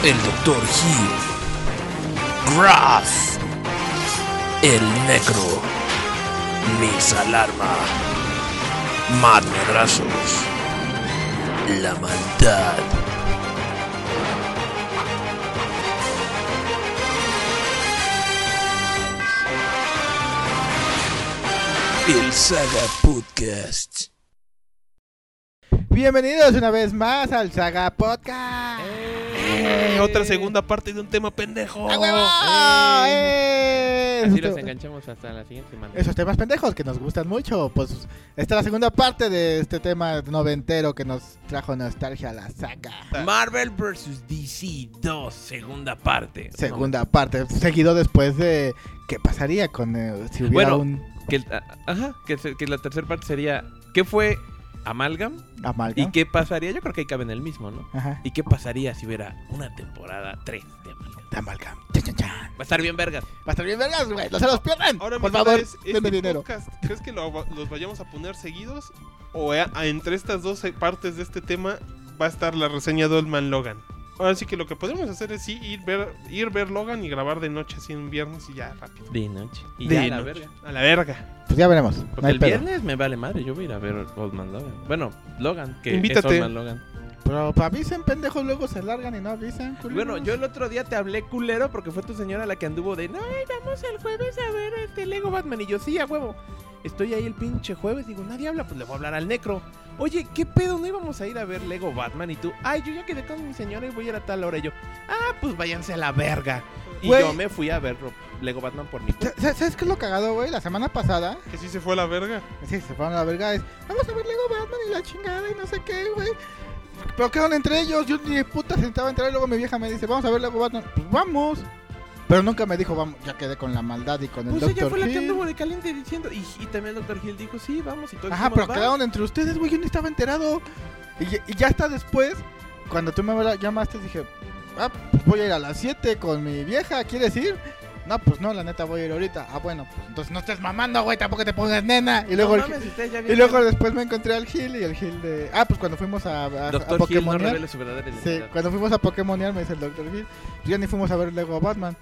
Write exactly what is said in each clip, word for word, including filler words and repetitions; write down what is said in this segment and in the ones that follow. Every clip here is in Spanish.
el doctor Hill, Graf, el Necro, Miss Alarma, Mad Negrazos, la maldad. El Saga Podcast. Bienvenidos una vez más al Saga Podcast. ¡Eh! Otra segunda parte de un tema pendejo. ¡A huevo! ¡Eh! Así Esos los te- enganchamos hasta la siguiente semana. Esos temas pendejos que nos gustan mucho. Pues esta es la segunda parte de este tema noventero que nos trajo nostalgia a la saga. Marvel versus. D C dos, segunda parte. Segunda parte, seguido después de ¿qué pasaría con eh, si hubiera Bueno, un Que, el- a- ajá, que, se- que la tercera parte sería ¿qué fue Amalgam? amalgam? ¿Y qué pasaría? Yo creo que ahí cabe en el mismo, ¿no? Ajá. ¿Y qué pasaría si hubiera una temporada tres de Amalgam? De amalgam. Chan, chan, chan. Va a estar bien vergas. Va a estar bien vergas, güey. No se los pierdan. Ahora Por mi favor, duda es, denme ¿este dinero. podcast, ¿crees que lo- los vayamos a poner seguidos? ¿O a- a- entre estas dos partes de este tema va a estar la reseña de Old Man Logan? Ahora sí que lo que podemos hacer es sí, ir ver ir ver Logan y grabar de noche así un viernes y ya rápido. De noche. Y De ya a la noche. verga. A la verga. Pues ya veremos. Porque No hay el pedo. viernes me vale madre. Yo voy a ir a ver Old Man Logan. Bueno, Logan, que Invítate. es Old Man Logan. Pero pa' avisen, pendejos, luego se largan y no avisan. culeros. Bueno, yo el otro día te hablé culero porque fue tu señora la que anduvo de no, ay, vamos el jueves a ver este Lego Batman. Y yo, sí, a huevo. Estoy ahí el pinche jueves, digo, nadie habla, pues le voy a hablar al Necro. Oye, ¿qué pedo? ¿No íbamos a ir a ver Lego Batman? Y tú, ay, yo ya quedé con mi señora y voy a ir a tal hora. Y yo, ah, pues váyanse a la verga. Y Güey. yo me fui a ver Ro- Lego Batman por mi cuenta. Sa- ¿Sabes qué es lo cagado, güey? La semana pasada, Que sí se fue a la verga. sí, se fueron a la verga, es, vamos a ver Lego Batman y la chingada y no sé qué, güey. Pero quedaron entre ellos, yo ni de puta sentaba a entrar y luego mi vieja me dice, vamos a ver Lego Batman. Pues vamos. Pero nunca me dijo, vamos, ya quedé con la maldad y con el Pues ella doctor fue la que Hill. anduvo de caliente diciendo. Y, y también el doctor Hill dijo, sí, vamos. Y todos Ajá, dijimos, pero "Va". quedaron entre ustedes, güey, yo ni estaba enterado. Y, y ya hasta después, cuando tú me llamaste, dije, ah, pues voy a ir a las siete con mi vieja, ¿quieres ir? No, pues no, la neta voy a ir ahorita. Ah, bueno, pues entonces no estés mamando, güey, tampoco te pongas nena. Y luego, No el mames, Gil- ustedes ya y vieron. luego después me encontré al Gil y el Gil de... Ah, pues cuando fuimos a, a, a Doctor Hill no Pokémonear. revela su verdadera Sí, identidad. cuando fuimos a Pokémonear me dice el doctor Gil, pues ya ni fuimos a ver Lego Batman.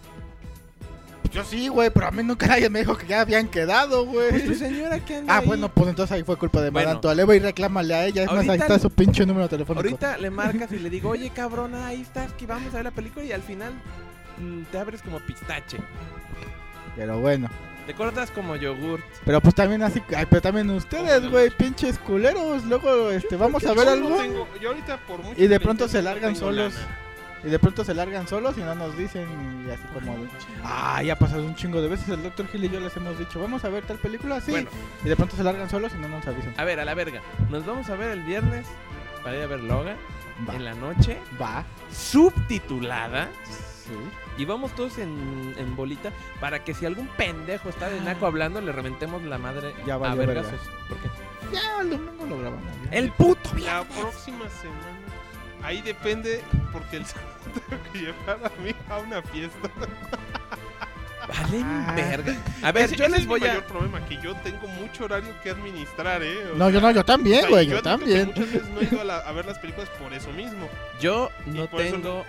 Pues yo sí, güey, pero a mí nunca nadie me dijo que ya habían quedado, güey. Pues tu señora que anda Ah, ahí. bueno, pues entonces ahí fue culpa de Bueno. Madame Toaleva y reclámale a ella. Es más, ahí Ahorita está le- su pinche número telefónico. Ahorita le marcas y le digo, oye cabrona, ahí estás, que vamos a ver la película y al final mm, te abres como pistache. Pero bueno. Te cortas como yogurt. Pero pues también así, ay, pero también ustedes, güey, pinches culeros. Luego, este, vamos a ver Yo algo. no tengo- yo ahorita por mucho Y de que pronto intento, se no largan tengo solos. lana. Y de pronto se largan solos y no nos dicen y así como de, ah, ya ha pasado un chingo de veces. El doctor Gil y yo les hemos dicho, vamos a ver tal película, sí. Bueno, Y de pronto se largan solos y no nos avisan. a ver, a la verga. Nos vamos a ver el viernes para ir a ver Logan Va, en la noche, va, subtitulada. sí. Y vamos todos en, en bolita para que si algún pendejo está de naco hablando, le reventemos la madre Ya a valió vergazos. verga. ¿Por qué? Ya el domingo lo grabamos. ya. El puto La viernes. próxima semana. Ahí depende, porque el sábado tengo que llevar a mi hija a una fiesta. Vale, Ah. verga. A ver, Ese- yo ese les es voy mi a... mayor problema, que yo tengo mucho horario que administrar, ¿eh? O No, sea, yo no, yo también, o sea, güey, y yo admito que también. Muchas veces no he ido a, la- a ver las películas por eso mismo. Yo Y no por eso tengo...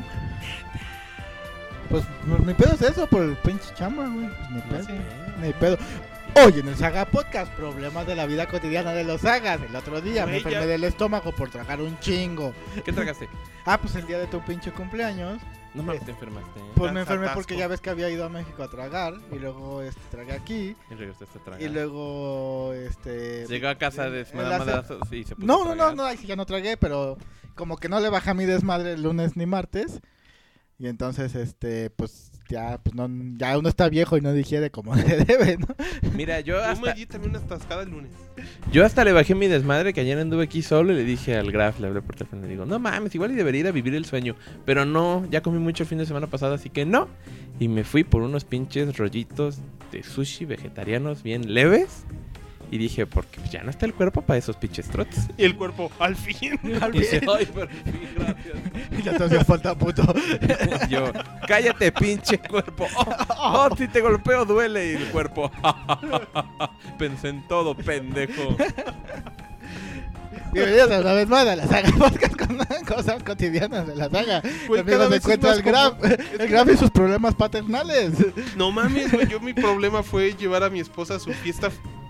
Pues mi pedo es eso, por el pinche chamba, güey. Pues ni pedo, Sí. ni pedo. Hoy en el Saga Podcast, problemas de la vida cotidiana de los sagas. El otro día me Güey, enfermé ya- del estómago por tragar un chingo. ¿Qué tragaste? Ah, pues el día de tu pinche cumpleaños. No mames, te enfermaste. ¿eh? Pues me Tan enfermé atasco. porque ya ves que había ido a México a tragar. Y luego este, tragué aquí. Y regresaste a tragar. Y luego este. Llegó a casa de en la- madrazos y se puso No, a no, no, tragar. no, ahí sí ya no tragué, pero como que no le baja mi desmadre el lunes ni martes. Y entonces, este, pues ya, pues no, ya uno está viejo y no digiere como se debe, ¿no? Mira, yo Yo me hasta, di también una atascada el lunes. yo hasta le bajé mi desmadre que ayer anduve aquí solo y le dije al Graf, le hablé por teléfono y le digo, no mames, igual y debería ir a vivir el sueño. Pero no, ya comí mucho el fin de semana pasado, así que no. Y me fui por unos pinches rollitos de sushi vegetarianos bien leves. Y dije, porque ya no está el cuerpo para esos pinches trotes. Y el cuerpo, al fin. Al Y dice, fin. ay, por fin, gracias. Y ya te hacía falta, puto. Yo, cállate, pinche cuerpo. Oh, oh, si te golpeo duele. Y el cuerpo, pensé en todo, pendejo. Bienvenidos a una vez más a la saga podcast con cosas cotidianas de la saga. Güey, También cada nos vez es encuentra más el Graf, común. el Graf y sus problemas paternales. No mames, güey. Yo mi problema fue llevar a mi esposa a su fiesta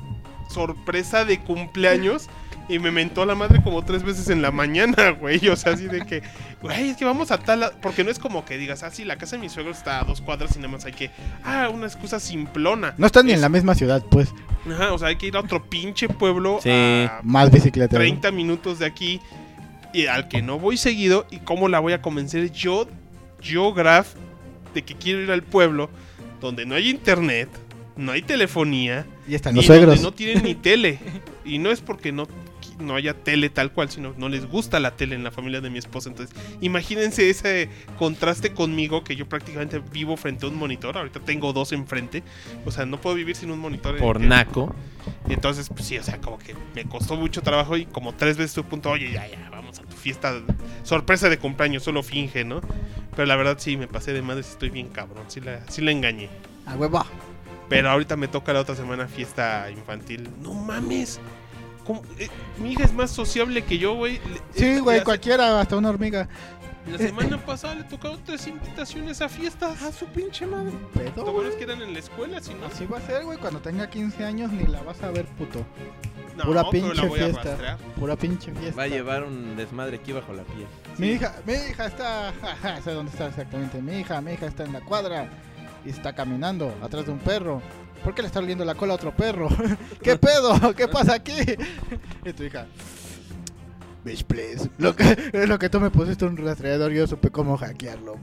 sorpresa de cumpleaños. Y me mentó a la madre como tres veces en la mañana, güey. O sea, así de que, güey, es que vamos a tal... Porque no es como que digas, ah, sí, la casa de mis suegros está a dos cuadras y nada más hay que... Ah, una excusa simplona. No están ni Es- en la misma ciudad, pues. Ajá, o sea, hay que ir a otro pinche pueblo Sí. a Más bicicleta. treinta minutos de aquí. Y al que no voy seguido. ¿Y cómo la voy a convencer yo, yo, Graf, de que quiero ir al pueblo donde no hay internet, no hay telefonía... Y están Y los donde suegros. no tienen ni tele. Y no es porque no, no haya tele tal cual, sino no les gusta la tele en la familia de mi esposa. Entonces, imagínense ese contraste conmigo, que yo prácticamente vivo frente a un monitor. Ahorita tengo dos enfrente. O sea, no puedo vivir sin un monitor. en el Por que- naco. Y entonces, pues sí, o sea, como que me costó mucho trabajo y como tres veces estuve a punto, oye, ya, ya, vamos a tu fiesta sorpresa de cumpleaños, solo finge, ¿no? Pero la verdad sí, me pasé de madre, sí estoy bien cabrón, sí la, sí la engañé. A huevo. Pero ahorita me toca la otra semana fiesta infantil. No mames. ¿Cómo? Eh, mi hija es más sociable que yo, güey. Le- Sí, esta- güey, la, cualquiera, hasta una hormiga. la semana pasada le tocaron tres invitaciones a fiestas. A su pinche madre. Pedo, Lo bueno es güey. que eran en la escuela, si no. Así va a ser, güey. Cuando tenga quince años ni la vas a ver, puto. No, pura pero la pinche voy a fiesta. rastrear. Pura pinche fiesta. Va a llevar un desmadre aquí bajo la piel. Mi hija, mi hija está, ajá, sé dónde está exactamente. Mi hija, mi hija está en la cuadra y está caminando atrás de un perro. ¿Por qué le está oliendo la cola a otro perro? ¿Qué pedo? ¿Qué pasa aquí? Y tu hija, bitch, please. Lo que, es lo que tú me pusiste un rastreador y yo supe cómo hackearlo.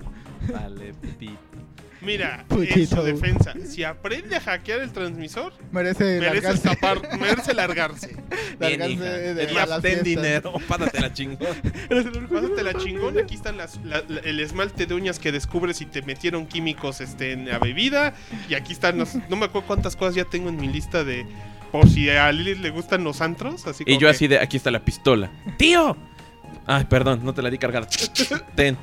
Vale, pito. Mira, en Putito. su defensa, si aprende a hackear el transmisor, Merece merece largarse. escapar, merece largarse. Bien, largarse hija. de Es la- más, las ten fiestas. dinero. Párate la chingón. Pásate la chingón, aquí están las, la- la- el esmalte de uñas que descubres si te metieron químicos este, en la bebida. Y aquí están, los- no me acuerdo cuántas cosas ya tengo en mi lista de... Por si a Lilith le gustan los antros. Así Y como yo que- así de, aquí está la pistola. ¡Tío! Ay, perdón, no te la di cargada. Ten.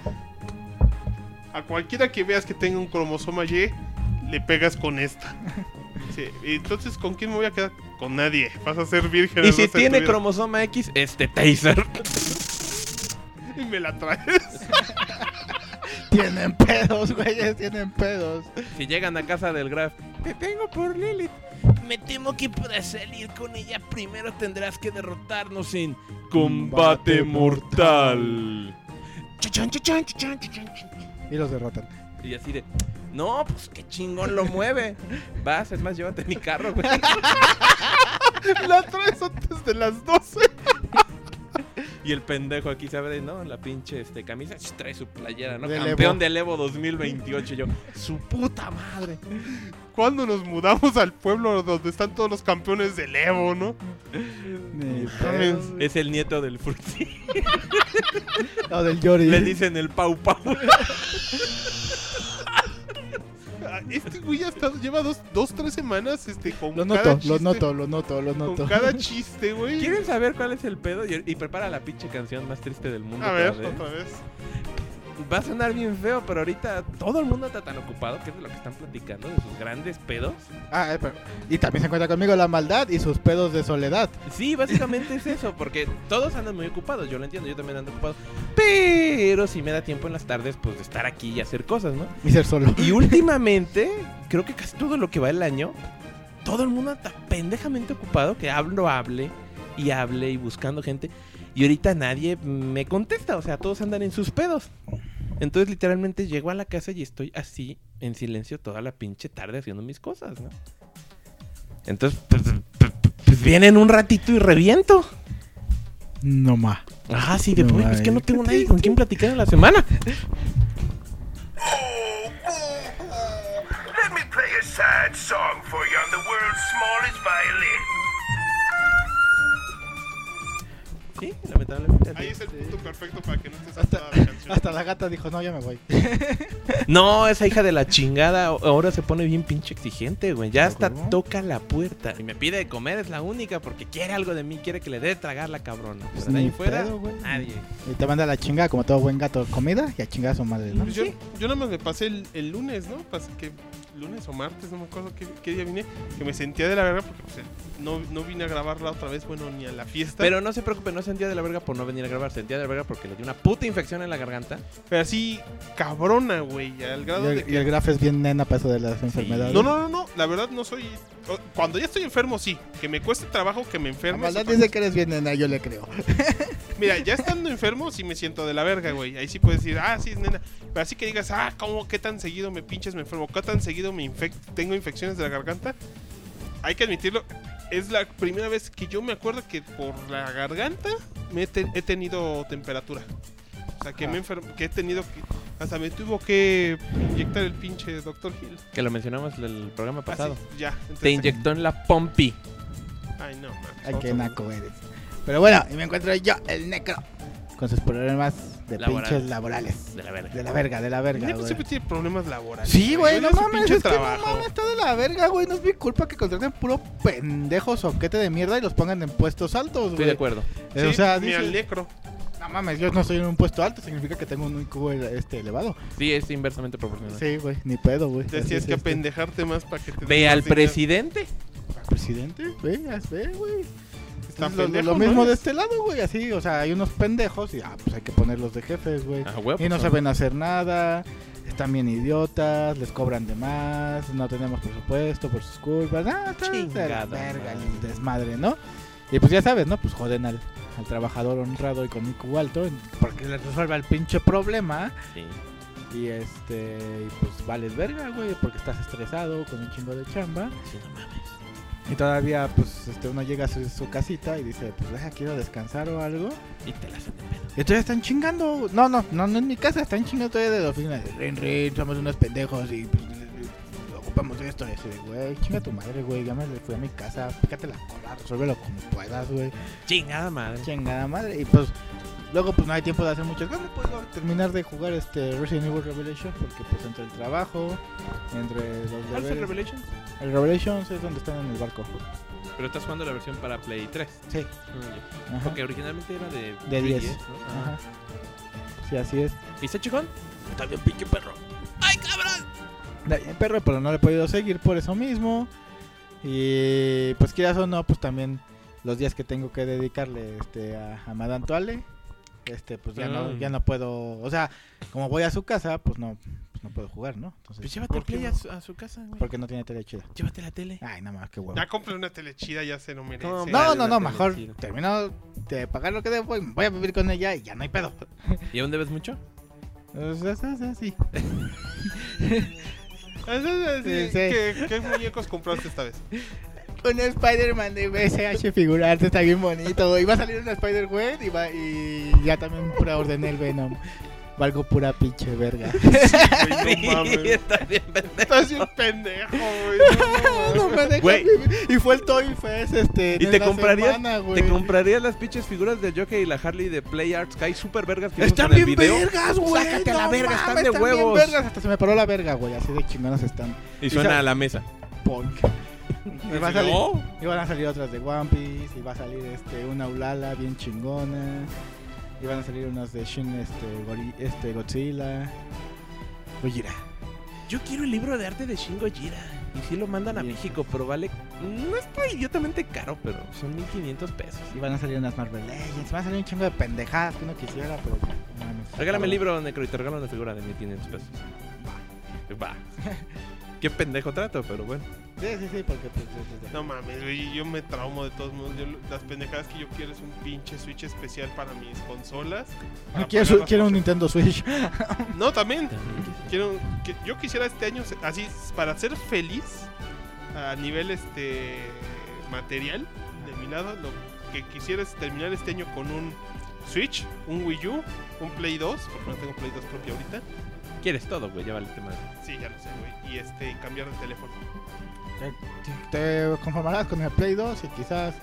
A cualquiera que veas que tenga un cromosoma Y, le pegas con esta. Sí, entonces, ¿con quién me voy a quedar? Con nadie. Vas a ser virgen. Y el si resto de tu tiene vida. cromosoma X, este taser. Y me la traes. Tienen pedos, güeyes, tienen pedos. Si llegan a casa del Graf, te tengo por Lilith. Me temo que para salir con ella primero tendrás que derrotarnos en Combate mortal. Chuchan, chuchan, chuchan, chuchan, chuchan. Y los derrotan. Y así de, no, pues qué chingón lo mueve. Vas, es más, llévate mi carro, güey. La traes antes de las doce. Y el pendejo aquí sabe, ¿no? La pinche este, camisa, ch, trae su playera, ¿no? Del Campeón Evo. del Evo dos mil veintiocho. Y yo, su puta madre. Cuando nos mudamos al pueblo donde están todos los campeones del Evo, ¿no? Ni mames. pedos, güey. Es el nieto del Fruity. O del Yori. Le dicen el Pau Pau. Ah, Este güey ya está, lleva dos, dos, tres semanas este, con Lo cada noto, lo chiste. noto, lo noto, lo Con noto. cada chiste, güey. ¿Quieren saber cuál es el pedo? Y, y prepara la pinche canción más triste del mundo. A ver, otra vez. otra vez. Va a sonar bien feo, pero ahorita todo el mundo está tan ocupado, que es de lo que están platicando, de sus grandes pedos. Ah, eh, pero- y también se encuentra conmigo la maldad y sus pedos de soledad. Sí, básicamente es eso, porque todos andan muy ocupados, yo lo entiendo, yo también ando ocupado. Pero si me da tiempo en las tardes, pues de estar aquí y hacer cosas, ¿no? Y ser solo. Y últimamente, creo que casi todo lo que va el año, todo el mundo está pendejamente ocupado, que hablo, hable y hable y buscando gente. Y ahorita nadie me contesta, o sea, todos andan en sus pedos. Entonces, literalmente, llego a la casa y estoy así, en silencio, toda la pinche tarde haciendo mis cosas, ¿no? Entonces, pues, pues, pues vienen un ratito y reviento. No más. Ah, sí, de No, "Uy, es que ay, no tengo qué nadie con quien platicar en la semana. Let me play a sad song for you on the world's smallest violin. Sí, lamentablemente. Ahí es el punto perfecto para que no estés Hasta, hasta la canción. hasta la gata dijo, no, ya me voy. No, esa hija de la chingada ahora se pone bien pinche exigente, güey. Ya hasta ¿Cómo? toca la puerta. Y me pide de comer, es la única, porque quiere algo de mí, quiere que le dé de tragar la cabrona. Pero de Ni ahí fuera, pedo, güey. nadie. Y te manda la chingada como todo buen gato, comida y a chingar a su madre, ¿no? Pues yo, yo nada más me pasé el, el lunes, ¿no? Pasé que lunes o martes, no me acuerdo qué, qué día vine, que me sentía de la verga porque pues, no, no vine a grabarla otra vez, bueno, ni a la fiesta. Pero no se preocupe, no sentía de la verga por no venir a grabar, sentía de la verga porque le dio una puta infección en la garganta. Pero así, cabrona, güey, al Y grado de el, que... y el graf es bien nena para eso de las enfermedades. No, no, no, no, la verdad no soy... o- Cuando ya estoy enfermo, sí. Que me cueste trabajo que me La enferme. maldad eso dice que eres bien nena, yo le creo. Mira, ya estando enfermo, sí me siento de la verga, güey. Ahí sí puedes decir, ah, sí, es nena. Pero así que digas, ah, ¿cómo, qué tan seguido me pinches, me enfermo? ¿Qué tan seguido me infect tengo infecciones de la garganta? Hay que admitirlo, es la primera vez que yo me acuerdo que por la garganta me he, te- he tenido temperatura. O sea, que Ah. me he enfermo, que he tenido que... Hasta me tuvo que inyectar el pinche doctor Hill. Que lo mencionamos en el programa Ah, pasado. sí, ya. entonces- Te inyectó en la pompi. Ay, no, man. Ay, qué naco eres. Pero bueno, y me encuentro yo, el necro, con sus problemas de Laborales. pinches laborales. De la verga. De la verga, de la verga, Neta, güey. siempre tiene problemas laborales. Sí, güey, no Odia su mames, pinche es que no trabajo. mames, está de la verga, güey. No es mi culpa que contraten puro pendejo soquete de mierda y los pongan en puestos altos, Estoy güey. de acuerdo. Eh, Sí, o sea, ni dices, al necro. no mames, yo no estoy en un puesto alto, significa que tengo un I Q este, elevado. Sí, es inversamente proporcional. Sí, güey, ni pedo, güey. Así Decías es que este. apendejarte más para que te Ve den al más dinero. presidente. Presidente, ve, haz- ve, güey. Está Es lo, pendejo, lo ¿no mismo de eres? este lado, güey, así, o sea, hay unos pendejos y ah, pues hay que ponerlos de jefes, güey. Ah, huevo, Y no pues, saben hacer nada, están bien idiotas, les cobran de más, no tenemos presupuesto por sus culpas. Ah, está de la Chingada verga madre. el desmadre, ¿no? Y pues ya sabes, ¿no? Pues joden al, al trabajador honrado y con I Q alto porque les resuelva el pinche problema. Sí. Y este, y pues vales verga, güey, porque estás estresado con un chingo de chamba. Sí, no mames. Y todavía, pues, este, uno llega a su, su casita y dice, pues, deja, quiero descansar o algo. Y te la hacen de pedo. Y entonces están chingando. No, no, no, no en mi casa, están chingando todavía de la oficina. De Rin, Rin, somos unos pendejos y pues, ocupamos esto. Y así de, güey, chinga tu madre, güey. Ya me fui a mi casa, pícate la cola, resuélvelo como puedas, güey. Chingada madre. Chingada madre. Y pues, luego, pues, no hay tiempo de hacer muchas cosas. No puedo terminar de jugar este Resident Evil Revelation porque, pues, entre el trabajo, entre los ¿Cuál fue el deberes. Revelations? El Revelations es donde están en el barco. Pero estás jugando la versión para Play tres. Sí. Mm, ya. Ajá. Porque originalmente era de, De diez. ¿no? Ah. Ajá. Sí, así es. ¿Y está chicón? Está bien pinche perro. ¡Ay, cabrón! Da bien perro, pero no le he podido seguir por eso mismo. Y pues quieras o no, pues también los días que tengo que dedicarle este a, a Madame Toile, este pues ya no Mm. ya no puedo, o sea, como voy a su casa, pues no pues no puedo jugar, ¿no? Entonces, Pues llévate el ¿por qué Play no? a su, a su casa, güey. porque no tiene tele chida. Llévate la tele. Ay, nada más, qué huevo. Ya compré una tele chida, ya se lo merece. No, No, vale, no, no, una mejor tele chida. termino de pagar lo que debo y voy a vivir con ella y ya no hay pedo. ¿Y aún debes mucho? O sea, o sea, sí. Ah, sí, sí, Sí, sí. ¿Qué, ¿Qué muñecos compraste esta vez? Un Spider-Man de B S H figurarte está bien bonito. Iba a salir un Spider-Gwen y, va- y ya también pura ordené el Venom. Valgo pura pinche verga. Güey, no mames. está bien pendejo. Estás bien pendejo, güey. No, No mames. me dejas Güey. vivir. Y fue el Toy Fest este. ¿Y en te la comprarías, semana, güey. te comprarías las pinches figuras del Jockey y la Harley de Play Arts que hay super vergas que vimos Están en el bien video? vergas, güey. Sácate a la no verga, mames, están de bien huevos. vergas. Hasta se me paró la verga, güey. Así de chingonas están. Y suena sa- a la mesa. Punk. Y va a salir, No. y van a salir otras de One Piece. Y va a salir este una Ulala bien chingona. Y van a salir unas de Shin este, Gori- este Godzilla. Gojira. Yo quiero el libro de arte de Shin Gojira. Y sí lo mandan a Bien. México, pero vale. No es tan idiotamente caro, pero son mil quinientos pesos. Y van a salir unas Marvel Legends. Van a salir un chingo de pendejadas que uno quisiera, pero. no mames. Regálame el libro, Necro, y te regalo una figura de mil quinientos pesos. Va. Qué pendejo trato, pero bueno. Sí, sí, sí, porque pues. sí, sí, sí. No mames, güey, yo me traumo de todos modos. Yo, las pendejadas que yo quiero es un pinche Switch especial para mis consolas. para No, quiero, su- pagarlas quiero un por- Nintendo Switch. No, también. Quiero, que, yo quisiera este año, se- así, para ser feliz a nivel este material de mi lado, lo que quisiera es terminar este año con un Switch, un Wii U, un Play dos, porque no tengo Play dos propio ahorita. Quieres todo, güey, ya vale el tema. Sí, ya lo sé, güey. Y este, cambiar de teléfono. Te, te conformarás con el Play dos y quizás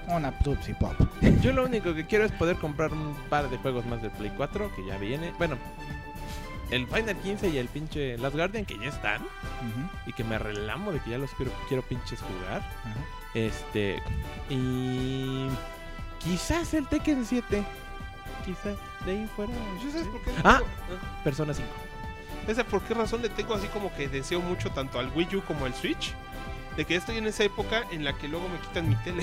Una Tootsie Pop. Yo lo único que quiero es poder comprar un par de juegos más del Play cuatro, que ya viene. Bueno, el Final quince y el pinche Last Guardian, que ya están. Ujú, Y que me relamo de que ya los quiero, quiero pinches jugar. ajá. Este. Y. Quizás el Tekken siete. Quizás. De ahí fuera. ¿Yo sabes por qué? Ah. tengo- Persona cinco. ¿Esa por qué razón le tengo así como que deseo mucho tanto al Wii U como al Switch? De que estoy en esa época en la que luego me quitan mi tele.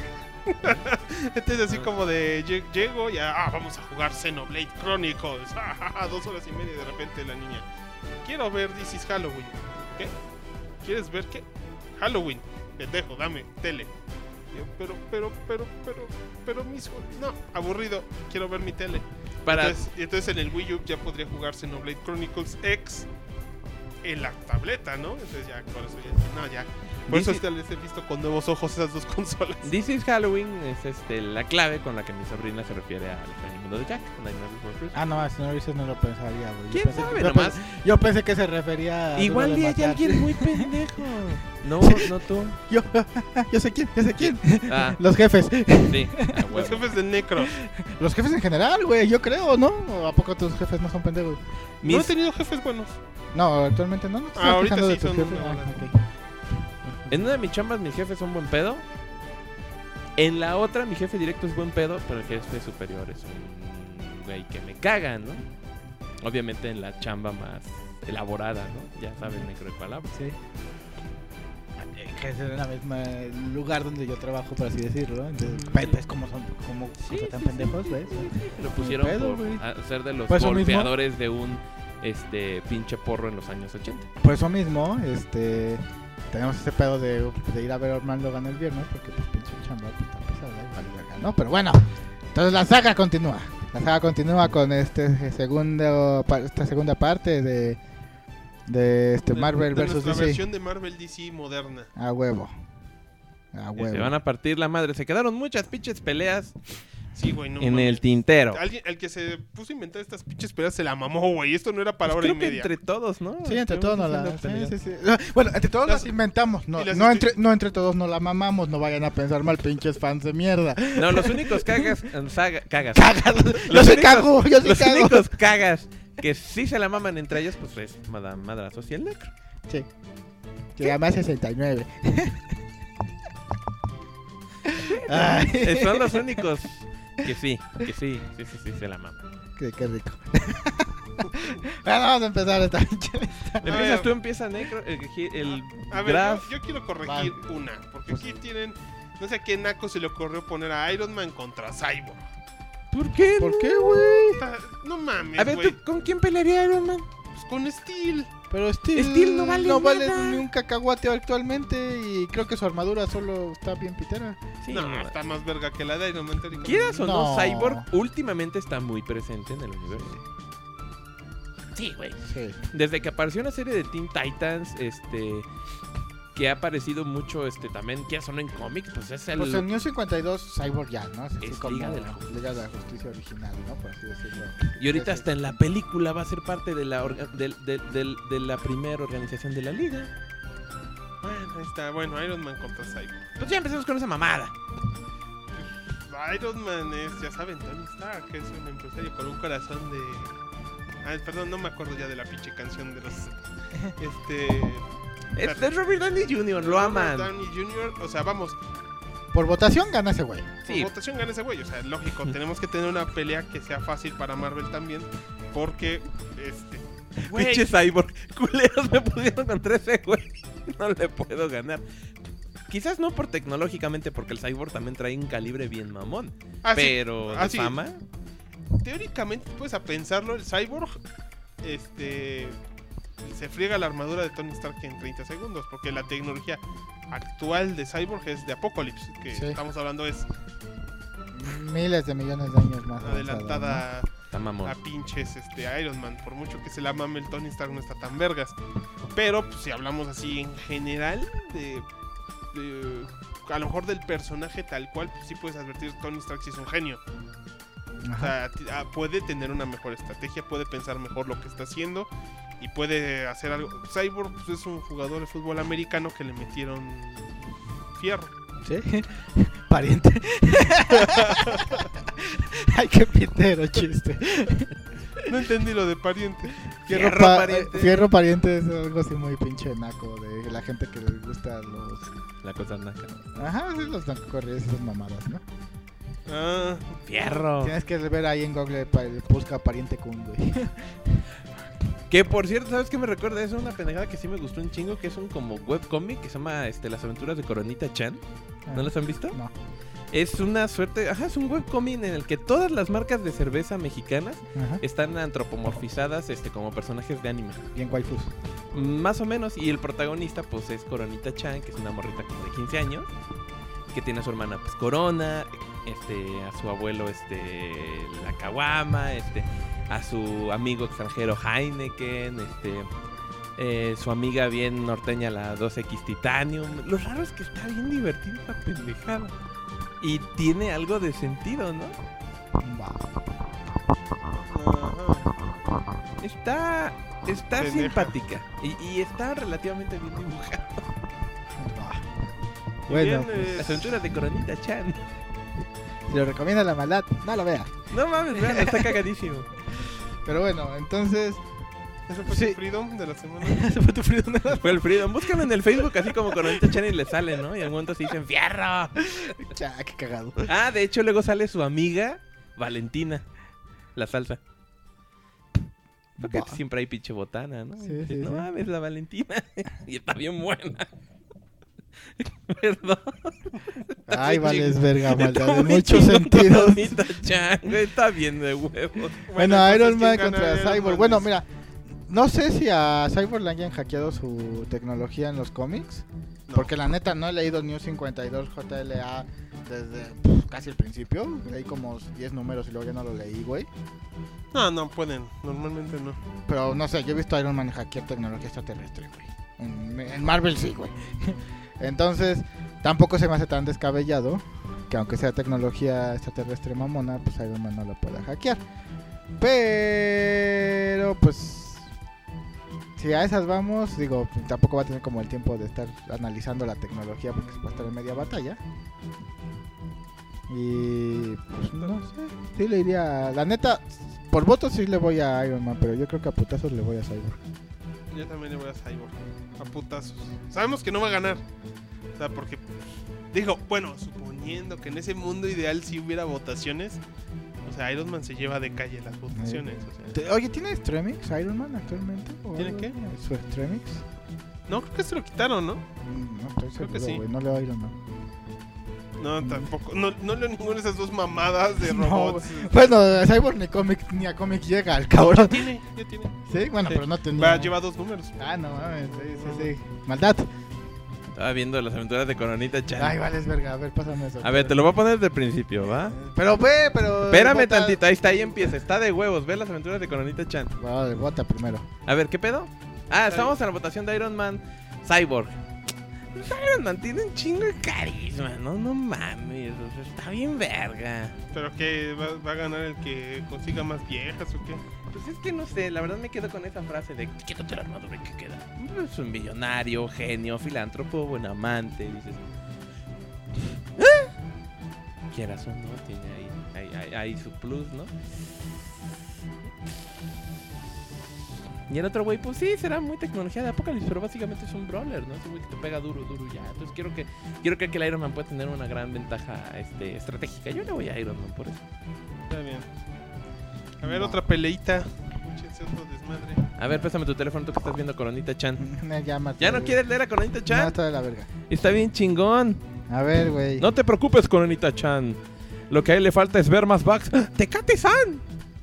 Entonces así como de lle- llego y ah, vamos a jugar Xenoblade Chronicles. Ah, dos horas y media y de repente la niña. Quiero ver This is Halloween. ¿Qué? ¿Quieres ver qué? Halloween. Pendejo, dame tele. Yo, pero, pero, pero, pero, pero mis no, aburrido. Quiero ver mi tele. Para. Entonces, y entonces en el Wii U ya podría jugar Xenoblade Chronicles X en la tableta, ¿no? Entonces ya, por eso ya, no, ya. Por eso Dice- tal vez he visto con nuevos ojos esas dos consolas. This is Halloween es este la clave con la que mi sobrina se refiere al extraño mundo de Jack. Nightmare Before Christmas. Ah, no, si no lo dices no lo pensaría, güey. Yo ¿Quién pensé sabe que- yo nomás? pensé- Yo pensé que se refería a... Igual Duro y de hay Matar. alguien muy pendejo. No, no tú. Yo, yo sé quién, yo sé quién. Ah, Los jefes. sí. A Los huevo. jefes del Necro. Los jefes en general, güey, yo creo, ¿no? ¿O ¿A poco tus jefes no son pendejos? No he Mis- tenido jefes buenos. No, actualmente no. ¿No te estás Ah, ahorita quejando de sí tus son jefes? una Ah, bola. ok. En una de mis chambas mis jefes son buen pedo. En la otra mi jefe directo es buen pedo, pero el jefe superior es un güey que me caga, ¿no? Obviamente en la chamba más elaborada, ¿no? Ya saben necro de palabras. Sí. Que es en el mismo lugar donde yo trabajo, por así decirlo. Entonces, ve- ¿ves cómo son cómo Sí, cosas tan sí, pendejos, ves? Lo pusieron pedo, por güey. ser de los Por eso mismo. golpeadores de un este pinche porro en los años ochenta. Por eso mismo, este... Tenemos ese pedo de, de ir a ver a Orlando Logan el viernes, porque pues pinche chamba pues, está pesada, y vale verga, ¿no? Pero bueno, entonces la saga continúa. La saga continúa con este segundo, pa- esta segunda parte de, de este De- Marvel de versus nuestra D C. versión de Marvel D C moderna. A huevo. A Y se huevo. van a partir la madre. Se quedaron muchas pinches peleas Sí, güey, no en mames. el tintero. Alguien, el que se puso a inventar estas pinches peleas se la mamó, güey. Esto no era para Pues hora y creo que media. entre todos, ¿no? Sí, entre Estuvimos todos nos la... haciendo Sí, peleas. sí, sí. Ah, Bueno, entre todos Las- las inventamos. No, y las no, estoy- entre, no entre todos nos la mamamos. No vayan a pensar mal, pinches fans de mierda. No, los únicos cagas... eh, saga- cagas. Cágalo. Yo Los se únicos- cago, yo se Los cago. únicos cagas que sí se la maman entre ellos, pues es Madame Madrazos y el Necro. Sí. Que además sesenta y nueve. Ay, Eh, Son los únicos que sí, que sí, sí, sí, sí, se la maman. qué, qué rico. Bueno, vamos a empezar esta pinche. Empiezas ver. tú, empieza Necro, el, el A ver, Graf. yo, yo quiero corregir una. Porque aquí tienen. No sé a qué naco se le ocurrió poner a Iron Man contra Cyborg. ¿Por qué? ¿Por no? qué, güey? Está- No mames, A ver, güey. ¿tú con quién pelearía Iron Man? Pues con Steel. Pero Steel, Steel no vale nada. ni un cacahuate actualmente. Y creo que su armadura solo está bien pitera. Sí, no, no, está más verga que la de Iron Man. teóricamente. Quieras o no, No. Cyborg últimamente está muy presente en el universo. Sí, güey. Sí. Desde que apareció una serie de Teen Titans, este, que ha aparecido mucho, este, también, que son en cómics, pues es el... Pues en New cincuenta y dos, Cyborg ya, ¿no? Así Es como Liga de la Justicia. Liga de la Justicia original, ¿no? Por así decirlo. Y ahorita Ese- hasta en la película va a ser parte de la, orga- del- del- del- de la primera organización de la liga. Bueno, ahí está. Bueno, Iron Man contra Cyborg. Pues ya empezamos con esa mamada. Iron Man es, ya saben, Tony Stark, que es un empresario con un corazón de... Ah, perdón, no me acuerdo ya de la pinche canción de los... Este... Es, es Robert Downey junior, lo aman. Robert Downey junior, o sea, vamos, Por votación gana ese güey. por Sí, votación gana ese güey, o sea, lógico, tenemos que tener una pelea que sea fácil para Marvel también, porque, este... güey, pinche Cyborg. Culeros me pusieron contra ese güey. No le puedo ganar. Quizás no por tecnológicamente, porque el Cyborg también trae un calibre bien mamón. ah, sí, Pero de ah, sí. fama, teóricamente, pues a pensarlo, el Cyborg, este... se friega la armadura de Tony Stark en treinta segundos, porque la tecnología actual de Cyborg es de Apocalypse, que Sí. estamos hablando es Miles de millones de años más. avanzada, adelantada está mamón. a pinches este Iron Man, por mucho que se la mame el Tony Stark no está tan vergas. Pero pues, si hablamos así en general de, de- a lo mejor del personaje tal cual, pues sí puedes advertir Tony Stark sí es un genio. ¿no? O sea, ti- ah, puede tener una mejor estrategia, puede pensar mejor lo que está haciendo y puede hacer algo. Cyborg pues, es un jugador de fútbol americano que le metieron fierro. ¿Sí? Pariente. Ay, qué pitero chiste. No entendí lo de pariente. Fierro, Fierro pa- pariente. eh, fierro pariente es algo así muy pinche naco de la gente que les gusta los... La cosa naca. Ajá, sí, los nacocorridos y esas mamadas, ¿no? Ah, Fierro. Tienes que ver ahí en Google, pa- busca pariente Kun, güey. Que por cierto, ¿sabes qué me recuerda? Es una pendejada que sí me gustó un chingo, que es un como webcomic que se llama este, Las aventuras de Coronita Chan. ¿No las han visto? No. Es una suerte, ajá, es un webcomic en el que todas las marcas de cerveza mexicanas Ajá. están antropomorfizadas este, como personajes de anime. Bien waifus. Más o menos, y el protagonista pues es Coronita Chan, que es una morrita como de quince años, que tiene a su hermana pues Corona, este, a su abuelo este, la Caguama, este, a su amigo extranjero Heineken, este, eh, su amiga bien norteña la dos equis Titanium. Lo raro es que está bien divertida esta pendejada. Y tiene algo de sentido, ¿no? Va. ajá. Está, está Pendeja. simpática y, y está relativamente bien dibujada. Va. Y Bueno, bien, pues, eh, Las aventuras de Coronita Chan. si lo recomienda la maldad, no lo veas. No mames, vean, está cagadísimo. Pero bueno, entonces... ¿Eso fue sí. tu freedom de la semana? Ese fue tu freedom. Fue el Freedom. Búscame en el Facebook así como Coronita Chan y le sale, ¿no? Y en un momento se dicen ¡fierro! Cha, qué cagado. Ah, de hecho luego sale su amiga Valentina, la salsa. Porque Va. siempre hay pinche botana, ¿no? Sí, Y dices, sí, no sí. mames, la Valentina. Y está bien buena. Perdón. Está Ay, bien vales chingón. verga, Está maldad. En muy muchos chingón sentidos. Coronita Chan, güey, está bien de huevos. Bueno, entonces, Iron Man ¿quién gana? contra Iron Cyborg. Man Bueno, es- mira, no sé si a Cyborg le hayan hackeado su tecnología en los cómics. No. Porque la neta no he leído New cincuenta y dos J L A desde pff, casi el principio. Leí como diez números y luego ya no lo leí, güey. No, no pueden. Normalmente no. Pero no sé, yo he visto a Iron Man hackear tecnología extraterrestre, güey. En, en Marvel sí, güey. Entonces, tampoco se me hace tan descabellado que aunque sea tecnología extraterrestre mamona, pues Iron Man no lo pueda hackear. Pero, pues, si a esas vamos, digo, tampoco va a tener como el tiempo de estar analizando la tecnología porque se va a estar en media batalla. Y, pues, no sé, sí le iría, la neta, por votos sí le voy a Iron Man, pero yo creo que a putazos le voy a Cyborg. Yo también le voy a Cyborg. A putazos. Sabemos que no va a ganar. O sea, porque... Digo, bueno, suponiendo que en ese mundo ideal sí hubiera votaciones. O sea, Iron Man se lleva de calle las votaciones. O sea. Te- Oye, ¿tiene Extremix Iron Man actualmente? ¿O ¿Tiene algo? qué? ¿Su Extremix? No, creo que se lo quitaron, ¿no? Mm, No estoy Creo que seguro, sí. güey. No leo Iron Man. No, tampoco. No, no leo ninguna de esas dos mamadas de No, robots. Bueno, a Cyborg ni, cómic, ni a cómic llega el cabrón. Tiene, ya tiene. Sí, bueno, Sí. pero no tenía. Va, lleva dos números. Ah, no mames, sí, sí, sí. Maldad. Estaba viendo las aventuras de Coronita Chan. Ay, vale, es verga. A ver, pásame eso. A ver, te lo voy a poner desde el principio, ¿va? Pero ve, pero. Espérame vota- tantito, ahí está, ahí empieza. Está de huevos, ve las aventuras de Coronita Chan. Vale, vota primero. A ver, ¿qué pedo? Ah, estamos en la votación de Iron Man Cyborg. Pues Iron Man tiene un chingo de carisma, ¿no? No mames, o sea, está bien verga. Pero que va, va a ganar el que consiga más viejas o qué. Pues es que no sé, la verdad me quedo con esa frase de quítate la armadura, ¿qué queda? Es un millonario, genio, filántropo, buen amante, dices. ¿Eh? Quieras o no, tiene ahí, ahí, ahí, ahí su plus, ¿no? Y el otro güey, pues sí, será muy tecnología de Apocalipsis, pero básicamente es un brawler, ¿no? Es un güey que te pega duro, duro ya. Entonces quiero que quiero creer que el Iron Man puede tener una gran ventaja este, estratégica. Yo le voy a Iron Man por eso. Está bien. A ver, No. otra peleita. Échense otro desmadre. A ver, pésame tu teléfono, tú que estás viendo Coronita Chan. Me llama. ¿Ya no quieres leer a Coronita No, Chan? está de la verga. Está bien chingón. A ver, güey. No te preocupes, Coronita Chan. Lo que a él le falta es ver más backs. ¡Tecate-san!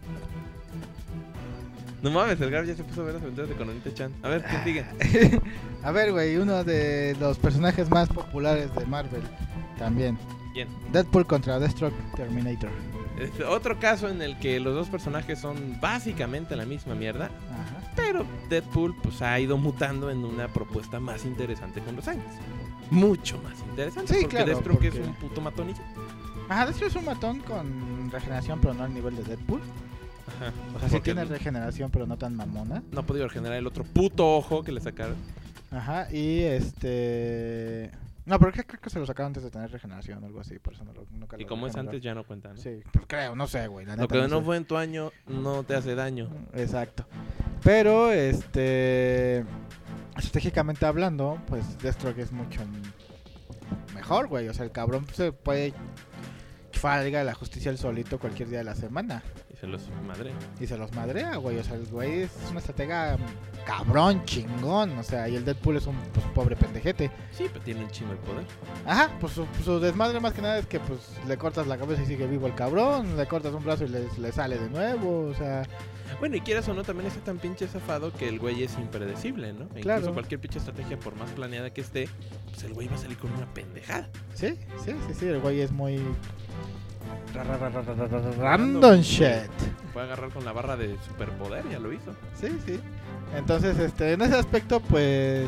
No mames, el Gar ya se puso a ver las aventuras de Coronita Chan. A ver, ¿quién sigue? A ver, güey, uno de los personajes más populares de Marvel también. ¿Quién? Deadpool contra Deathstroke Terminator. Es otro caso en el que los dos personajes son básicamente la misma mierda. Ajá. Pero Deadpool pues ha ido mutando en una propuesta más interesante con los años. Mucho más interesante. Sí, porque claro, Deathstroke porque- es un puto matonillo. Ajá, Deathstroke es un matón con regeneración, pero no al nivel de Deadpool. Ajá. O sea, sí Porque tiene regeneración, pero no tan mamona. no ha podido regenerar el otro puto ojo que le sacaron. Ajá, y este... No, pero creo, creo que se lo sacaron antes de tener regeneración o algo así, por eso no lo, nunca Y lo como es regeneraron. antes ya no cuenta, ¿no? Sí, pues creo, no sé, güey. la Lo neta que no sé. fue en tu año no te hace daño. Exacto. Pero, este... estratégicamente hablando, pues Deathstroke es mucho mejor, güey. O sea, el cabrón se puede chufar a la Liga de la Justicia el solito cualquier día de la semana. Y se los madre. Y se los madrea, güey. O sea, el güey es una estratega cabrón, chingón. O sea, y el Deadpool es un pues, pobre pendejete. Sí, pero tiene un chingo de poder. Ajá, pues su, su desmadre más que nada es que pues le cortas la cabeza y sigue vivo el cabrón. Le cortas un brazo y le, le sale de nuevo. O sea, Bueno, y quieras o no, también está tan pinche zafado que el güey es impredecible, ¿no? E Claro. Incluso cualquier pinche estrategia, por más planeada que esté, pues el güey va a salir con una pendejada. sí, sí, sí, sí. El güey es muy... ra- ra- ra- ra- ra- ra- ra- Random shit. Puede agarrar con la barra de superpoder, ya lo hizo. Sí, sí. Entonces, este, en ese aspecto, pues...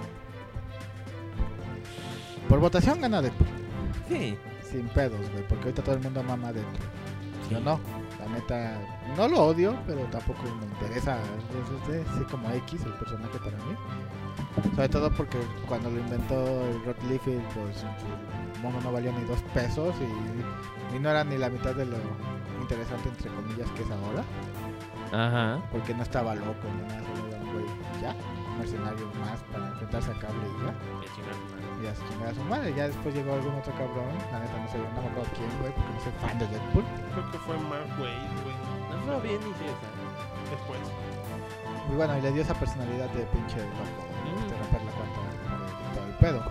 por votación gana Deadpool. Sí. Sin pedos, güey. Porque ahorita todo el mundo mama a Deadpool. Yo Sí. no. La neta, no lo odio, pero tampoco me interesa. Es, es- es así como X el personaje para mí. Sobre todo porque cuando lo inventó el Rod Liefeld, pues el mono no valía ni dos pesos y, y no era ni la mitad de lo interesante, entre comillas, que es ahora. Ajá. Porque no estaba loco, ni nada, solo era un güey ya, un mercenario más para enfrentarse a Cable y ya. Qué chingada madre. Y a su chingada a su madre. Ya después llegó algún otro cabrón, la neta no sé, no me acuerdo quién, güey, porque no soy fan de Deadpool. Creo que fue Mark Wade, güey. No fue bien ni si esa. Después. Y bueno, y le dio esa personalidad de pinche loco, de Mm. este, romper la cuarta pared y todo el pedo.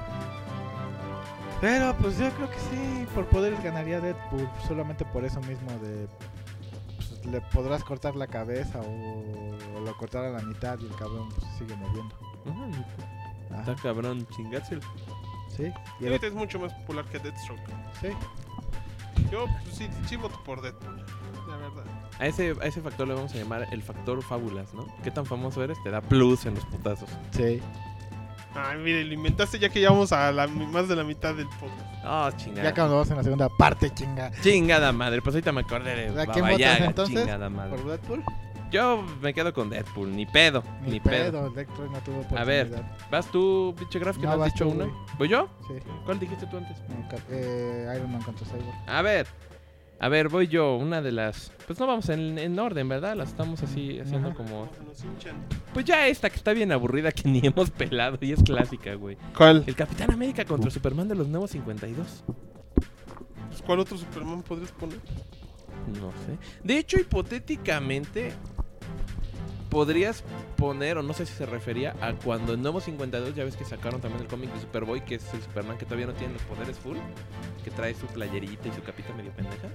Pero pues yo creo que sí, por poderes ganaría Deadpool, solamente por eso mismo de... pues, le podrás cortar la cabeza o, o lo cortar a la mitad y el cabrón pues, se sigue moviendo. Ujú. Ajá, Está cabrón chingárselo. sí, y el- Ahorita es mucho más popular que Deathstroke. sí. Yo pues, sí, sí voto por Deadpool, la verdad. A ese, a ese factor le vamos a llamar el factor fábulas, ¿no? ¿Qué tan famoso eres? Te da plus en los putazos. Sí. Ay, mire, lo inventaste ya que llevamos a la, más de la mitad del podcast. Oh, Ya chingada. cuando vamos en la segunda parte, chinga. Chingada madre. Pues ahorita me acordé de ¿A quién Baba votas Yaga, entonces? chingada madre. ¿Por Deadpool? Yo me quedo con Deadpool. Ni pedo. Ni, Ni, pedo, pedo. Deadpool no tuvo A ver. oportunidad. ¿Vas tú, pinche Graf, que No, no has vas dicho tú, uno? güey. ¿Voy yo? Sí. ¿Cuál dijiste tú antes? Eh, Cap- eh, Iron Man contra Cyborg. A ver. A ver, voy yo. Una de las... Pues no vamos en, en orden, ¿verdad? Las estamos así haciendo Ajá. como... Como nos hinchan. Pues ya esta que está bien aburrida que ni hemos pelado y es clásica, güey. ¿Cuál? El Capitán América contra Superman de los nuevos cincuenta y dos. Pues, ¿cuál otro Superman podrías poner? No sé. De hecho, hipotéticamente, podrías poner, o no sé si se refería a cuando en Nuevo cincuenta y dos, ya ves que sacaron también el cómic de Superboy, que es el Superman que todavía no tiene los poderes full, que trae su playerita y su capita medio pendeja.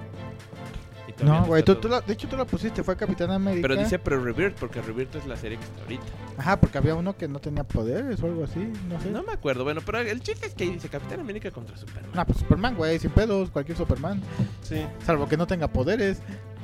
Y todavía No, güey, está tú, tú todo- la- de hecho tú lo pusiste, fue Capitán América. Pero dice pre-Rebirth, porque Rebirth es la serie que está ahorita. Ajá, porque había uno que no tenía poderes o algo así, no sé. No me acuerdo, bueno, pero el chiste es que ahí dice Capitán América contra Superman. No, pues Superman, güey, sin pedos, cualquier Superman. Sí. Salvo que no tenga poderes.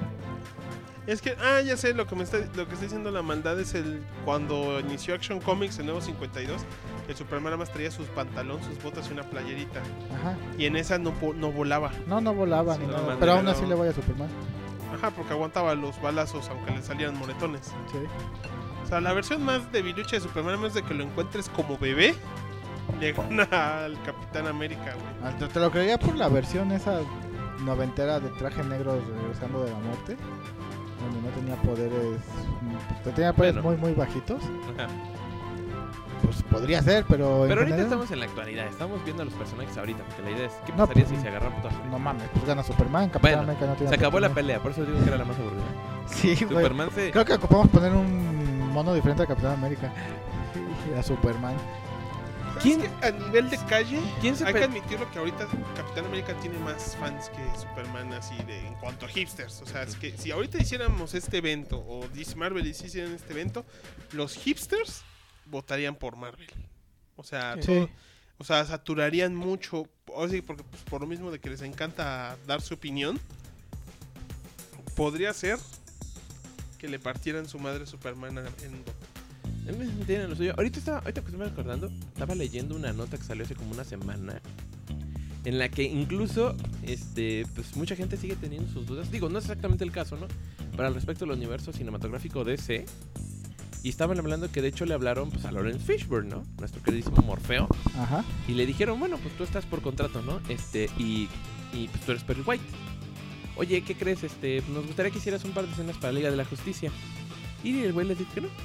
Es que, ah, ya sé, lo que me está, lo que está diciendo la maldad es el cuando inició Action Comics en Nuevo cincuenta y dos, el Superman nada más traía sus pantalones, sus botas y una playerita. Ajá. Y en esa no, po- no volaba. No, no volaba Sí, ni no, nada. man, Pero aún pero- así le voy a Superman. Ajá, porque aguantaba los balazos aunque le salieran moretones. Sí. O sea, la versión más debilucha de Superman, a menos de que lo encuentres como bebé, le gana al Capitán América, güey. Ah, Te, te lo creería por la versión esa noventera de traje negro regresando de la muerte. Donde no tenía poderes. mm, Tenía poderes Bueno. muy, muy bajitos. Ajá. Pues podría ser, pero. en Pero ahorita general, estamos en la actualidad, estamos viendo a los personajes ahorita, porque la idea es, ¿qué No, pasaría pues, si se agarran putazos? No mames, pues gana Superman. Capitán Bueno, América no tiene Se acabó la oportunidad. pelea, por eso digo que era la más aburrida. Sí, güey. Superman se... Creo que ocupamos poner un mono diferente a Capitán América. A Superman. ¿Quién- ¿Quién? A nivel de calle, ¿Quién se hay pe- que admitirlo que ahorita Capitán América tiene más fans que Superman así de en cuanto a hipsters. O sea, es que si ahorita hiciéramos este evento o D C Marvel hicieran este evento, los hipsters votarían por Marvel. O sea, Sí. todo- o sea, saturarían mucho, o sea, porque pues, por lo mismo de que les encanta dar su opinión, podría ser que le partieran su madre Superman en dos. Eh, Tienen lo suyo. Ahorita, estaba, ahorita que estoy recordando, estaba leyendo una nota que salió hace como una semana, en la que incluso este, pues mucha gente sigue teniendo sus dudas. Digo, no es exactamente el caso, ¿no? Pero al respecto del universo cinematográfico D C, Y estaban hablando que de hecho le hablaron pues, a Lawrence Fishburne, ¿no? Nuestro queridísimo Morfeo. Ajá. Y le dijeron, bueno, pues tú estás por contrato, ¿no? Este, y, y pues tú eres Perry White. Oye, ¿qué crees? Este, nos gustaría que hicieras un par de escenas para la Liga de la Justicia. Y el güey les dijo que no.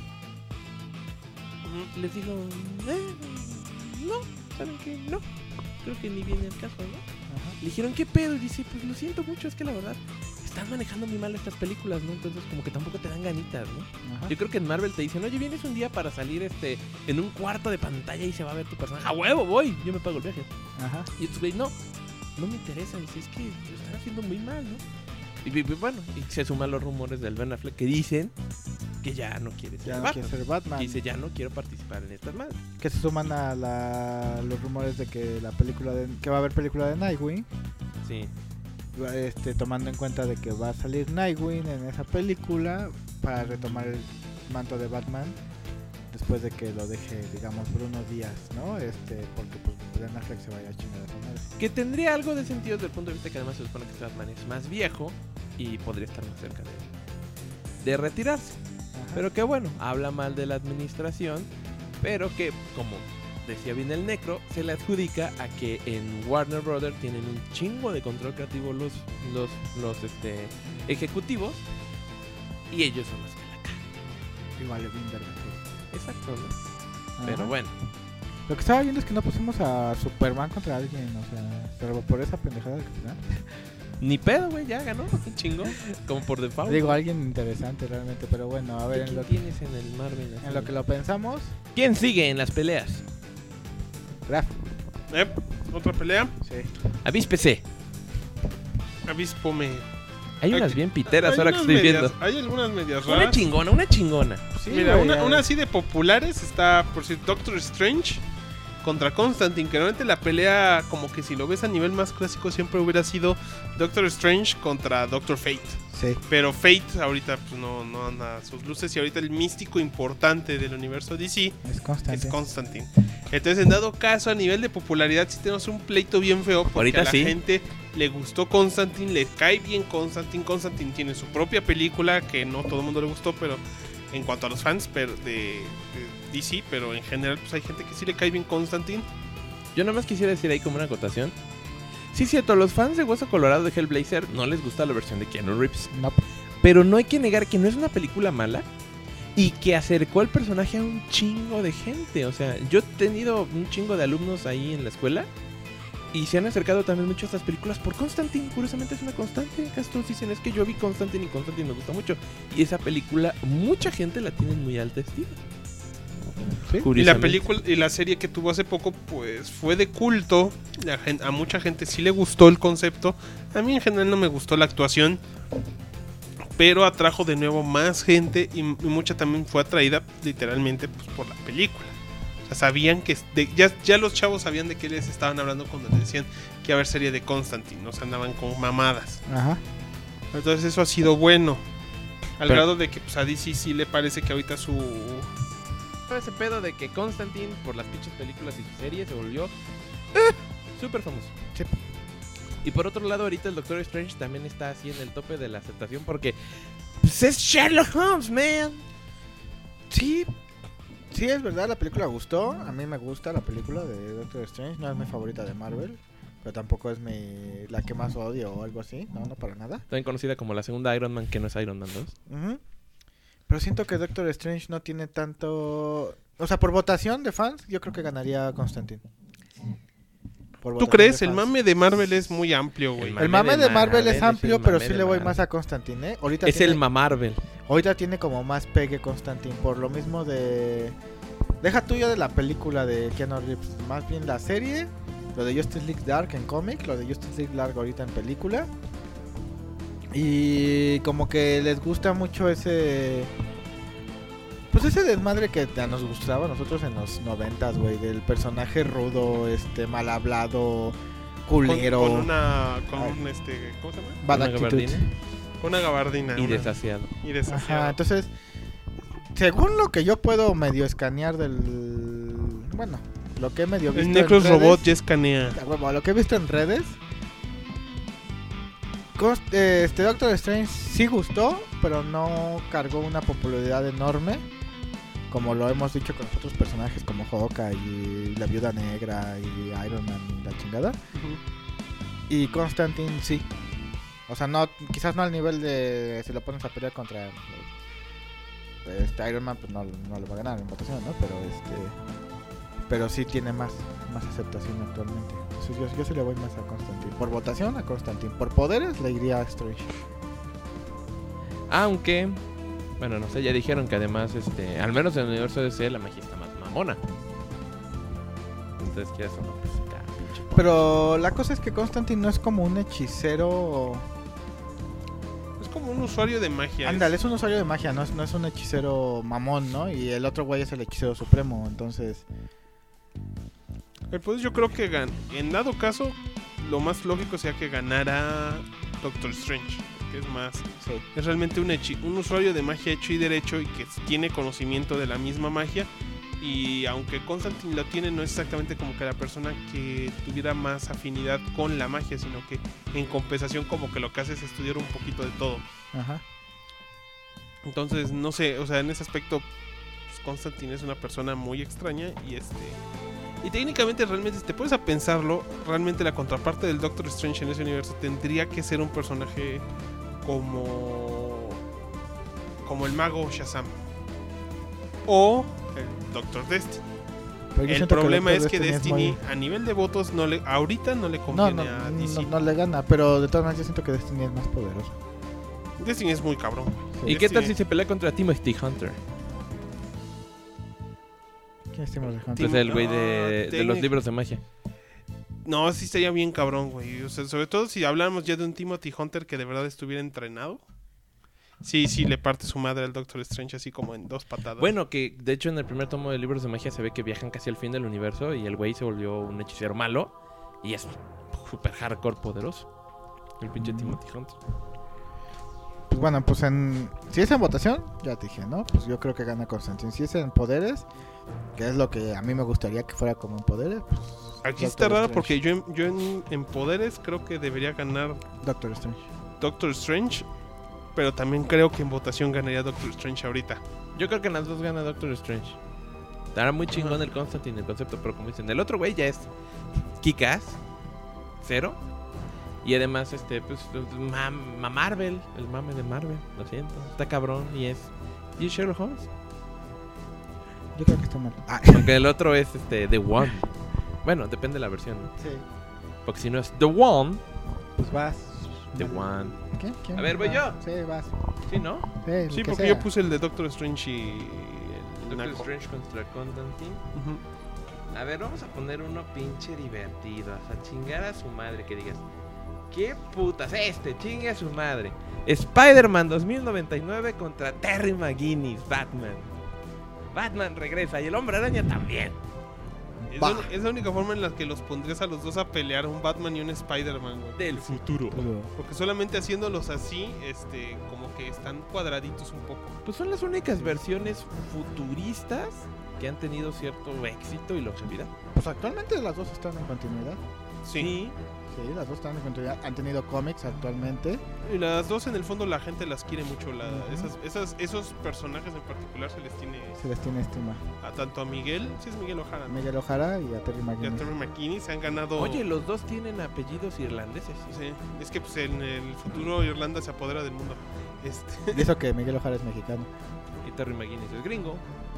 Les dijo, eh, no, ¿saben qué? No. Creo que ni viene al caso, ¿no? Ajá. Le dijeron, ¿qué pedo? Y dice, pues lo siento mucho, es que la verdad están manejando muy mal estas películas, ¿no? Entonces como que tampoco te dan ganitas, ¿no? Ajá. Yo creo que en Marvel te dicen, oye, vienes un día para salir este en un cuarto de pantalla y se va a ver tu personaje. ¡A huevo, voy! Yo me pago el viaje. Ajá. Y entonces, güey, no, no me interesa. Dice, es que lo están haciendo muy mal, ¿no? Y, y, y bueno, y se suman los rumores del Ben Affleck que dicen que ya no quiere ser Ya no Batman. quiere ser Batman. Y dice, ya no quiero participar en estas madres. Que se suman a la, los rumores de que la película de, que va a haber película de Nightwing, Sí. este, tomando en cuenta de que va a salir Nightwing en esa película para retomar el manto de Batman después de que lo deje, digamos, por unos días, ¿no? Este, porque pues Ben Affleck se vaya a chingar a su madre. Que tendría algo de sentido desde el punto de vista que además se supone que este Batman es más viejo y podría estar más cerca de, de retirarse. Ajá. Pero que bueno, habla mal de la administración, pero que, como decía bien el Necro, se le adjudica a que en Warner Brothers tienen un chingo de control creativo los, los, los este, ejecutivos y ellos son los que la cagan. Igual es bien verga todo. Exacto, ¿no? Ajá. Pero bueno, Lo que estaba viendo es que no pusimos a Superman contra alguien, o sea, salvo por esa pendejada del final. ni pedo, güey, ya ganó, chingo, como por default. Digo, alguien interesante realmente, pero bueno, a ver, en ¿Quién lo, que, tienes en el Marvel? en lo que lo pensamos, ¿Quién sigue en las peleas? Graf. Eh, otra pelea. Sí. Avíspese. Avíspome. Hay unas Aquí- bien piteras Hay ahora que unas estoy medias- viendo. Hay algunas medias Una raras. chingona, una chingona. Sí, Mira, güey, una, ya. una así de populares está, por si Doctor Strange contra Constantine, que realmente la pelea, como que si lo ves a nivel más clásico, siempre hubiera sido Doctor Strange contra Doctor Fate. Sí. Pero Fate ahorita pues, no, no anda a sus luces y ahorita el místico importante del universo D C Es constante. es Constantine. Entonces, en dado caso, a nivel de popularidad, sí tenemos un pleito bien feo porque Ahorita a la sí. gente le gustó Constantine, le cae bien Constantine. Constantine tiene su propia película que no todo el mundo le gustó, pero en cuanto a los fans pero de, de D C, pero en general pues hay gente que sí le cae bien Constantine. Yo nada más quisiera decir ahí como una acotación. Sí, cierto, a los fans de Hueso Colorado de Hellblazer no les gusta la versión de Keanu Reeves. No. Pero no hay que negar que no es una película mala y que acercó al personaje a un chingo de gente. O sea, yo he tenido un chingo de alumnos ahí en la escuela y se han acercado también mucho a estas películas por Constantine. Curiosamente es una constante. Casi todos dicen, es que yo vi Constantine y Constantine me gusta mucho. Y esa película, mucha gente la tiene en muy alta estima. Sí. Y la Curiosamente. película y la serie que tuvo hace poco pues fue de culto. La gen- a mucha gente sí le gustó el concepto. A mí en general no me gustó la actuación, pero atrajo de nuevo más gente y, y mucha también fue atraída literalmente pues, por la película. O sea, sabían que de- ya, ya los chavos sabían de qué les estaban hablando cuando les decían que iba a haber serie de Constantine. O sea, andaban con mamadas. Ajá. Entonces eso ha sido bueno. Al Pero- grado de que pues, a D C sí le parece que ahorita su... Todo ese pedo de que Constantine, por las pinches películas y su serie, se volvió eh, súper famoso. Sí. Y por otro lado, ahorita el Doctor Strange también está así en el tope de la aceptación porque pues, es Sherlock Holmes, man. Sí. Sí, es verdad, la película gustó. A mí me gusta la película de Doctor Strange. No es mi favorita de Marvel, pero tampoco es mi la que más odio o algo así. No, no para nada. También conocida como la segunda Iron Man, que no es Iron Man dos. Ujú. Pero siento que Doctor Strange no tiene tanto... O sea, por votación de fans, yo creo que ganaría Constantine. Por ¿Tú votación crees? de El fans. mame de Marvel es muy amplio, güey. El El mame de Marvel es es el amplio, pero mame sí de le voy Marvel. más a Constantine, ¿eh? Ahorita Es tiene, el Mamarvel. ahorita tiene como más pegue Constantine, por lo mismo de... Deja tuyo de la película de Keanu Reeves, más bien la serie, lo de Justice League Dark en cómic, lo de Justice League Dark ahorita en película. Y como que les gusta mucho ese... Pues ese desmadre que ya nos gustaba a nosotros en los noventas, güey, del personaje rudo, este, mal hablado, Con, culero, con una... Con Ay. un, este... ¿Cómo se llama? bad Una actitud. gabardina Con una gabardina. y una- desasiado. y desasiado. Ajá, entonces, según lo que yo puedo medio escanear del... Bueno, lo que he medio visto El Necros en redes, Robot ya escanea. a huevo, lo que he visto en redes, Const- eh, este Doctor Strange sí gustó, pero no cargó una popularidad enorme. como lo hemos dicho con los otros personajes como Hawkeye y la Viuda Negra y Iron Man y la chingada. Ujú. Y Constantine sí. O sea, no, quizás no al nivel de si lo pones a pelear contra este Iron Man, pues no, no lo va a ganar en votación, ¿no? Pero este pero sí tiene más, más aceptación actualmente. Entonces yo, yo sí le voy más a Constantine. Por votación a Constantine. Por poderes le iría a Strange. Aunque, bueno, no sé, ya dijeron que además, este, al menos en el universo D C, la magia está más mamona. Entonces, ¿qué es eso? No, pues acá, pinche poder. Pero la cosa es que Constantine no es como un hechicero. Es como un usuario de magia. Ándale, es- es un usuario de magia, no es, no es un hechicero mamón, ¿no? Y el otro güey es el hechicero supremo, entonces... Eh, Pues yo creo que gan- en dado caso, lo más lógico sería que ganara Doctor Strange. Que es más, Sí. es realmente un, hechi- un usuario de magia hecho y derecho y que s- tiene conocimiento de la misma magia. Y aunque Constantine lo tiene, no es exactamente como que la persona que tuviera más afinidad con la magia, sino que en compensación como que lo que hace es estudiar un poquito de todo. Ajá. Entonces, no sé, o sea, en ese aspecto, pues, Constantine es una persona muy extraña y este... Y técnicamente, realmente, si te pones a pensarlo, realmente la contraparte del Doctor Strange en ese universo tendría que ser un personaje como... como el mago Shazam. O el Doctor Destiny. Pero yo El siento problema Doctor es que Destiny Destiny, muy- a nivel de votos, no le, ahorita no le No, conviene no, a D C. no, no le gana, pero de todas maneras yo siento que Destiny es más poderoso. Destiny es muy cabrón, güey. ¿Y qué tal Destiny- si se pelea contra Timothy Hunter? ¿Quién es Timothy Hunter? Que es el güey no, de, de los técnic- libros de magia. No, sí estaría bien cabrón, güey. O sea, sobre todo si hablamos ya de un Timothy Hunter que de verdad estuviera entrenado. Sí, sí, le parte su madre al Doctor Strange así como en dos patadas. Bueno, que de hecho en el primer tomo de libros de magia se ve que viajan casi al fin del universo y el güey se volvió un hechicero malo y es super hardcore poderoso. El pinche Timothy Hunter. Pues bueno, pues en... Si es en votación, ya te dije, ¿no? Pues yo creo que gana Constantine. Si es en poderes, que es lo que a mí me gustaría que fuera como en poderes, pues... Aquí Doctor está raro Strange. porque yo, en, yo en, en poderes creo que debería ganar Doctor Strange. Doctor Strange. Pero también creo que en votación ganaría Doctor Strange ahorita. Yo creo que en las dos gana Doctor Strange. Estará muy chingón Ajá. el Constantine, el concepto, pero como dicen, el otro güey ya es Kick-Ass, cero. Y además, este, pues, ma, ma Marvel, el mame de Marvel, lo siento. Está cabrón y es. ¿Y es Sherlock Holmes? Yo creo que está mal. Ah, Aunque el otro es este The One. Bueno, depende de la versión, ¿no? sí. Porque si no es The One, Pues vas. The One. ¿Qué? ¿Quién? A ver, voy Ah, yo. Sí, vas. ¿Sí, no? Sí, el Sí, que porque sea. yo puse el de Doctor Strange y el Doctor Naco. Strange contra Constantine. Ujú. A ver, vamos a poner uno pinche divertido. A chingar a su madre, que digas. ¿Qué putas? Este, chingue a su madre. Spider-Man dos mil noventa y nueve contra Terry McGinnis, Batman. Batman regresa y el Hombre Araña también. Es, Va. la, es la única forma en la que los pondrías a los dos a pelear, un Batman y un Spider-Man, güey. Del futuro. Porque solamente haciéndolos así, este, como que están cuadraditos un poco. Pues son las únicas versiones futuristas que han tenido cierto éxito y longevidad. Pues actualmente las dos están en continuidad. Sí. Sí, las dos están en continuidad. Han tenido cómics actualmente. Y las dos en el fondo la gente las quiere mucho. La, Ujú. esas, esas, esos personajes en particular se les tiene Se les tiene estima. a tanto a Miguel, sí es Miguel Ojara, A ¿no? Miguel Ojara y a Terry Y a McGinnis. Terry McKinney se han ganado. Oye, los dos tienen apellidos irlandeses. Sí, es que pues en el futuro Irlanda se apodera del mundo. Este, Y eso que Miguel Ojara es mexicano. Y Terry McGinnis es gringo.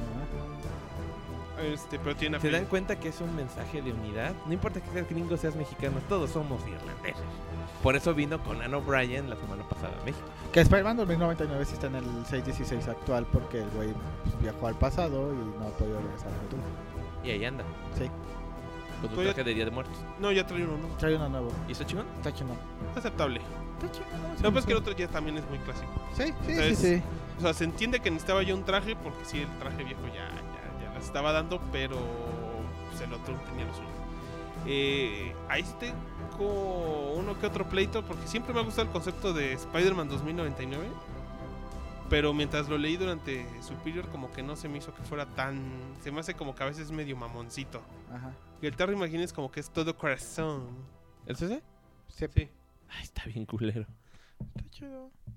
este, pero tiene ¿Se dan apellido. cuenta que es un mensaje de unidad? No importa que seas gringo, seas mexicano, todos somos irlandeses. Por eso vino Conan O'Brien la semana pasada a México. Que Spider-Man dos mil noventa y nueve sí está en el seiscientos dieciséis actual porque el güey pues, viajó al pasado y no ha podido regresar al futuro. Y ahí anda, Sí, con su Oye, traje de Día de Muertos. No, ya trae uno, ¿no? trae uno nuevo. ¿Y está chingón? Está chingón. Aceptable. Está chingón. Lo que pasa es que el otro ya también es muy clásico. Sí, sí, sí, Entonces, sí. O sea, se entiende que necesitaba yo un traje porque sí, el traje viejo ya, ya, ya las estaba dando, pero pues, el otro tenía lo suyo. Eh, ahí sí tengo uno que otro pleito porque siempre me ha gustado el concepto de Spider-Man dos mil noventa y nueve. Pero mientras lo leí durante Superior como que no se me hizo que fuera tan... Se me hace como que a veces medio mamoncito. Ajá. Y el Terry McGinnis como que es todo corazón. ¿Es ese? Sí. Sí. Ay, está bien culero. Está chido.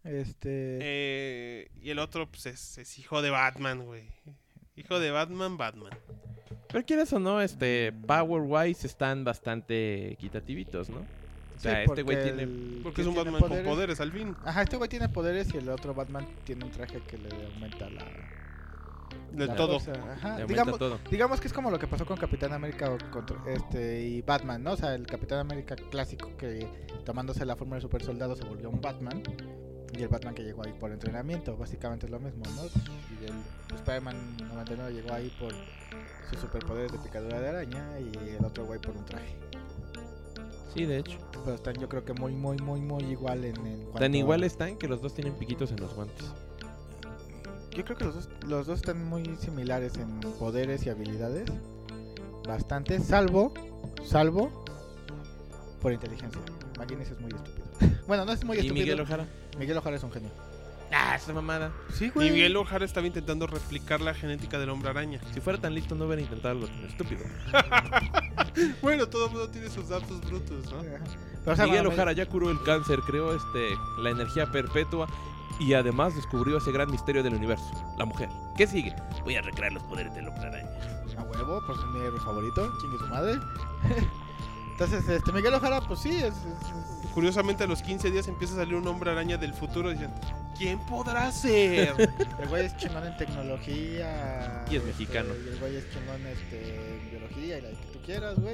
Este... Eh, y el otro, pues, es, es hijo de Batman, güey. Hijo de Batman, Batman. Pero quieras o no, este, power wise están bastante equitativitos, ¿no? O sea, sí, este güey porque tiene... el Porque que es un tiene Batman con poderes, al fin. Ajá, este güey tiene poderes y el otro Batman tiene un traje que le aumenta la... De la todo. fuerza. Ajá. le aumenta Digamos, todo. digamos que es como lo que pasó con Capitán América o contra- este, y Batman, ¿no? O sea, el Capitán América clásico que tomándose la forma de super soldado se volvió un Batman. Y el Batman que llegó ahí por entrenamiento, básicamente es lo mismo, ¿no? Y el Spider-Man noventa y nueve llegó ahí por sus superpoderes de picadura de araña y el otro güey por un traje. Sí, de hecho. Pero están yo creo que muy, muy, muy, muy igual en, en cuanto Tan a- igual están que los dos tienen piquitos en los guantes. Yo creo que los dos, los dos están muy similares en poderes y habilidades. Bastante, salvo, salvo por inteligencia. McGuinness es muy estúpido. Bueno, no es muy ¿Y estúpido. Miguel Ojara? Miguel Ojara es un genio. Ah, esa mamada. Sí, güey. Y Miguel Ojara estaba intentando replicar la genética del hombre araña. Si fuera tan listo no hubiera intentado algo tan estúpido. Bueno, todo el mundo tiene sus lapsos brutos, ¿no? Ajá. Pero, o sea, Miguel bueno, Ojara ya curó el cáncer, creó este la energía perpetua y además descubrió ese gran misterio del universo, la mujer. ¿Qué sigue? Voy a recrear los poderes del hombre araña. a huevo, pues es mi héroe favorito, chingue su madre. Entonces, este Miguel Ojara, pues sí, es, es- es- Curiosamente, a los quince días empieza a salir un hombre araña del futuro y dicen, ¿quién podrá ser? el güey es chingón en tecnología. Y es este, mexicano. y el güey es chingón este, en biología y la que tú quieras, güey.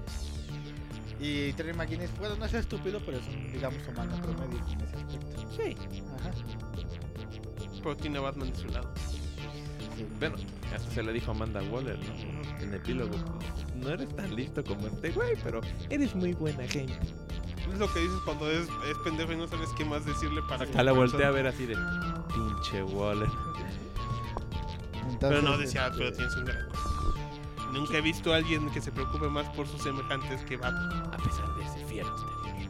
Y Terry McGuinness, bueno, no es estúpido, pero es un, digamos, humano promedio en ese aspecto. Sí. Ajá. Pero tiene a Batman de su lado. Sí. Bueno, hasta se lo dijo Amanda Waller, ¿no? En el epílogo. No eres tan listo como este güey, pero eres muy buena gente. Es lo que dices cuando es, es pendejo y no sabes qué más decirle para que Hasta la volteé a persona- ver así de pinche Waller. Entonces, Pero no decía, este, pero tienes un gran corazón. Nunca he visto a alguien que se preocupe más por sus semejantes que Batman. A pesar de ese fiel exterior.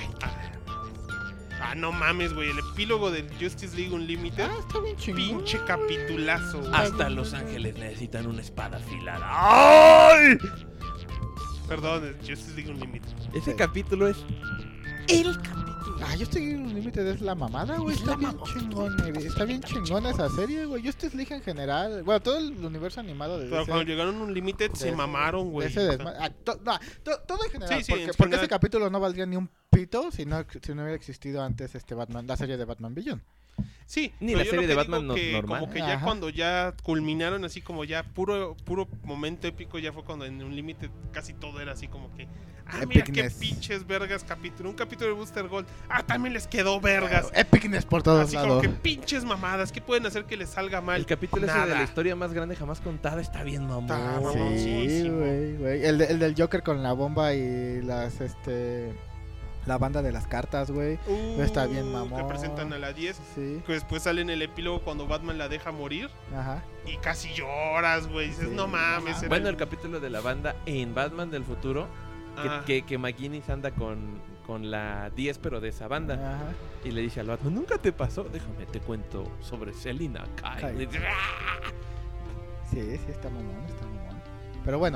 Ah, no mames, güey. El epílogo del Justice League Unlimited. Ah, está bien chingón. Pinche capitulazo, güey. Hasta Los Ángeles necesitan una espada afilada. ¡Ay! Perdón, es Justice League Unlimited. Ese Sí. capítulo es el capítulo. Ah, yo estoy en un límite de la mamada, güey. Está bien chingón, eh, está bien chingona esa serie, güey. Yo estoy League en general. Bueno, todo el universo animado de Pero D C, cuando llegaron a Unlimited de se ese- mamaron, de güey. ese desma- ah, to- no, to- todo en general. Sí, sí, porque en porque general. ese capítulo no valdría ni un pito si no, si no hubiera existido antes este Batman, la serie de Batman Beyond. Sí, Ni pero la yo serie lo de que Batman digo no- que normal. Como que ya Ajá. cuando ya culminaron así como ya puro puro momento épico, ya fue cuando en Unlimited casi todo era así como que ah, mira qué Epicness. pinches vergas capítulo, un capítulo de Booster Gold. Ah, también les quedó vergas. Epicness por todos Así como lados. que pinches mamadas, ¿qué pueden hacer que les salga mal? El capítulo ese de Nada. la historia más grande jamás contada está bien mamón. Está Sí, mamoncísimo. güey, güey. El, de- el del Joker con la bomba y las, este... La banda de las cartas, güey. Uh, está bien mamón. Que presentan a la diez. Sí, Que después sale en el epílogo cuando Batman la deja morir ajá. y casi lloras, güey. Dices, Sí, no no mames. mames. era Bueno, el- el capítulo de la banda en Batman del futuro, que, Ajá. que, que McGuinness anda con, con la diez, pero de esa banda. Ajá. Y le dice al Batman, ¿nunca te pasó? Déjame, te cuento sobre Selina Kyle. Kyle. Y dice, "Ah". Sí, sí, está mamón, está mamón. Pero bueno.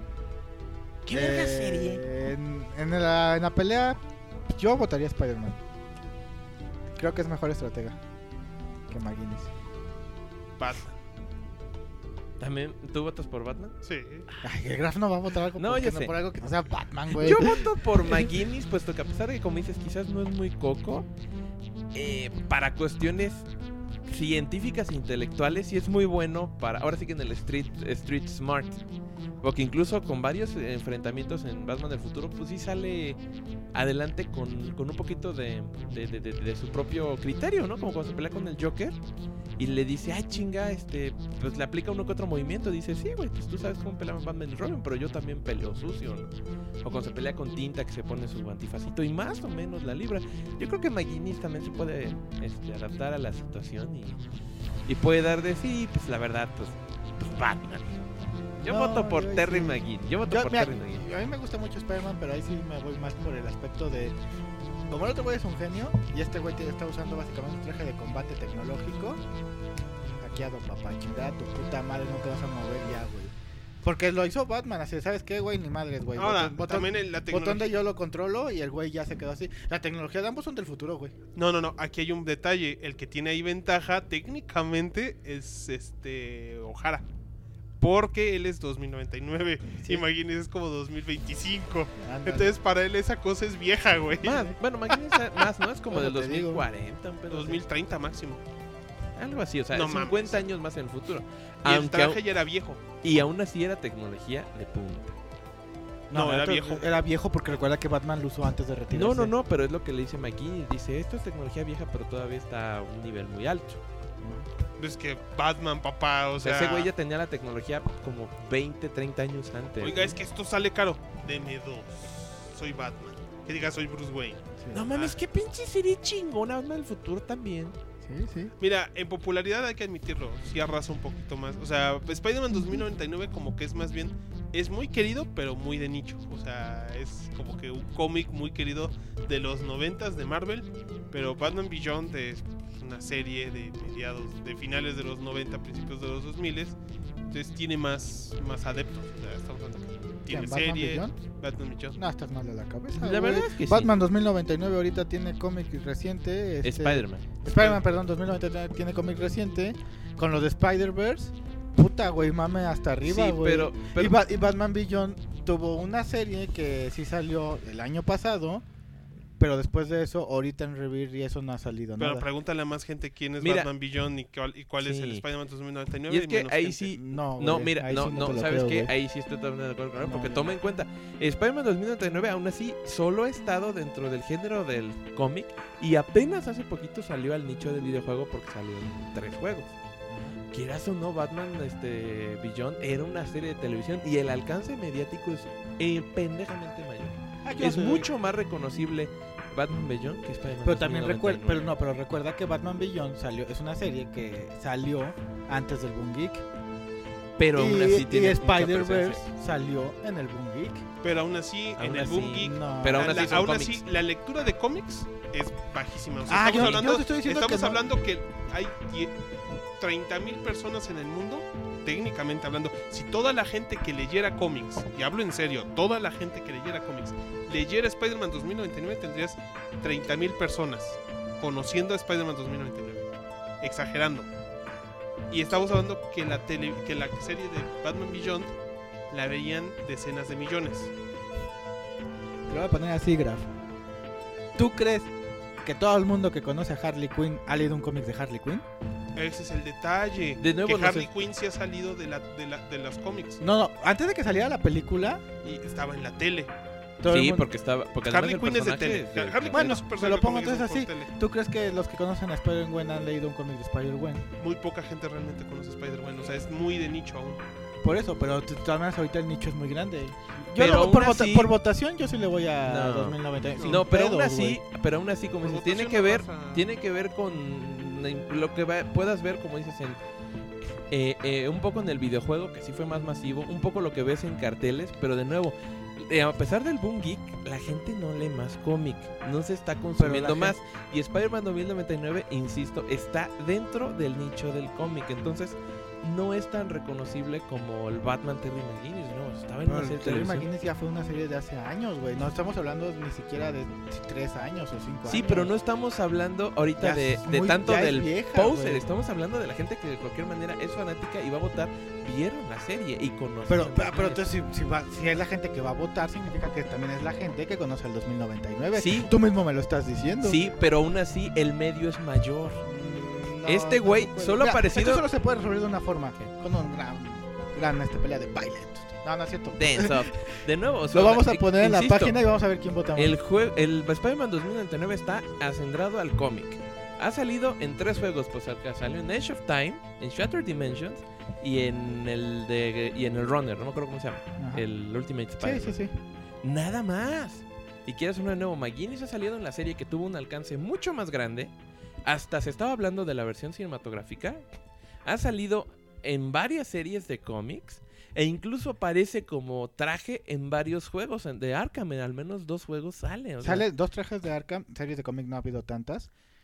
¿Qué verga eh, serie? En, en, la, en la pelea, yo votaría a Spider-Man. Creo que es mejor estratega que McGuinness. Batman. ¿También tú votas por Batman? Sí. Ay, el Graf no va a votar algo No, porque ya no, sé. por algo que no sea Batman, güey. Yo voto por McGuinness, puesto que a pesar de que, como dices, quizás no es muy coco, eh, para cuestiones científicas e intelectuales sí es muy bueno para, ahora sí que en el Street, street Smart, porque incluso con varios eh, enfrentamientos en Batman del futuro, pues sí sale adelante con, con un poquito de, de, de- de- de su propio criterio, ¿no? Como cuando se pelea con el Joker y le dice, ay chinga, este, pues le aplica uno que otro movimiento, dice, sí, güey, pues tú sabes cómo pelean Batman y Robin, pero yo también peleo sucio, ¿no? O cuando se pelea con Tinta, que se pone su antifacito y más o menos la libra. Yo creo que McGuinness también se puede este, adaptar a la situación y, y puede dar de sí, pues la verdad, pues, pues Batman. Yo No, voto por yo ahí Terry sí. McGuinness. Yo voto Yo, por mira, Terry McGuinness. a mí me gusta mucho Spider-Man, pero ahí sí me voy más por el aspecto de... Como el otro güey es un genio, y este güey te- está usando básicamente un traje de combate tecnológico. Hackeado, papá, chingada, tu puta madre, no te vas a mover ya, güey. Porque lo hizo Batman, así, ¿sabes qué, güey? Ni madres, güey. Ahora, Botón- botón- también el- la tecnología... Botón de yo lo controlo y el güey ya se quedó así. La tecnología de ambos son del futuro, güey. No, no, no, aquí hay un detalle. El que tiene ahí ventaja técnicamente es este O'Hara. Porque él es dos mil noventa y nueve. Sí. Imagínense, es como dos mil veinticinco. Ándale. Entonces para él esa cosa es vieja, güey. Más, bueno, imagínense más, ¿no? Es como ¿Cómo del te dos mil digo? cuarenta, un pedo así. dos mil treinta máximo. Algo así, o sea, No cincuenta mames. años más en el futuro. Y el Aunque traje aún- ya era viejo. y aún así era tecnología de punta. No, era otro- viejo. Era viejo porque recuerda que Batman lo usó antes de retirarse. No, no, no, pero es lo que le dice McGuinness. Dice, esto es tecnología vieja, pero todavía está a un nivel muy alto. Es que Batman, papá, o O sea, sea... ese güey ya tenía la tecnología como veinte, treinta años antes. Oiga, es que esto sale caro. Deme dos. Soy Batman. Que diga, soy Bruce Wayne. Sí. No mames, qué pinche serie chingona, Batman del futuro también. Sí, sí. Mira, en popularidad hay que admitirlo, sí arrasa un poquito más. O sea, Spider-Man dos mil noventa y nueve como que es más bien, es muy querido, pero muy de nicho. O sea, es como que un cómic muy querido de los noventas de Marvel, pero Batman Beyond es una serie de mediados, de finales de los noventa, principios de los dos mil, entonces tiene más, más adeptos. O sea, estamos hablando que tiene ¿Quién, Batman serie, Beyond? Batman Beyond. No, estás mal de la cabeza. La güey. verdad es que sí. Batman dos mil noventa y nueve ahorita tiene cómic reciente. este- Spider-Man. Spider-Man, perdón, dos mil noventa y nueve tiene cómic reciente. Con los de Spider-Verse. Puta, güey, mame hasta arriba, Sí, güey. pero, pero Y, Ba- y Batman Beyond tuvo una serie que sí salió el año pasado. Pero después de eso, ahorita en Rebirth y eso no ha salido Pero nada. pregúntale a más gente quién es Mira. Batman Beyond y cuál, y cuál es el Sí. Spider-Man dos mil noventa y nueve. y es que menos ahí gente. sí. No, No, güey, mira, ahí no, sí no, te lo ¿sabes creo, qué? güey. Ahí sí estoy totalmente de acuerdo con él, No, porque ya toma no. en cuenta, Spider-Man dos mil noventa y nueve aún así solo ha estado dentro del género del cómic y apenas hace poquito salió al nicho del videojuego porque salió en tres juegos. Quieras o no, Batman este, Beyond era una serie de televisión y el alcance mediático es eh, pendejamente mayor. Ah, yo Es sé. mucho más reconocible Batman Beyond que Spider-Man Pero también dos mil recuerda, noventa y pero nueve. no, pero recuerda que Batman Beyond salió, es una serie que salió antes del Boom Geek. Pero aún y, así y tiene mucha Spider-Verse presencia. salió en el Boom Geek. Pero aún así, en Aún el Boom así, Geek, No. Pero aún la- así la- son aún cómics. así, la lectura de cómics es bajísima. O sea, Ah, estamos yo- hablando, yo te estoy diciendo estamos que no. hablando que hay die- treinta mil personas en el mundo, técnicamente hablando. Si toda la gente que leyera cómics, y hablo en serio, toda la gente que leyera cómics, leyera Spider-Man dos mil noventa y nueve, tendrías treinta mil personas conociendo a Spider-Man dos mil noventa y nueve. Exagerando. Y estamos hablando que la, tele, que la serie de Batman Beyond la veían decenas de millones. Te lo voy a poner así, Graf. ¿Tú crees que todo el mundo que conoce a Harley Quinn ha leído un cómic de Harley Quinn? Ese es el detalle. De nuevo, que no Harley sé. Quinn sí ha salido de, la, de, la, de los cómics No, no, antes de que saliera la película, y estaba en la tele. todo el Sí, mundo- porque estaba. Porque además Harley el Quinn es de personaje tele. es de- Harley Quinn Bueno, es un se personaje lo pongo cómics entonces por así. tele. ¿Tú crees que los que conocen a Spider-Gwen han leído un cómic de Spider-Gwen? Muy poca gente realmente conoce a Spider-Man. O sea, es muy de nicho aún. Por eso, pero t- también ahorita el nicho es muy grande. Yo Pero lo- aún por, vota- así- por votación yo sí le voy a No. dos mil noventa. sin No, pero pedo, aún así, güey. pero aún así, como Por dices, tiene votación que no ver, pasa. tiene que ver con lo que va- puedas ver, como dices, en eh, eh, un poco en el videojuego, que sí fue más masivo, un poco lo que ves en carteles, pero de nuevo, eh, a pesar del boom geek, la gente no lee más cómic, no se está consumiendo la más. Y Spider-Man dos mil noventa y nueve, insisto, está dentro del nicho del cómic, entonces no es tan reconocible como el Batman Terry McGuinness, no, estaba en Pero una serie de Terry televisión. McGuinness ya fue una serie de hace años, güey. No estamos hablando ni siquiera de tres años o cinco años. Sí, pero no estamos hablando ahorita Ya de, es de muy- tanto ya es del vieja, poser, güey. estamos hablando de la gente que de cualquier manera es fanática y va a votar, vieron la serie y conocen. Pero, el pero, pero personaje. entonces, si, si, va- si es la gente que va a votar, significa que también es la gente que conoce el dos mil noventa y nueve. Sí. Tú mismo me lo estás diciendo. Sí, pero aún así el medio es mayor. Mm, no, Este no güey se puede. solo ha Mira, aparecido- Esto solo se puede resolver de una forma. Con un gran, gran este, pelea de baile. No, no es cierto. Dance Off. De nuevo, o sea, Lo vamos a eh, poner en la insisto, página y vamos a ver quién vota más. El, jue- el Spider-Man dos mil noventa y nueve está acendrado al cómic. Ha salido en tres juegos, pues acá salió en Edge of Time, en Shattered Dimensions y en el de y en el Runner, no me acuerdo cómo se llama, Ajá. el Ultimate Sí, Spider-Man. sí, sí. Nada más. Y quieres uno de nuevo, McGuinness ha salido en la serie que tuvo un alcance mucho más grande. Hasta se estaba hablando de la versión cinematográfica. Ha salido en varias series de cómics. E incluso aparece como traje en varios juegos en- de Arkham. En al menos dos juegos sale. o sea, Sale dos trajes de Arkham. Series de cómic no ha habido tantas.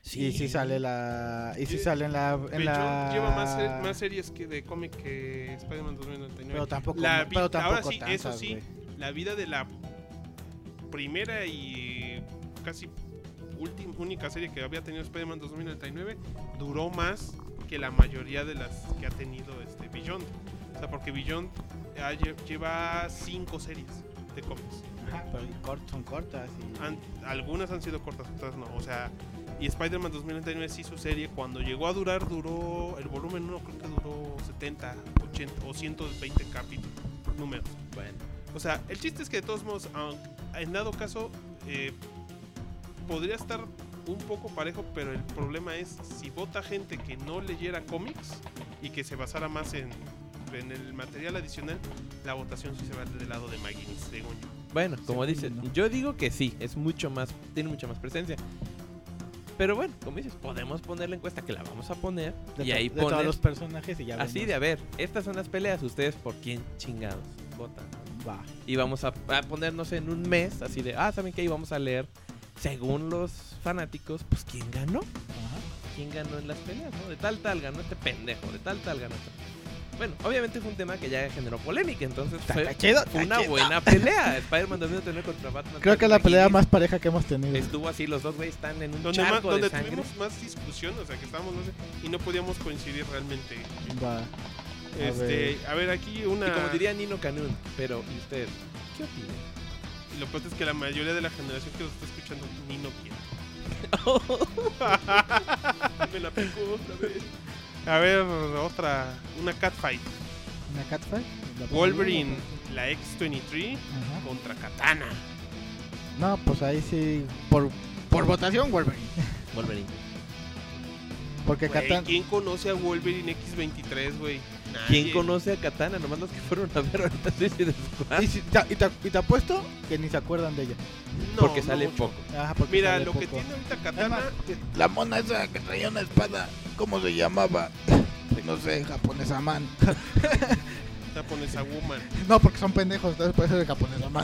Y si sale la... Y si Sí. sale en la... En Beyond la... lleva más, ser- más series que de cómic que Spider-Man dos mil noventa y nueve. Pero tampoco, La vi- pero tampoco ahora sí, tantas, eso sí, güey. la vida de la primera y casi última, única serie que había tenido Spider-Man dos mil noventa y nueve duró más que la mayoría de las que ha tenido este Beyond. O sea, porque Beyond ha lle- lleva cinco series de cómics. Ajá, pero cort- son cortas y... Han- algunas han sido cortas, otras no. O sea, y Spider-Man dos mil noventa y nueve sí su serie, cuando llegó a durar, duró, el volumen uno creo que duró setenta, ochenta o ciento veinte capítulos, números. Bueno. O sea, el chiste es que de todos modos, aun- en dado caso, eh, podría estar un poco parejo, pero el problema es si vota gente que no leyera cómics y que se basara más en, en el material adicional, la votación sí se va del lado de McGuinness, según yo. Bueno, como Sí, dice, no. yo digo que sí, es mucho más, tiene mucha más presencia. Pero bueno, como dices, podemos poner la encuesta que la vamos a poner de y to- ahí de todos poner los personajes y ya así vemos. de a ver, estas son las peleas, ustedes por quién chingados votan. Va. Y vamos a, a ponernos en un mes así de, ah, ¿saben qué? Y vamos a leer, según los fanáticos, pues quién ganó, Ajá. quién ganó en las peleas, ¿no? De tal tal ganó este pendejo, de tal tal ganó este. Bueno, obviamente fue un tema que ya generó polémica, entonces Está- fue está chido, fue está una chido. buena pelea. Spider-Man dos mil noventa y nueve contra Batman. Creo que es la contra pelea McGuinness. más pareja que hemos tenido. Estuvo así, los dos güeyes están en un Donde, más, charco donde de sangre. tuvimos más discusión, o sea, que estábamos, no sé, y no podíamos coincidir realmente. Va. Este, a ver, aquí una... Y como diría Nino Canún, pero ¿y usted qué opina? Y lo peor es que la mayoría de la generación que nos está escuchando ni no quiere. Me la picó otra vez. A ver, otra, una catfight. ¿Una catfight? ¿La Wolverine, ponemos? la X veintitrés Ajá. contra Katana. No, pues ahí sí. Por, por votación, Wolverine. Wolverine. Porque Güey, Katana. ¿quién conoce a Wolverine X veintitrés, güey? ¿Quién Nadie. conoce a Katana? Nomás los que fueron a ver ahorita Suicide Squad. Y, si- te, y, te, y te apuesto que ni se acuerdan de ella. No, Porque no sale mucho. poco. Ajá, porque Mira, sale lo que poco. tiene ahorita Es Katana... más, la mona esa que traía una espada, ¿cómo se llamaba? No sé, japonesa man. Japonesa Woman. No, porque son pendejos, entonces puede ser de japonesa man.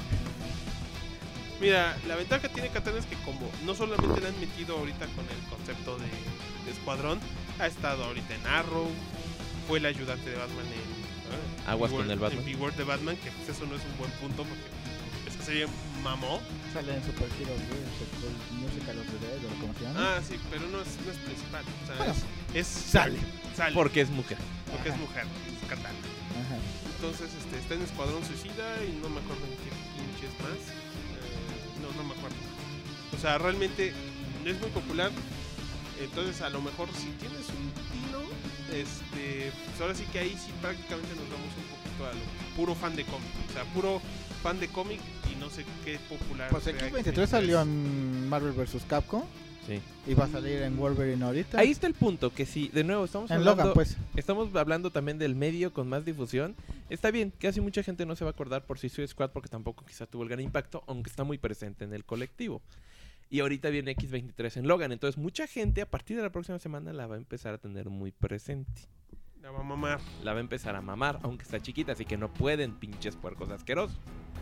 Mira, la ventaja que tiene Katana es que como no solamente le han metido ahorita con el concepto de, de escuadrón, ha estado ahorita en Arrow, fue el ayudante de Batman en ¿eh? Aguas Beware- con el Batman. en Beware de Batman, que pues eso no es un buen punto porque esa serie mamó. Sale en Super Hero, güey, el Musical of the Dead, o como se llama. Ah, sí, pero no es, no es principal. O sea, Bueno, es, es sale. sale Porque es mujer. porque es Ajá. mujer, es Katana. Ajá. Entonces este, está en Escuadrón Suicida y no me acuerdo en qué pinches más. Eh, no, no me acuerdo. O sea, realmente es muy popular. Entonces, a lo mejor si tienes un tino, este, pues ahora sí que ahí sí prácticamente nos vamos un poquito a lo puro fan de cómic. O sea, puro fan de cómic y no sé qué popular. Pues sea X veintitrés salió en Marvel versus. Capcom Sí. y va a salir en Wolverine ahorita. Ahí está el punto, que si, de nuevo, estamos en hablando, Logan, pues. estamos hablando también del medio con más difusión. Está bien, casi mucha gente no se va a acordar por Suicide Squad porque tampoco quizá tuvo el gran impacto, aunque está muy presente en el colectivo. Y ahorita viene X veintitrés en Logan, entonces mucha gente a partir de la próxima semana la va a empezar a tener muy presente. La va a mamar. La va a empezar a mamar, aunque está chiquita, así que no pueden, pinches puercos asquerosos.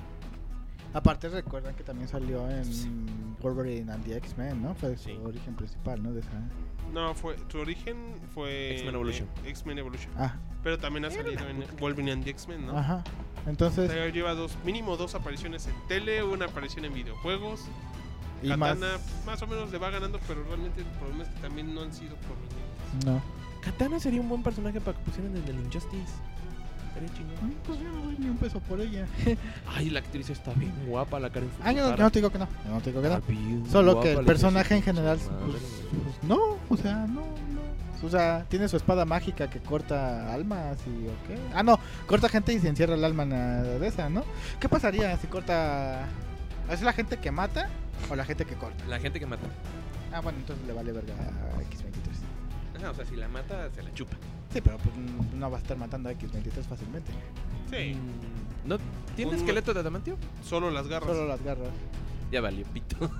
Aparte recuerdan que también salió en Wolverine and the X-Men, ¿no? Fue Sí. su origen principal, ¿no? De esa... No, fue su origen fue X-Men Evolution. eh, X-Men Evolution. Ah, Pero también ha salido en Wolverine and the X-Men, ¿no? ajá. O Entonces, sea, lleva dos, mínimo dos apariciones en tele, una aparición en videojuegos. y más... Katana más... o menos le va ganando, pero realmente el problema es que también no han sido prominentes. No. Katana sería un buen personaje para que pusieran en el Injustice. Estaría chingón. Mm, Pues yo no doy ni un peso por ella. Ay, la actriz está bien guapa, la cara Ah, yo no, yo no te digo que no. Yo no te digo que no. Está bien Solo guapa, que la el personaje en hija de su general, madre, pues, güey. pues, no, o sea, no, no. O sea, tiene su espada mágica que corta almas y o qué. Ah, no, corta gente y se encierra el alma en la de esa, ¿no? ¿Qué pasaría si corta? ¿Es la gente que mata o la gente que corta? La gente que mata. Ah, bueno, entonces le vale verga a X veintitrés. Ajá, o sea, si la mata, se la chupa. Sí, pero pues mm, no va a estar matando a X veintitrés fácilmente. Sí, Mm, ¿No tiene Un- esqueleto de adamantio? solo las garras. Solo las garras. Ya valió, pito.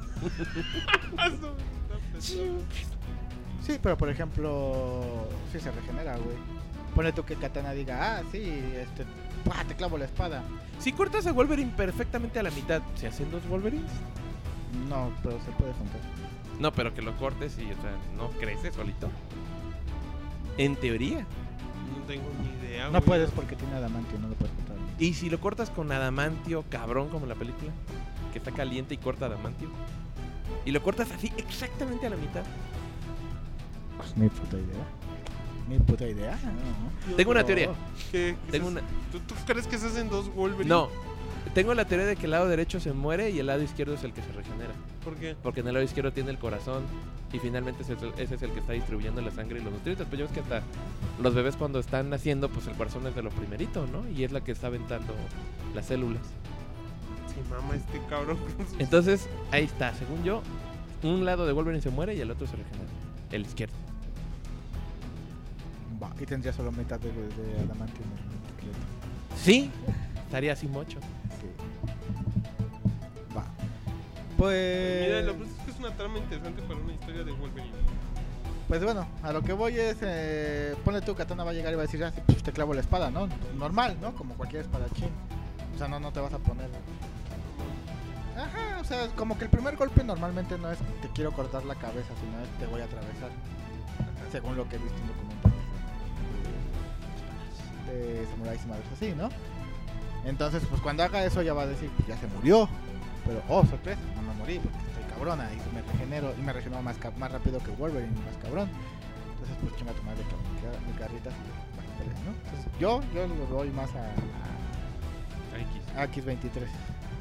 Sí, pero por ejemplo, sí se regenera, güey. Pone tú que Katana diga, ah, sí, este, ¡pah! Te clavo la espada. Si cortas a Wolverine perfectamente a la mitad, ¿se hacen dos Wolverines? No, pero se puede juntar. No, pero que lo cortes y, o sea, no crece solito. En teoría. No tengo ni idea, No güey. puedes porque tiene adamantio, no lo puedes juntar. Y si lo cortas con adamantio, cabrón, como en la película, que está caliente y corta adamantio, y lo cortas así exactamente a la mitad. Pues ni puta idea. Ni puta idea. No. Tengo una No. teoría. ¿Qué? Tengo ¿Es- una... ¿Tú, ¿Tú crees que se hacen dos Wolverine? No, tengo la teoría de que el lado derecho se muere y el lado izquierdo es el que se regenera. ¿Por qué? Porque en el lado izquierdo tiene el corazón y finalmente ese es el, ese es el que está distribuyendo la sangre y los nutrientes. Pues yo ves que hasta los bebés cuando están naciendo, pues el corazón es de lo primerito, ¿no? Y es la que está aventando las células. Sí, mama, este cabrón. con sus- Entonces, ahí está, según yo, un lado de Wolverine se muere y el otro se regenera. El izquierdo. Va, y tendría solo mitad de, de adamantio en el esqueleto. Sí, estaría así mocho. Sí. Va. Pues. Mira, lo que pasa es que es una trama interesante para una historia de Wolverine. Pues bueno, a lo que voy es. Eh, ponle tú, Katana va a llegar y va a decir, ah, sí, pues te clavo la espada, ¿no? Normal, ¿no? Como cualquier espadachín. O sea, no, no te vas a poner. Ajá, o sea, como que el primer golpe normalmente no es te quiero cortar la cabeza, sino es te voy a atravesar. Según lo que he visto en documentales de, de samuráis y madres así, ¿no? Entonces, pues cuando haga eso ya va a decir, pues ya se murió. Pero, oh, sorpresa, no me morí porque estoy cabrona y me regenero y me regenero más, ca- más rápido que Wolverine, más cabrón. Entonces, pues chinga tu madre, cabrón, me queda- mi carrita va a pelear, ¿no? Entonces, yo, yo le doy más a, X. a X veintitrés.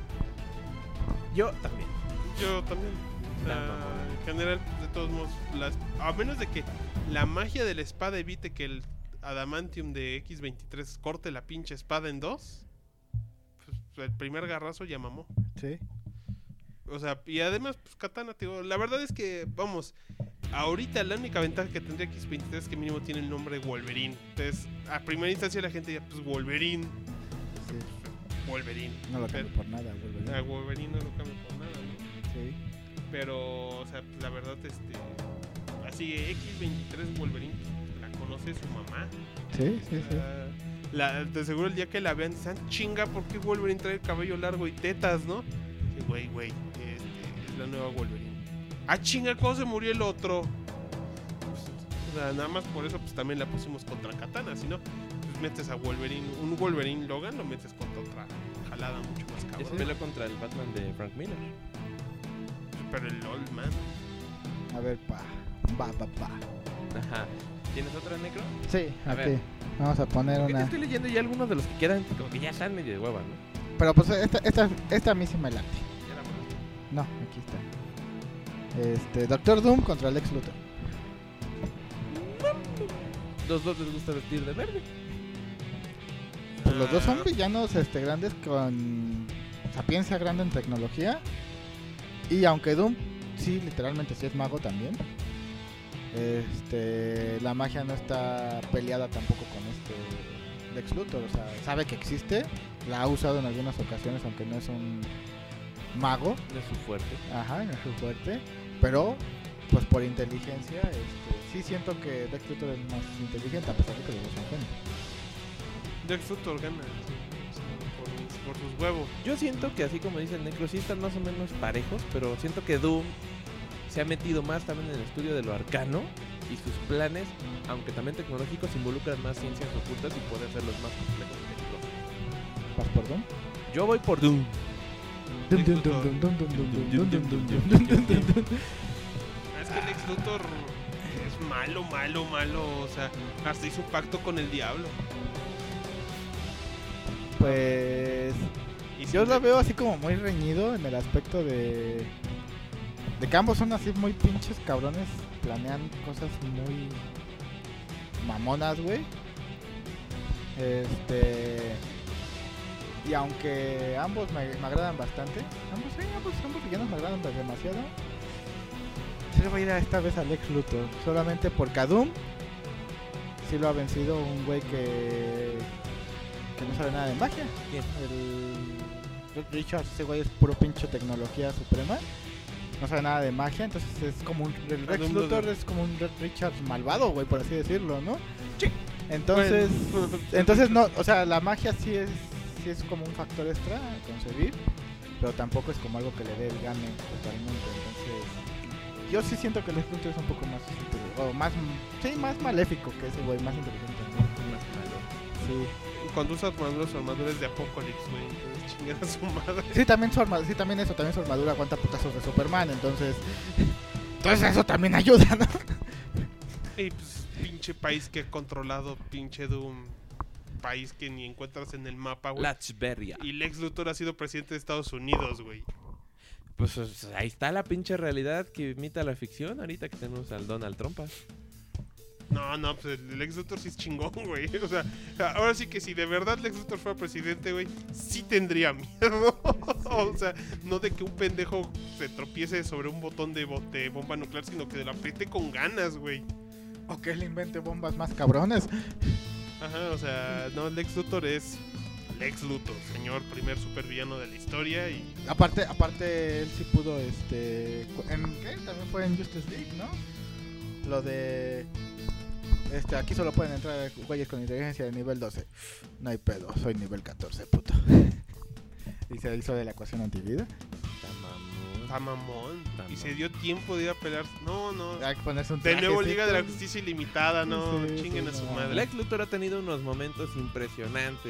Yo también. Yo también. O sea, No, no, no. en general, de todos modos, las, a menos de que la magia de la espada evite que el adamantium de X veintitrés corte la pinche espada en dos, pues el primer garrazo ya mamó. Sí. O sea, y además, pues Katana, tío, la verdad es que, vamos, ahorita la única ventaja que tendría X veintitrés es que mínimo tiene el nombre Wolverine. Entonces, a primera instancia la gente diría, pues Wolverine, Sí. Wolverine. No lo Pero- cambio por nada, Wolverine. A Wolverine no lo cambia por nada, ¿no? Sí. Pero, o sea, la verdad, este. Así, X veintitrés Wolverine, la conoce su mamá. Sí, sí, O sí. sea, la, de seguro el día que la vean, dicen, chinga, ¿por qué Wolverine trae el cabello largo y tetas, no? Sí, güey, güey, este, es la nueva Wolverine. Ah, chinga, ¿cómo se murió el otro? Pues, o sea, nada más por eso, pues también la pusimos contra Katana, si no, pues metes a Wolverine, un Wolverine Logan, lo metes contra otra jalada mucho más Ya se cabrón. peleó contra el Batman de Frank Miller. Pero el Old Man. A ver, pa. Va, pa, pa. Ajá. ¿Tienes otra, Necro? Sí, A aquí. ver. Vamos a poner Porque te una. estoy leyendo ya algunos de los que quedan, como que ya están medio de hueva, ¿no? Pero pues esta, esta, esta a mí sí me late. Ya la vamos. No, aquí está. Este, Doctor Doom contra Lex Luthor. Los dos les gusta vestir de verde. Pues los dos son Ah, villanos este, grandes con sapiencia grande en tecnología. Y aunque Doom sí, literalmente sí es mago también. Este, la magia no está peleada tampoco con este Lex Luthor. O sea, sabe que existe. La ha usado en algunas ocasiones, aunque no es un mago. No es su fuerte. Ajá, no es su fuerte. Pero, pues por inteligencia, este, sí siento que Lex Luthor es más inteligente, a pesar de que los dos son genios. Lex Luthor gana sí, por, mis- por sus huevos. Yo siento que así como dice el Necro, sí están más o menos parejos, pero siento que Doom se ha metido más también en el estudio de lo arcano y sus planes, aunque también tecnológicos, involucran más ciencias ocultas y pueden hacerlos más complejos que los- ¿Vas por Doom? Yo voy por Doom. Dum, Lex dum, dum, Luthor. dum, dum, dum, dum, dum, dum, dum, dum, dum, dum, dum, dum. Es que Lex Luthor es malo, malo, malo. O sea, hasta hizo un pacto con el diablo. Pues Y yo sin- lo veo así como muy reñido en el aspecto de de que ambos son así muy pinches cabrones, planean cosas muy mamonas, güey. Este y aunque ambos me, me agradan bastante, ambos sí, ambos, ambos villanos me agradan demasiado. Sí le voy a ir a esta vez a Lex Luthor, solamente porque a Doom sí lo ha vencido un güey que que no sabe nada de magia. ¿Quién? El Red Richards, ese güey es puro pinche tecnología suprema. No sabe nada de magia, entonces es como un el Lex Alumno Luthor de- es como un Red Richards malvado, güey, por así decirlo, ¿no? Entonces, Bueno, pues, entonces no, o sea, la magia sí es sí es como un factor extra a concebir, pero tampoco es como algo que le dé el gane totalmente. Entonces, yo sí siento que Lex Luthor es un poco más, o más, sí, más maléfico que ese güey, más inteligente, ¿no? Más malo. Sí. Cuando usa armadura, su armadura es de Apocalypse, güey. Entonces chingar a su madre. Sí, también su armadura, sí, también eso, también su armadura aguanta putazos de Superman, entonces, entonces eso también ayuda, ¿no? Y pues, pinche país que ha controlado, pinche Doom. País que ni encuentras en el mapa, güey. Latveria. Y Lex Luthor ha sido presidente de Estados Unidos, güey. Pues o sea, ahí está la pinche realidad que imita la ficción ahorita que tenemos al Donald Trump. No, no, pues el Lex Luthor sí es chingón, güey. O sea, ahora sí que si de verdad Lex Luthor fuera presidente, güey, sí tendría miedo. O sea, no de que un pendejo se tropiece sobre un botón de, bo- de bomba nuclear, sino que la apriete con ganas, güey. O que él invente bombas más cabrones. Ajá, o sea, no, Lex Luthor es Lex Luthor, señor primer supervillano de la historia y... Aparte, aparte él sí pudo, este, ¿en qué? También fue en Justice League, ¿no? Lo de, este, aquí solo pueden entrar güeyes con inteligencia de nivel doce. No hay pedo, soy nivel catorce, puto. Y se hizo de la ecuación antivida. Está mamón. Está Y se mamón. dio tiempo de ir a pelear. No, no. Hay que ponerse un De nuevo trajecito. Liga de la Justicia Ilimitada, no. Sí, Chinguen sí, a su no. madre. Lex Luthor ha tenido unos momentos impresionantes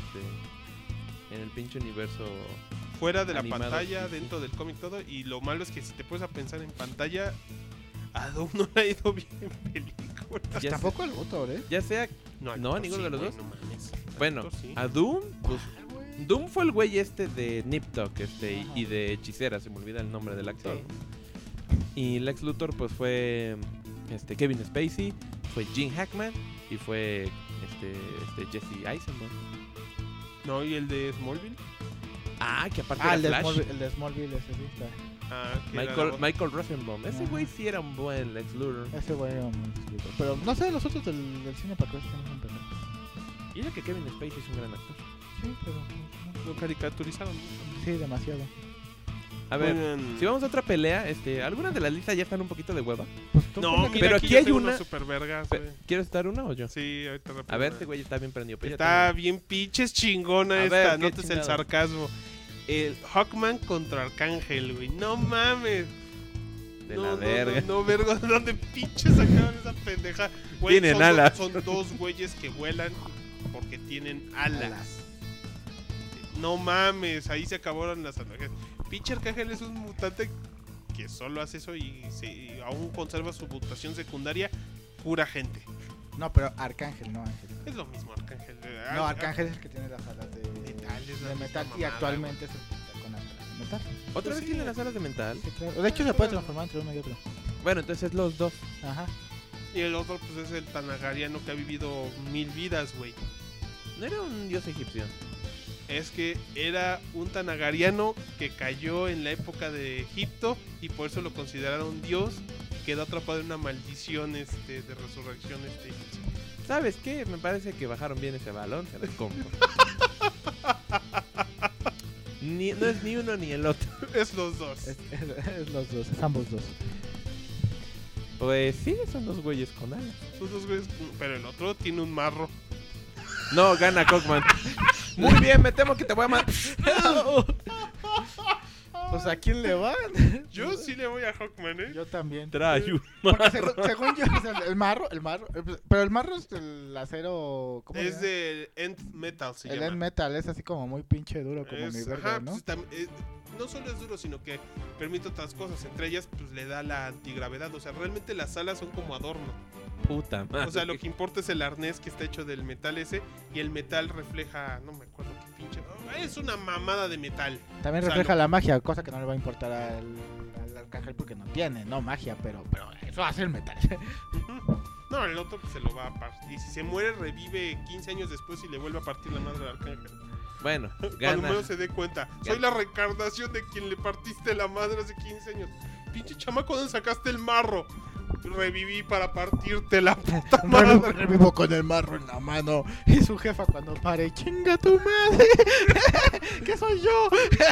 este, en el pinche universo. Fuera de la Animado, pantalla, sí, sí. dentro del cómic, todo. Y lo malo es que si te puedes a pensar en pantalla, a Doom no le ha ido bien en película. Ya Tampoco el Luthor, ¿eh? Ya sea, No, No, Héctor, ninguno sí, de los güey, dos. no mames. bueno, Héctor, sí. a Doom, pues Doom fue el güey este de Nip Tuck este, y- y de Hechicera, se me olvida el nombre del actor. Y Lex Luthor pues fue este Kevin Spacey, fue Gene Hackman y fue este, este Jesse Eisenberg. No, y el de Smallville. Ah, que aparte Ah, el de, era Flash. Smallville, el de Smallville, ese sí está. Ah, que era la Michael, voz. Michael Rosenbaum. Ese Ajá. güey sí era un buen Lex Luthor. Ese güey era un Luthor. Pero no sé, los otros del, del cine para que veas que no son pendejos. Y era que Kevin Spacey es un gran actor. Sí, pero no, Lo caricaturizaron. no. Sí, demasiado. A ver, Oigan, si vamos a otra pelea, este, algunas de las listas ya están un poquito de hueva. Pues tú No, ponle mira, que- Pero aquí, aquí yo hay tengo una- unos super vergas, Pe- güey. ¿Quieres estar una o yo? Sí, ahorita A ver, repongo. este güey está bien prendido. Pues ya Está tengo- bien pinches chingona A esta, ver, ¿qué notes el chingados? sarcasmo. El Hawkman contra Arcángel, güey. No mames. de no, la no, verga. No, no, verga, ¿de dónde pinches sacaron esa pendeja? Güey, Tienen son alas. Do, son dos güeyes que vuelan porque tienen alas. Alas. No mames, ahí se acabaron las alas. Pinche Arcángel es un mutante que solo hace eso y, se, y aún conserva su mutación secundaria. Pura gente. No, pero Arcángel, no Ángel. Es lo mismo, Arcángel. No, Arcángel es el que tiene las alas de Metal, es la de misma metal y mamada, actualmente es el que está con alas de metal. ¿Otra Pues vez sí. tiene las alas de mental? Sí, claro. De hecho se puede transformar entre uno y otro. Bueno, entonces es los dos. Ajá. Y el otro, pues, es el Tanagariano que ha vivido mil vidas, güey. No era un dios egipcio. Es que era un Tanagariano que cayó en la época de Egipto y por eso lo consideraron dios. Quedó atrapado en una maldición este, de resurrección este, egipcia. ¿Sabes qué? Me parece que bajaron bien ese balón, se los compro. Ni, no es ni uno ni el otro. Es los dos. Es, es- es los dos, es ambos dos. Pues sí, son dos güeyes con alas. Esos dos güeyes, pero el otro tiene un marro. No, gana Cockman. Muy bien, me temo que te voy a matar. O sea, ¿a quién le van? Yo sí le voy a Hawkman, ¿eh? Yo también. Trae un Porque marro. según, según yo, o sea, el marro, el marro, eh, pues, pero el marro es el acero, ¿cómo Es se llama? de End Metal, se El llama. End Metal es así como muy pinche duro, como Es- mi verga, ajá, ¿no? pues, tam- eh, no solo es duro, sino que permite otras cosas. Entre ellas, pues le da la antigravedad. O sea, realmente las alas son como adorno. Puta madre. O sea, lo que importa es el arnés que está hecho del metal ese. Y el metal refleja, no me acuerdo qué pinche. oh, Es una mamada de metal. También o sea, refleja lo- la magia, cosa que no le va a importar al, al arcángel porque no tiene, no magia, pero, pero eso hace el metal. No, el otro pues, se lo va a partir. Y si se muere, revive quince años después y le vuelve a partir la madre al arcángel. Bueno, Cuando gana. menos se dé cuenta. Soy la reencarnación de quien le partiste la madre hace quince años. Pinche chamaco, ¿dónde sacaste el marro? Reviví para partirte la puta Revivo, madre. revivo con el marro en la mano y su jefa cuando pare, chinga tu madre, que soy yo.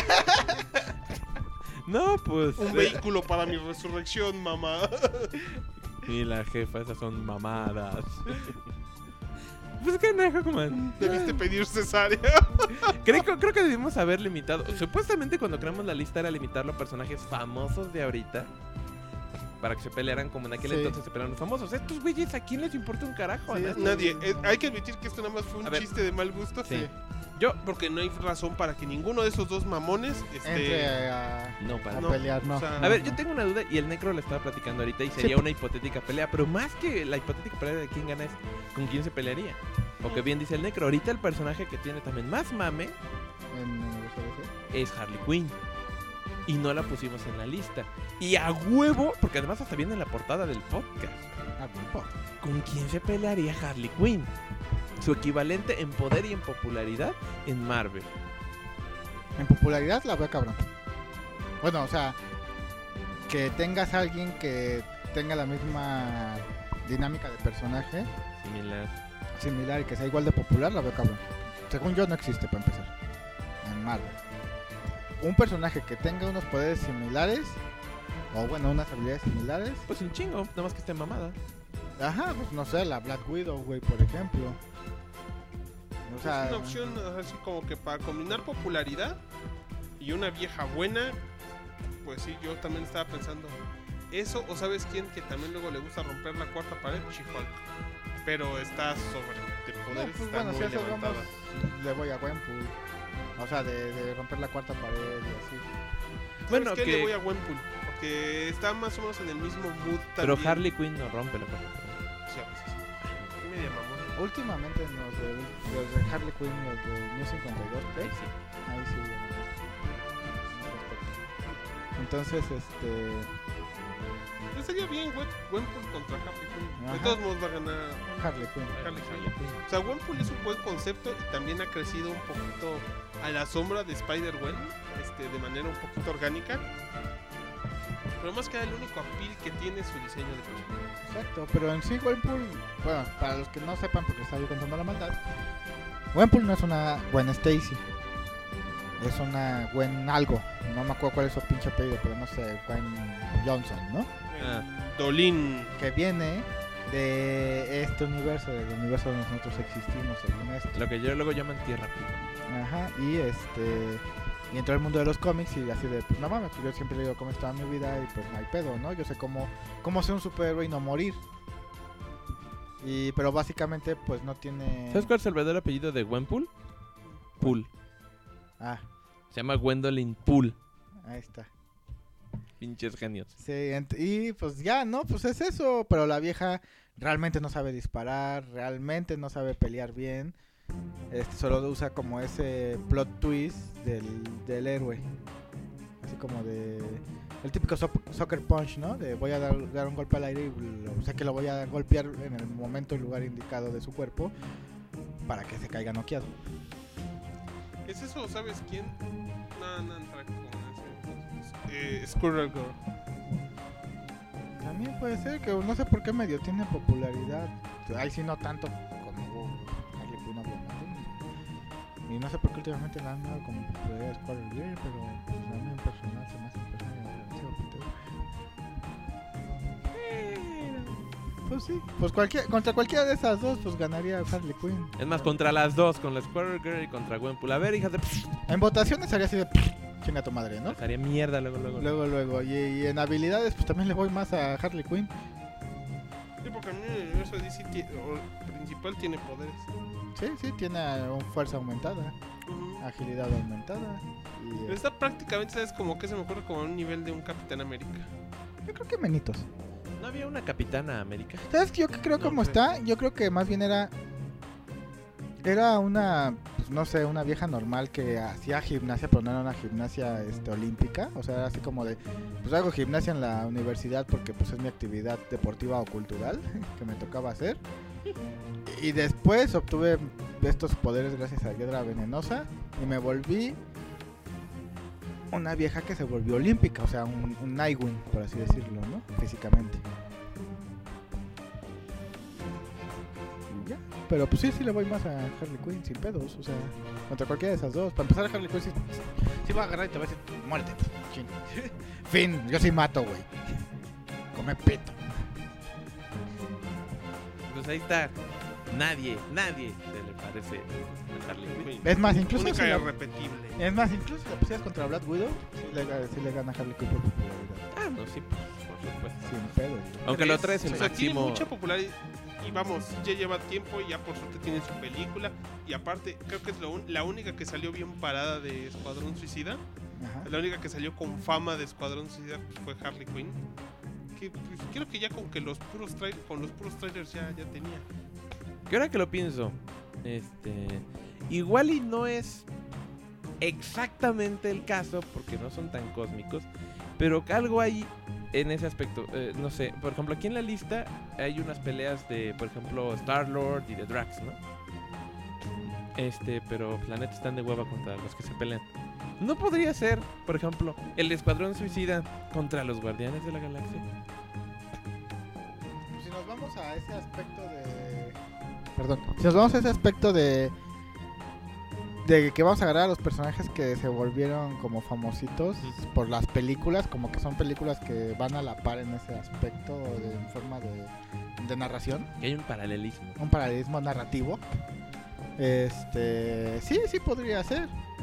No, pues. Un eh, vehículo para mi resurrección, mamá. Y la jefa, esas son mamadas. Pues que no, Hawkman. Debiste pedir cesárea. Creo, creo que debimos haber limitado. Supuestamente cuando creamos la lista era limitarlo a personajes famosos de ahorita. Para que se pelearan como en aquel Sí. entonces se pelearon los famosos. Estos güeyes, ¿a quién les importa un carajo? Sí, ¿no? es- Nadie. Eh, hay que admitir que esto nada más fue un A ver. chiste de mal gusto. Sí. Yo, porque no hay razón para que ninguno de esos dos mamones Entre este, a, No, para a no, pelear, no. o sea, A ver, yo tengo una duda y el Necro le estaba platicando ahorita y sería una hipotética pelea, pero más que la hipotética pelea de quién gana es con quién se pelearía. O que bien dice el Necro, ahorita el personaje que tiene también más mame En el universo D C. es Harley Quinn. Y no la pusimos en la lista. Y a huevo, porque además hasta viene en la portada del podcast. Ah, pues, ¿Con quién se pelearía Harley Quinn? Su equivalente en poder y en popularidad en Marvel. en popularidad la veo cabrón. Bueno, o sea, que tengas a alguien que tenga la misma dinámica de personaje Similar. similar y que sea igual de popular, la veo cabrón. Según yo no existe para empezar en Marvel. Un personaje que tenga unos poderes similares o bueno, unas habilidades similares. Pues un chingo, nada más que esté mamada. Ajá, pues no sé, la Black Widow, güey, por ejemplo. O sea, es una opción así como que para combinar popularidad y una vieja buena. Pues sí, yo también estaba pensando eso, o sabes quién que también luego le gusta romper la cuarta pared, She-Hulk. Pero está sobre de no, poderes, pues está bueno, si muy eso levantada. vamos, le voy a Gwenpool. O sea, de, de romper la cuarta pared y así. Bueno, Bueno, que que- le voy a Gwenpool porque está más o menos en el mismo mood también. Pero Harley Quinn no rompe la puerta. Sí, a veces. Media mamona. Últimamente los de, los de Harley Quinn, los de New cincuenta y dos, Ahí ¿ves? sí. Ahí sí. bueno. Entonces, este... Pues sería bien Gwen- Gwenpool contra Harley Quinn. De Ajá. todos modos va a ganar Harley Quinn. Harley Quinn. O sea, Gwenpool es un buen concepto y también ha crecido un poquito a la sombra de Spider-Gwen, este, de manera un poquito orgánica. Pero más que nada el único appeal que tiene es su diseño de personaje. Exacto, pero en sí Gwenpool, bueno, para los que no sepan porque estaba yo contando la maldad, Gwenpool no es una Gwen Stacy. Es una Gwen algo. No me acuerdo cuál es su pinche apellido, pero no sé, Gwen Johnson, ¿no? Ah. Dolin. Que viene de este universo, del universo donde nosotros existimos, según esto. Lo que yo luego llaman tierra. Ajá, y este... Y entró al mundo de los cómics y así de, pues no mames, pues yo siempre le digo cómo estaba mi vida y pues no hay pedo, ¿no? Yo sé cómo, cómo ser un superhéroe y no morir. Y, pero básicamente pues no tiene... ¿Sabes cuál es el verdadero apellido de Gwenpool? Pool. Ah, Se llama Gwendolyn Pool. ahí está. Pinches genios. Sí, ent- y pues ya, ¿no? Pues es eso, pero la vieja realmente no sabe disparar, realmente no sabe pelear bien. Este, solo usa como ese plot twist del, del héroe. Así como de... El típico so- soccer punch, ¿no? De voy a dar, dar un golpe al aire y lo- sé que lo voy a golpear en el momento y lugar indicado de su cuerpo para que se caiga noqueado. ¿Es eso? ¿Sabes quién? No, no entra con eso. Eh, Squirrel Girl. También puede ser que no sé por qué medio tiene popularidad. Ahí sí no tanto como Harley Quinn, obviamente. Y no sé por qué últimamente la han dado como popularidad a Squirrel Girl, pero pues a mí en personal se me hace un personaje demasiado pitero. Pues sí, pues cualquier, contra cualquiera de esas dos pues ganaría Harley Quinn. Es más, contra las dos, con la Squirrel Girl y contra Gwenpool. A ver, hijas de... En votaciones haría así de chinga tu madre, ¿no? Haría mierda luego, luego. Luego, luego. Y, y en habilidades pues también le voy más a Harley Quinn. Sí, porque a mí el universo de D C ti- o el principal tiene poderes. Sí, sí, tiene un fuerza aumentada, agilidad aumentada. Y, Pero eh, está prácticamente, ¿sabes? Como que se me ocurre como a un nivel de un Capitán América. yo creo que menitos. ¿No había una Capitana América? ¿Sabes qué? Yo que creo No como sé. está, yo creo que más bien era era una, pues, no sé, una vieja normal que hacía gimnasia, pero no era una gimnasia este, olímpica, o sea, era así como de, pues hago gimnasia en la universidad porque pues es mi actividad deportiva o cultural que me tocaba hacer. Y después obtuve estos poderes gracias a Hiedra Venenosa y me volví una vieja que se volvió olímpica, o sea, un, un Nightwing, por así decirlo, ¿no? Físicamente. Y ya. Pero pues sí, sí le voy más a Harley Quinn sin pedos, o sea, contra cualquiera de esas dos. Para empezar, a Harley Quinn sí, sí va a agarrar y te va a decir, muérete, chin. Fin, yo sí mato, güey. Come pito. Pues ahí está. nadie, nadie se le parece a Harley Quinn. Es más, incluso Única si y la- irrepetible. Es más, incluso si la pusieras contra Black Widow, sí le, sí le gana Harley Quinn por popularidad. Ah, no, sí, por supuesto. Sin pedo. Aunque lo traes el O sea, tiene máximo. mucha popularidad y vamos, ya lleva tiempo y ya por suerte tiene su película. Y aparte, creo que es lo un- la única que salió bien parada de Escuadrón Suicida. Ajá. La única que salió con fama de Escuadrón Suicida pues, fue Harley Quinn. Que pues, creo que ya con que los puros trai- con los puros trailers ya, ya tenía. Que ahora que lo pienso, este, igual y no es exactamente el caso porque no son tan cósmicos, pero algo hay en ese aspecto. Eh, no sé, por ejemplo, aquí en la lista hay unas peleas de, por ejemplo, Star-Lord y de Drax, ¿no? Este, pero pues, la neta están de hueva contra los que se pelean. ¿No podría ser, por ejemplo, el Escuadrón Suicida contra los Guardianes de la Galaxia? Si nos vamos a ese aspecto de... Perdón. Si nos vamos a ese aspecto de... De que vamos a agarrar a los personajes que se volvieron como famositos Ujú. por las películas, como que son películas que van a la par en ese aspecto de, en forma de, de narración, Que hay un paralelismo. un paralelismo narrativo. Este, sí, sí podría ser.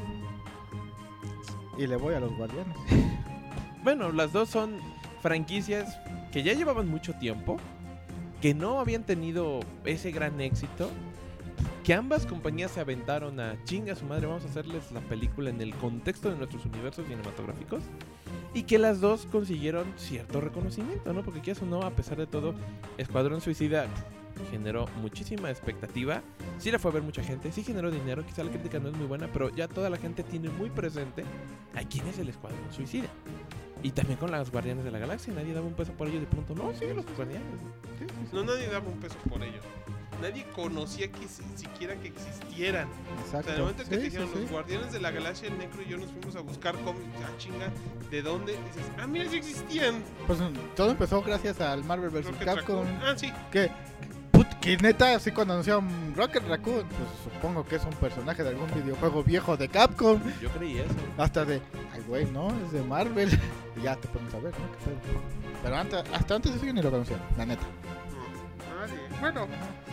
Y le voy a los Guardianes. Bueno, las dos son franquicias que ya llevaban mucho tiempo, que no habían tenido ese gran éxito, que ambas compañías se aventaron a chinga su madre, vamos a hacerles la película en el contexto de nuestros universos cinematográficos, y que las dos consiguieron cierto reconocimiento, ¿no? Porque quieras o no, a pesar de todo, Escuadrón Suicida generó muchísima expectativa, sí la fue a ver mucha gente, sí generó dinero, quizá la crítica no es muy buena, pero ya toda la gente tiene muy presente a quién es el Escuadrón Suicida. Y también con las Guardianes de la Galaxia, nadie daba un peso por ellos, de pronto, no, sí, los Guardianes. No, nadie daba un peso por ellos. Nadie conocía que si- siquiera que existieran. O Exacto. sea, en el momento que Sí, te dijeron sí, los sí. Guardianes de la Galaxia, el Necro y yo nos fuimos a buscar cómics, ah chinga, ¿de dónde? Y dices, ah, mira, sí existían. Pues todo empezó gracias al Marvel vs. Rocket Capcom. Raccoon. Ah, sí. Que, put, que neta, así cuando anunciaron Rocket Raccoon, pues supongo que es un personaje de algún videojuego viejo de Capcom. Yo creí eso. Hasta de, ay güey, no, es de Marvel. Y ya te pones a ver, ¿no? ¿Qué pedo? Pero antes, hasta antes de eso yo ni lo conocía, la neta. No, nadie. Bueno.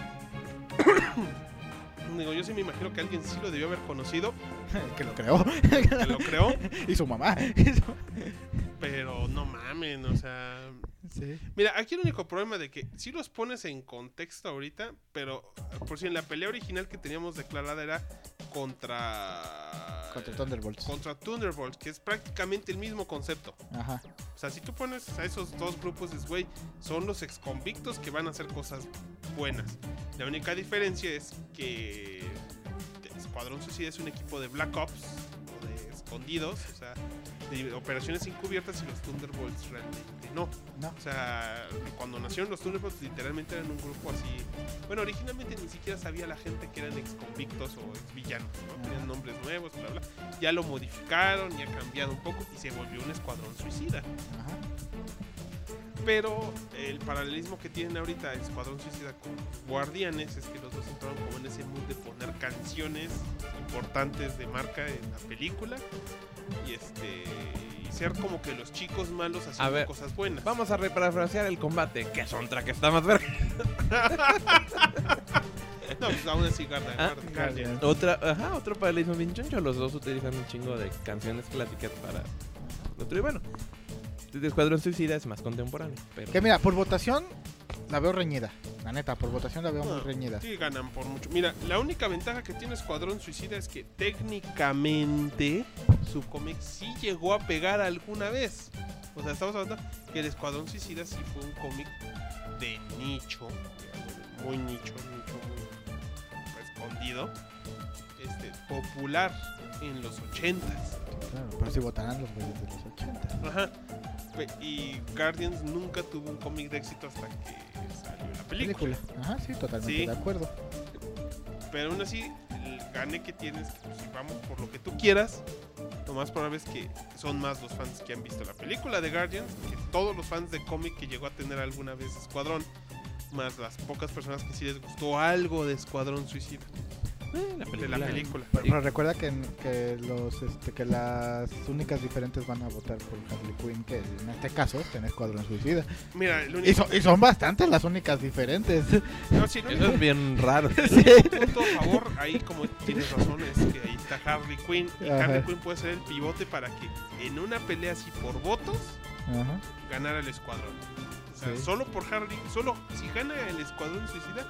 Digo, yo sí me imagino que alguien sí lo debió haber conocido, Que lo creó. que lo creó, Y su mamá. pero no mamen, o sea... Sí. Mira, aquí el único problema de que si los pones en contexto ahorita, pero por si en la pelea original que teníamos declarada era contra... Contra Thunderbolts. Contra Thunderbolts, que es prácticamente el mismo concepto. Ajá. O sea, si tú pones a esos dos grupos, es güey, son los ex convictos que van a hacer cosas buenas. La única diferencia es que el Escuadrón Suicida es un equipo de Black Ops, o de escondidos, o sea, de operaciones encubiertas, y los Thunderbolts realmente no. No. O sea, cuando nacieron los Thunderbolts literalmente eran un grupo así. Bueno, originalmente ni siquiera sabía la gente que eran ex convictos o ex villanos, ¿no? Tenían nombres nuevos, bla, bla. Ya lo modificaron y ha cambiado un poco y se volvió un Escuadrón Suicida. Ajá. Pero el paralelismo que tienen ahorita el Escuadrón Suicida con Guardianes es que los dos entraron como en ese mood de poner canciones importantes de marca en la película y este y ser como que los chicos malos haciendo ver, cosas buenas. Vamos a reparafrasear el combate. Que Sontra que está más verga. No, pues aún así Guardian, Ah, Guardian- Guardian. Otra, ajá, otro paralelismo bien choncho. Los dos utilizan un chingo de canciones clásicas para otro. Y bueno, el Escuadrón Suicida es más contemporáneo. Pero Que mira, por votación la veo reñida. La neta, por votación la veo muy No, reñida. sí ganan por mucho. Mira, la única ventaja que tiene Escuadrón Suicida es que técnicamente su cómic sí llegó a pegar alguna vez. O sea, estamos hablando que el Escuadrón Suicida sí fue un cómic de nicho, digamos, muy nicho, nicho muy escondido, este, popular en los ochentas. Claro, pero si votarán los güeyes de los ochenta. Ajá. Pe- Y Guardians nunca tuvo un cómic de éxito hasta que salió la película. Ajá, sí, totalmente Sí. de acuerdo. Pero aún así, el gane que tienes, que pues, si vamos por lo que tú quieras, lo más probable es que son más los fans que han visto la película de Guardians que todos los fans de cómic que llegó a tener alguna vez Escuadrón, más las pocas personas que sí les gustó algo de Escuadrón Suicida. Eh, la de película. la película. Pero, pero recuerda que, que los este, que las únicas diferentes van a votar por Harley Quinn, que en este caso está en Escuadrón Suicida. Mira, el Y, único, son- y son bastantes las únicas diferentes. no, sí, el Eso único es bien raro. punto a favor, ahí como tienes razón, es que ahí está Harley Quinn. Y Ajá. Harley Quinn puede ser el pivote para que en una pelea así por votos Ajá. ganara el escuadrón. O sea, Sí. solo por Harley, solo si gana el escuadrón suicida,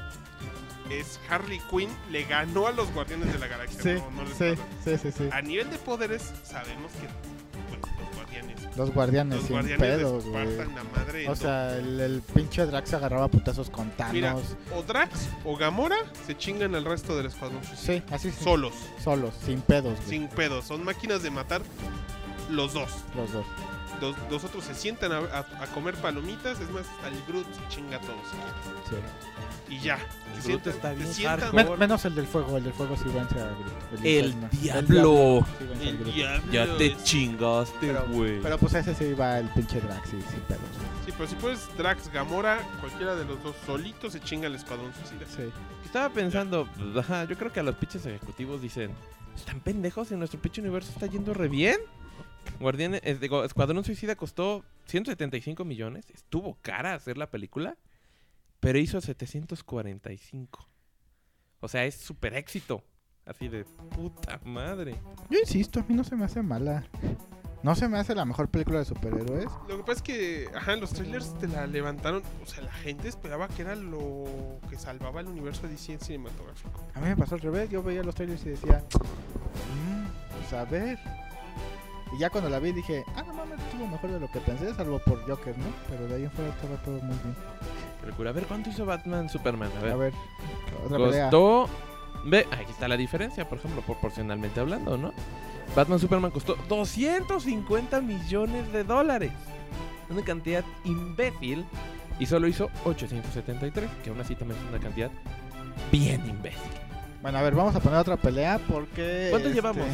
es Harley Quinn le ganó a los Guardianes de la Galaxia. Sí, no, no el sí, escuadrón. sí, sí, sí. A nivel de poderes, sabemos que pues, los Guardianes, Los guardianes los sin guardianes pedos, les güey. partan la madre. en O dos. sea, el, el pinche Drax agarraba putazos con Mira, Thanos. o Drax o Gamora se chingan al resto del escuadrón suicida. Sí, así sí. Solos, Solos, sin pedos, güey. sin pedos. Son máquinas de matar los dos. Los dos. Los, los otros se sientan a, a- a comer palomitas. Es más, hasta el Groot se chinga a todos. Sí. Y ya. El Se Groot sientan- está bien se sientan- hardcore. Men- menos el del fuego, el del fuego sí vence a Groot. El infierno. diablo. sí vence al El Groot. diablo Ya te es- chingaste, Pero, güey. pero pues ese sí va el pinche Drax, sí, sin pedos. Sí, pero si puedes Drax, Gamora, cualquiera de los dos solitos se chinga el escuadrón suicida. Sí. Estaba pensando, pues, ajá, yo creo que a los pinches ejecutivos dicen, ¿están pendejos? En nuestro pinche universo está yendo re bien. Guardianes, eh, digo, Escuadrón Suicida costó ciento setenta y cinco millones. Estuvo cara hacer la película, pero hizo setecientos cuarenta y cinco. O sea, es súper éxito. Así de puta madre. Yo insisto, a mí no se me hace mala. No se me hace la mejor película de superhéroes. Lo que pasa es que, ajá, los trailers te la levantaron. O sea, la gente esperaba que era lo que salvaba el universo de D C en cinematográfico. A mí me pasó al revés. Yo veía los trailers y decía, mmm, pues a ver. Y ya cuando la vi dije, ah, no mames, estuvo mejor de lo que pensé, salvo por Joker, ¿no? Pero de ahí en fuera estaba todo muy bien. Qué locura. A ver, ¿cuánto hizo Batman Superman? A ver. A ver, otra pelea. Costó. Ve, aquí está la diferencia, por ejemplo, proporcionalmente hablando, ¿no? Batman Superman costó doscientos cincuenta millones de dólares. Una cantidad imbécil. Y solo hizo ochocientos setenta y tres, que aún así también es una cantidad bien imbécil. Bueno, a ver, vamos a poner otra pelea porque... ¿Cuánto este, llevamos?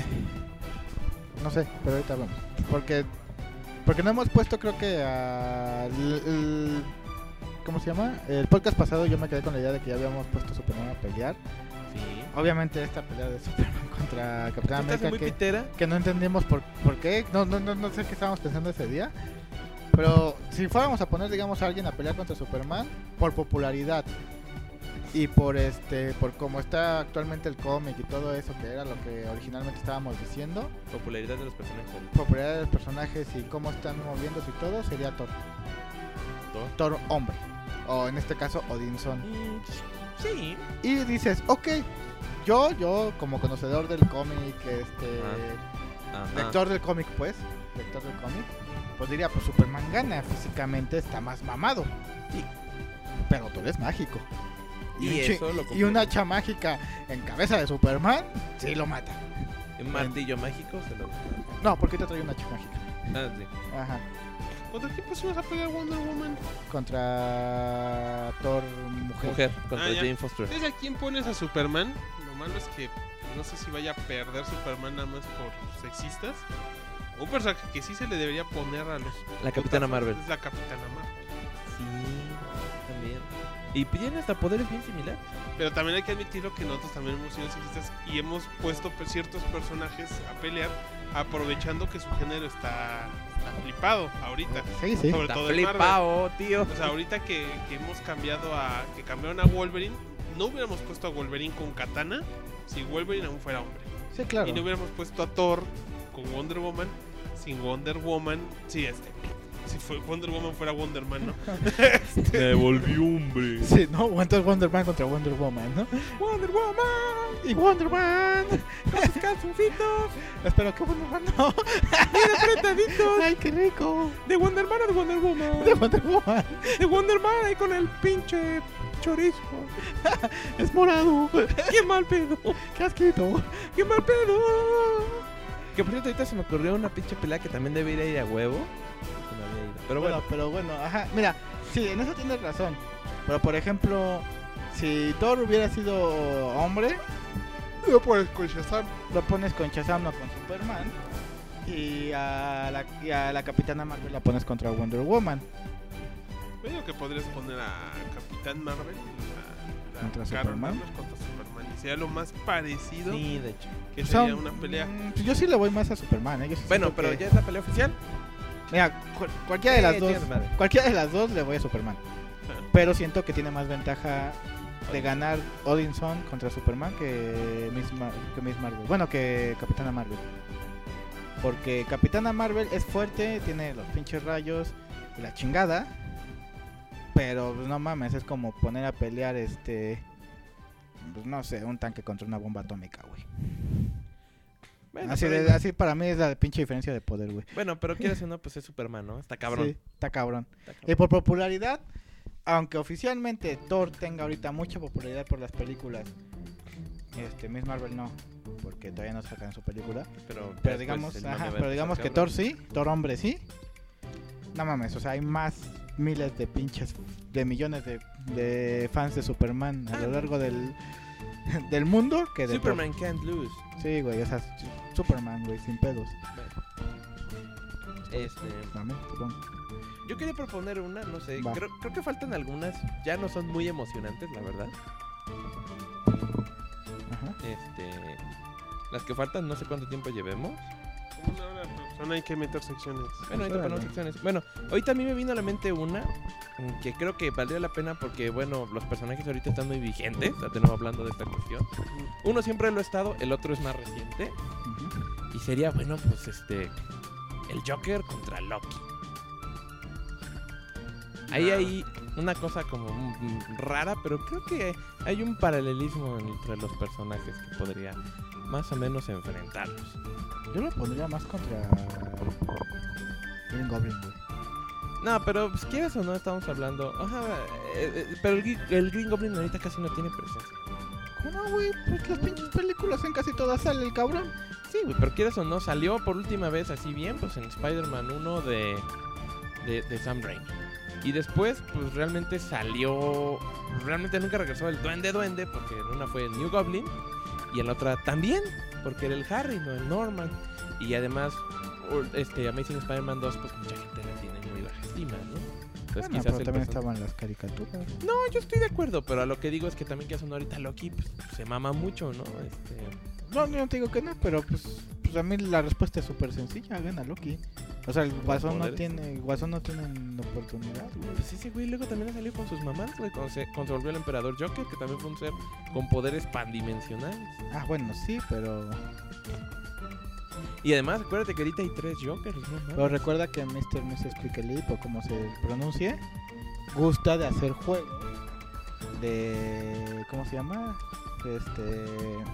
No sé, pero ahorita vamos. Porque porque no hemos puesto, creo que a... el- el- ¿Cómo se llama? El podcast pasado yo me quedé con la idea de que ya habíamos puesto a Superman a pelear. Sí. Obviamente esta pelea de Superman contra Capitán ¿Estás América muy que, pitera? que no entendimos por, por qué. No, no, no, no sé qué estábamos pensando ese día. Pero si fuéramos a poner, digamos, a alguien a pelear contra Superman, por popularidad y por este por cómo está actualmente el cómic y todo eso, que era lo que originalmente estábamos diciendo, Popularidad de los personajes. popularidad de los personajes y cómo están moviéndose y todo, sería Thor. Thor. Thor hombre. O en este caso, Odinson. Mm, sí. Y dices, ok, yo, yo como conocedor del cómic, este, Ajá. lector del cómic pues, lector del cómic, pues diría, pues Superman gana, físicamente está más mamado. Sí. Pero Thor es mágico. Y un chi- eso lo y complementa. una hacha mágica en cabeza de Superman, sí lo mata. Un martillo mágico se lo. No, porque te trae una hacha mágica. Ah, sí. Ajá. ¿Contra quién pusimos a pelear Wonder Woman? Contra Thor mujer. Mujer contra Ah, ya. Jane Foster. ¿Sabes a quién pones a Superman? Lo malo es que no sé si vaya a perder Superman nada más por sexistas. Un personaje que sí se le debería poner a los... La Capitana putazos Marvel. Es la Capitana Marvel. Sí, también. Y tiene hasta poderes bien similares. Pero también hay que admitirlo que nosotros también hemos sido sexistas y hemos puesto pe- ciertos personajes a pelear aprovechando que su género está, está flipado ahorita. Sí, sí. Sobre Está todo en Marvel. flipado, tío. O sea, ahorita que, que hemos cambiado a... que cambiaron a Wolverine, no hubiéramos puesto a Wolverine con katana si Wolverine aún fuera hombre. Sí, claro. Y no hubiéramos puesto a Thor con Wonder Woman sin Wonder Woman. Sí, este. Si fue Wonder Woman fuera Wonder Man, ¿no? Me volvió hombre. Sí, no, Wonder Wonder Man contra Wonder Woman, ¿no? Wonder Woman. Y Wonder Man. Los calzoncitos. Espero que Wonder Man no. Bien apretaditos. Ay, qué rico. ¿De Wonder Man o de Wonder Woman? De Wonder Woman. De Wonder Man ahí con el pinche chorizo. Es morado. ¡Qué mal pedo! Qué asquito. ¡Qué mal pedo! Que por cierto, ahorita se me ocurrió una pinche pelea que también debería ir a huevo. Se me había ido. Pero bueno, Bueno, pero bueno, ajá. Mira, sí, en eso tienes razón. Pero por ejemplo, si Thor hubiera sido hombre, Lo pones con Shazam. lo pones con Shazam o con Superman. Y a la, y a la Capitana Marvel la pones contra Wonder Woman. Yo creo que podrías poner a Capitán Marvel. A, a ¿Contra Carol Superman? Danvers contra Superman. Y sería lo más parecido Sí, de hecho. que O sea, sería una pelea. mm, pues yo sí le voy más a Superman, ¿eh? Yo sí Bueno, siento pero que- ya es la pelea oficial. Mira, cu- cualquiera de las Eh, dos, tienes madre. cualquiera de las dos le voy a Superman. Ajá. Pero siento que tiene más ventaja de ganar Odinson contra Superman que Miss, Mar- que Miss Marvel. Bueno, que Capitana Marvel. Porque Capitana Marvel es fuerte, tiene los pinches rayos y la chingada. Pero pues, no mames, es como poner a pelear este... Pues no sé, un tanque contra una bomba atómica, güey. Bueno, Así, pero, de- así para mí es la pinche diferencia de poder, güey. bueno, pero quieres o no, pues es Superman, ¿no? Está cabrón. Sí, está cabrón. Está cabrón. Y por popularidad, aunque oficialmente Thor tenga ahorita mucha popularidad por las películas, este Miss Marvel no, porque todavía no sacan su película. Pero, Pero después digamos, el mame ajá, va a pero empezar digamos que cabrón. Thor sí, Thor hombre sí. No mames, o sea, hay más miles de pinches, de millones de, de fans de Superman a lo largo del, del mundo que de Thor. Superman can't lose. Sí, güey, o sea, Superman, güey, sin pedos. Este, Mames, supongo. yo quería proponer una, no sé, Va. creo, creo que faltan algunas, ya no son muy emocionantes, la verdad. Ajá. Este, las que faltan, no sé cuánto tiempo llevemos. Como una hora, pero son hay que meter secciones. Bueno, ahorita Órale. ponemos secciones. Bueno, ahorita a mí me vino a la mente una mm, que creo que valdría la pena porque, bueno, los personajes ahorita están muy vigentes, ya tenemos hablando de esta cuestión. Uno siempre lo ha estado, el otro es más reciente. Ujú. Y sería, bueno, pues este, el Joker contra Loki. Ahí Ah. hay una cosa como mm, mm, rara, pero creo que hay un paralelismo entre los personajes que podría más o menos enfrentarlos. Yo lo pondría más contra Green Goblin, güey. No, pero pues quieres o no, estamos hablando. Ajá, eh, eh, pero el, Gui- el Green Goblin ahorita casi no tiene presencia. ¿Cómo no, güey? Pues las pinches películas en casi todas sale el cabrón. Sí, güey, pero quieres o no, salió por última vez así bien, pues en Spider-Man uno de, de, de Sam Raimi. Y después, pues realmente salió. Realmente nunca regresó el Duende Duende, porque en una fue el New Goblin y en la otra también, porque era el Harry, no el Norman. Y además, o- este Amazing Spider-Man dos, pues mucha gente la tiene muy baja estima, ¿no? Entonces Bueno, quizás pero el también person- estaban las caricaturas. No, yo estoy de acuerdo, pero a lo que digo es que también que son ahorita Loki, pues se mama mucho, ¿no? Este. No, yo no te digo que no, pero pues, pues a mí la respuesta es súper sencilla, gana Loki. O sea, el Guasón no poderes. tiene, el Guasón no tiene oportunidad, güey. Pues ese güey luego también ha salido con sus mamás, güey, cuando se, cuando se volvió el emperador Joker, que también fue un ser con poderes pandimensionales. Ah, bueno, sí, pero... Y además, acuérdate que ahorita hay tres Jokers, ¿no? Pero mames. recuerda que mister mister Squeakelip, o como se pronuncie, gusta de hacer juegos de... ¿Cómo se llama? Este...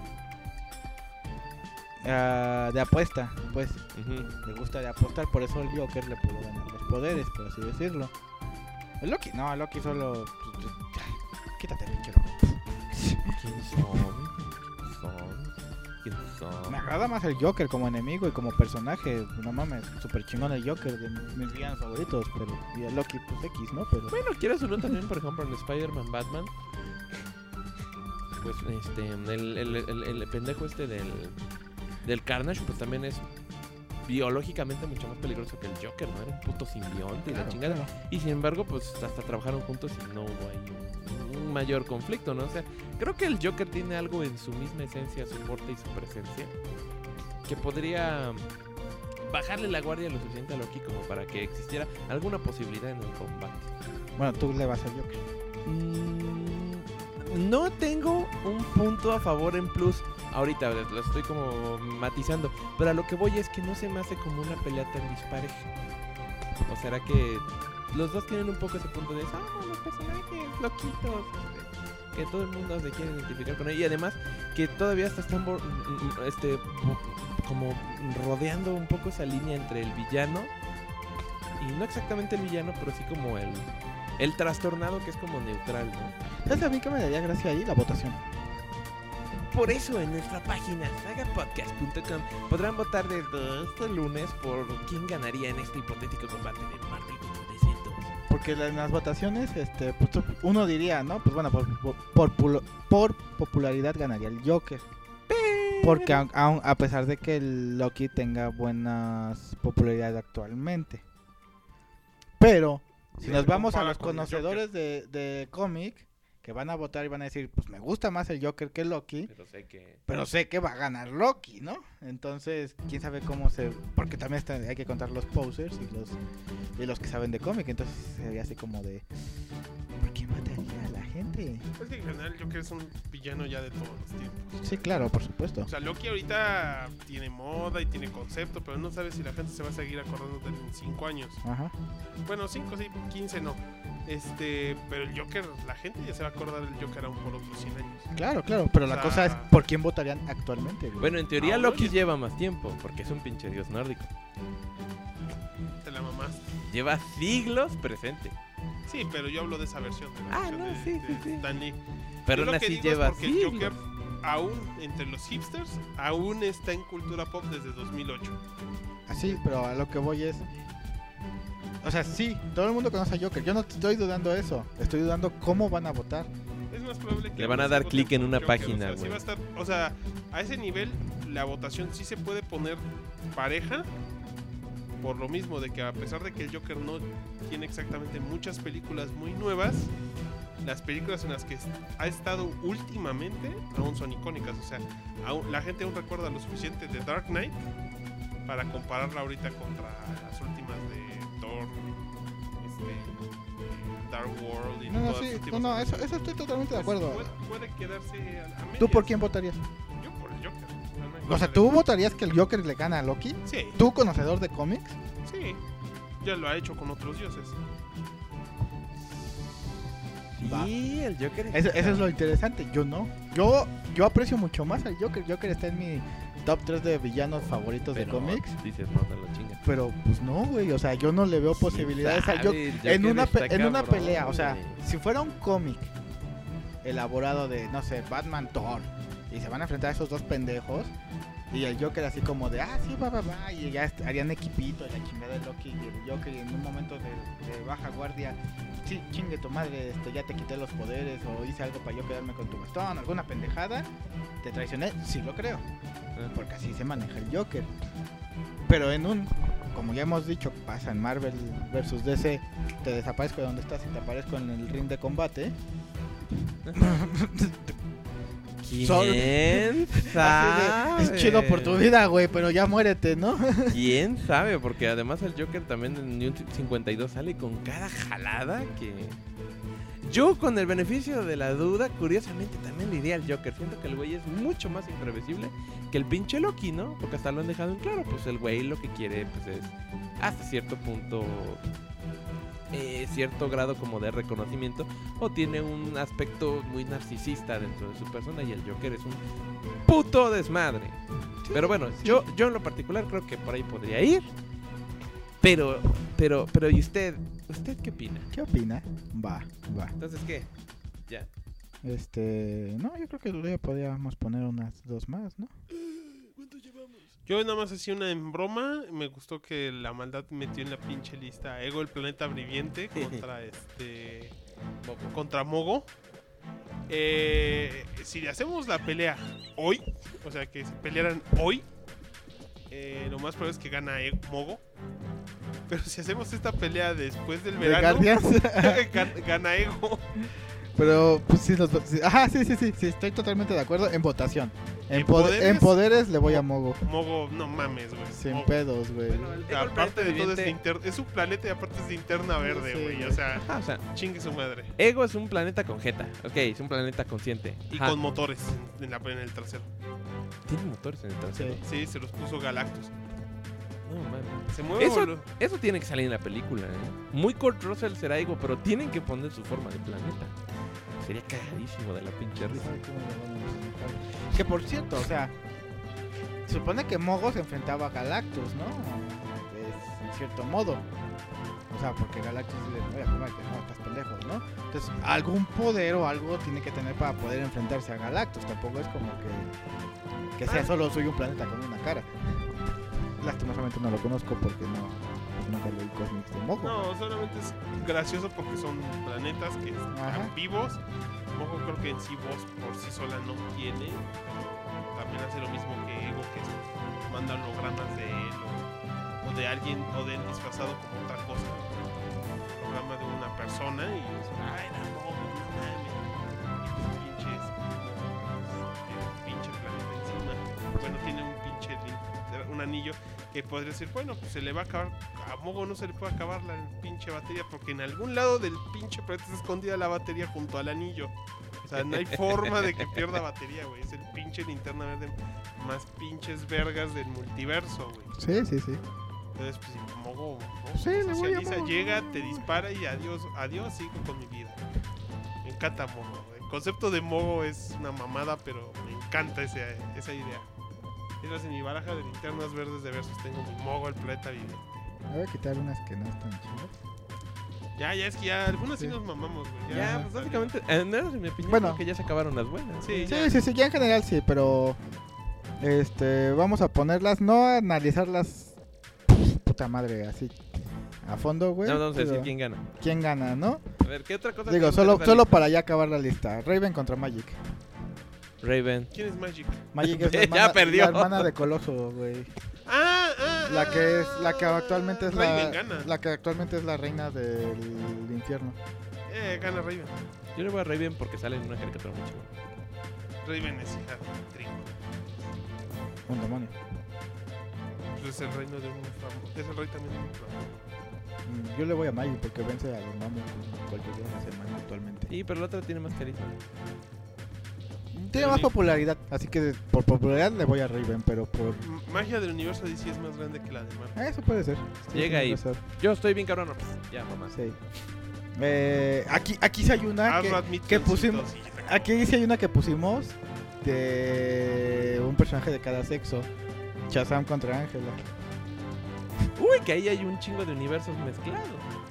ah, de apuesta, pues. Ujú. Le gusta de apostar, por eso el Joker le pudo ganar los poderes, por así decirlo. El Loki, no, el Loki solo... pues, quítate, pinche loco. ¿Quién son? ¿Quién son? ¿Quién son? Me agrada más el Joker como enemigo y como personaje. No mames, super chingón el Joker, de mis villanos favoritos. Pero, y el Loki, pues X, ¿no? Pero... Bueno, quieras o no también, por ejemplo, en Spider-Man Batman. Pues este, el, el, el, el pendejo este del, del Carnage, pues también es biológicamente mucho más peligroso que el Joker, ¿no? Era un puto simbionte y la Claro, chingada. claro. Y sin embargo, pues hasta trabajaron juntos y no hubo ahí un, un mayor conflicto, ¿no? O sea, creo que el Joker tiene algo en su misma esencia, su porte y su presencia, que podría bajarle la guardia lo suficiente a Loki como para que existiera alguna posibilidad en el combate. Bueno, tú le vas al Joker. Mm, no tengo un punto a favor en plus. Ahorita lo estoy como matizando. Pero a lo que voy es que no se me hace como una pelea tan dispareja. ¿O será que los dos tienen un poco ese punto de ah, los personajes loquitos? Que todo el mundo se quiere identificar con él. Y además que todavía hasta están bo- este, bo- como rodeando un poco esa línea entre el villano. Y no exactamente el villano, pero sí como el, el trastornado que es como neutral, ¿no? ¿Sabes a mí que me daría gracia ahí? La votación. Por eso en nuestra página sagapodcast punto com podrán votar desde este lunes por quién ganaría en este hipotético combate de Marvel contra D C dos. Porque la- en las votaciones, este, pues, tú- uno diría, ¿no? Pues bueno, por, por, por pulo- por popularidad ganaría el Joker. Porque aun- aun- a pesar de que el Loki tenga buenas popularidad actualmente. Pero, si Sí, nos se vamos a compara los con el conocedores de, de cómic, que van a votar y van a decir, pues me gusta más el Joker que Loki, Pero sé que... pero sé que va a ganar Loki, ¿no? Entonces, quién sabe cómo se... Porque también está, hay que contar los posers y los y los que saben de cómic, entonces sería así como de... ¿Por qué mataría a la gente? Es que en general Joker es un villano ya de todos los tiempos. Sí, claro, por supuesto. O sea, Loki ahorita tiene moda y tiene concepto, pero no sabe si la gente se va a seguir acordando de él en cinco años. Ajá. Bueno, cinco, sí, quince no. Este, pero el Joker, la gente ya se va a acordar del Joker aún por otros cien años. Claro, claro, pero O la sea- cosa es ¿por quién votarían actualmente, güey? Bueno, en teoría Ah, Loki oye. lleva más tiempo, porque es un pinche dios nórdico. Te la mamás. Lleva siglos presente. Sí, pero yo hablo de esa versión. De la Ah, versión no, de, sí, de sí, sí. Stan Lee. Pero Yo lo aún que así digo es lleva porque el siglos. Joker, aún entre los hipsters, aún está en cultura pop desde dos mil ocho. Así, pero a lo que voy es... O sea, sí, todo el mundo conoce a Joker. Yo no estoy dudando eso. Estoy dudando cómo van a votar. Es más probable que Le van a aún dar así clic voten en por una Joker, página, o sea, sí güey. va a estar, o sea, a ese nivel la votación sí se puede poner pareja. Por lo mismo de que a pesar de que el Joker no tiene exactamente muchas películas muy nuevas, las películas en las que est- ha estado últimamente aún son icónicas. O sea, aún- la gente aún recuerda lo suficiente de Dark Knight para compararla ahorita contra las últimas de Thor, este, Dark World y No, no, todas sí, ese tipo no, de no, cosas. eso, eso estoy totalmente de Pues, acuerdo. Puede, puede quedarse a, a medias. ¿Tú por quién votarías? Yo por el Joker. O sea, ¿tú votarías que el Joker le gana a Loki? Sí, ¿Tú, conocedor de cómics? sí. Ya lo ha hecho con otros dioses. Sí, el Joker es... Eso, eso es lo interesante, yo no. Yo yo aprecio mucho más al Joker. Joker está en mi top tres de villanos favoritos de Pero cómics. dices, no te lo chingas. Pero pues no, güey. O sea, yo no le veo posibilidades al sabe, Joker. el Joker En una, está pe- en una cabrón, pelea, o sea, güey. si fuera un cómic elaborado de, no sé, Batman, Thor, y se van a enfrentar a esos dos pendejos, y el Joker así como de, ah, sí, va, va, va, y ya est- harían equipito de la chingada de Loki y el Joker, y en un momento de, de baja guardia, sí, chingue tu madre, este, ya te quité los poderes, o hice algo para yo quedarme con tu bastón, alguna pendejada, te traicioné, sí lo creo, Ah. porque así se maneja el Joker. Pero en un, como ya hemos dicho, pasa en Marvel versus D C, te desaparezco de donde estás y te aparezco en el ring de combate. Sorry. ¿Quién Así sabe? de, es chido por tu vida, güey, pero ya muérete, ¿no? ¿Quién sabe? Porque además el Joker también en New cincuenta y dos sale con cada jalada que... Yo, con el beneficio de la duda, curiosamente también le diría al Joker. Siento que el güey es mucho más imprevisible que el pinche Loki, ¿no? Porque hasta lo han dejado en claro. Pues el güey lo que quiere, pues es hasta cierto punto... Eh, cierto grado como de reconocimiento, o tiene un aspecto muy narcisista dentro de su persona, y el Joker es un puto desmadre. Pero bueno, yo yo en lo particular creo que por ahí podría ir. Pero pero pero ¿y usted? ¿Usted qué opina? ¿Qué opina? Va, va. Entonces, ¿qué? Ya. Este, no, yo creo que todavía podríamos poner unas dos más, ¿no? Yo nada más hacía una en broma. Me gustó que la maldad metió en la pinche lista a Ego, el planeta viviente, contra este. contra Mogo. Eh, si hacemos la pelea hoy, o sea que se pelearan hoy, eh, lo más probable es que gana Ego- Mogo. Pero si hacemos esta pelea después del ¿De verano, Guardians? gan- gana Ego. Pero, pues sí, los, sí, ajá, sí, sí, sí, sí, estoy totalmente de acuerdo en votación. En, ¿En pod- poderes? en poderes le voy a Mogo. Mogo, no mames, güey. Sin Mogo. pedos, güey. Bueno, el- Ego, el Aparte de planeta todo, es, viviente- linter- es un planeta y aparte es linterna verde, Sí, güey. güey. O sea, Ah, o sea, chingue su madre. Ego es un planeta con jeta. Ok, es un planeta consciente. Y Ajá. con motores en, la, en el trasero. Tiene motores en el trasero. Sí. Sí, se los puso Galactus. No, mames. Se mueve, Eso, boludo. eso tiene que salir en la película, ¿eh? Muy Kurt Russell será Ego, pero tienen que poner su forma de planeta. Sería cagadísimo de la pinche risa. Que por cierto, o sea, se supone que Mogo se enfrentaba a Galactus, ¿no? Es, en cierto modo. O sea, porque Galactus le voy a comer que no, estás pendejo, ¿no? Entonces, algún poder o algo tiene que tener para poder enfrentarse a Galactus. Tampoco es como que, que sea solo soy un planeta con una cara. Lastimosamente no lo conozco porque no, pues nunca leí cómics de Mogo. No, solamente es gracioso porque son planetas que están Ajá. vivos. Mojo creo que en sí voz por sí sola no tiene. Pero también hace lo mismo que Ego, que es, manda hologramas de él o, o de alguien o de él disfrazado como otra cosa. Holograma de una persona y es, ay, era Mogo, no mames. pinches el pinche planeta encima. Bueno, tiene un pinche lin- un anillo que podría decir, bueno, pues se le va a acabar, a Mogo no se le puede acabar la pinche batería porque en algún lado del pinche planeta está escondida la batería junto al anillo. O sea, no hay forma de que pierda batería, güey. Es el pinche linterna verde más pinches vergas del multiverso, güey. Sí, sí, sí. Entonces, pues, si Mogo, Mogo Sí, le voy a socializa, Mogo. llega, te dispara y adiós, adiós, sigo con mi vida. Me encanta Mogo. El concepto de Mogo es una mamada, pero me encanta ese, esa idea. Es más, en mi baraja de linternas verdes de versus tengo mi Mogo, el planeta viviente. Me voy a quitar unas que no están chidas. Ya, ya, es que ya, algunas sí, Sí. nos mamamos, güey. Ya, pues básicamente, en en mi opinión, Bueno. creo que ya se acabaron las buenas. Sí, Sí, ya. sí, sí, ya en general sí, pero este vamos a ponerlas, no a analizarlas puta madre así a fondo, güey. No, vamos a decir pero quién gana. quién gana, ¿no? A ver, ¿qué otra cosa? Digo, tenemos solo en esta solo lista? para ya acabar la lista. Raven contra Magic. Raven. ¿Quién es Magic? Magic es la Ya hermana, perdió. la hermana de Coloso, güey. Ah, ah, La que es la que actualmente es la Raven gana. la que actualmente es la reina del infierno. Eh, gana Raven. Yo le voy a Raven porque sale en una caricatura muy chula. Raven es hija de Trigo. Un demonio. Pues es el reino de un famoso. Es el rey también de un famoso. Mm, Yo le voy a Magic porque vence a los mamos cualquier día de la semana actualmente. Sí, pero la otra tiene más carisma. Tiene más popularidad, así que por popularidad le voy a Raven, pero por... M- Magia del universo D C es más grande que la de Marvel. Eso puede ser. Sí, Llega ahí. tienes razón. Yo estoy bien cabrón. Ya, mamá. Sí. Eh, aquí, aquí sí hay una que, Arrad Midfield que pusimos... sí, sí, Aquí sí hay una que pusimos de un personaje de cada sexo. Shazam contra Ángela. Uy, que ahí hay un chingo de universos mezclados.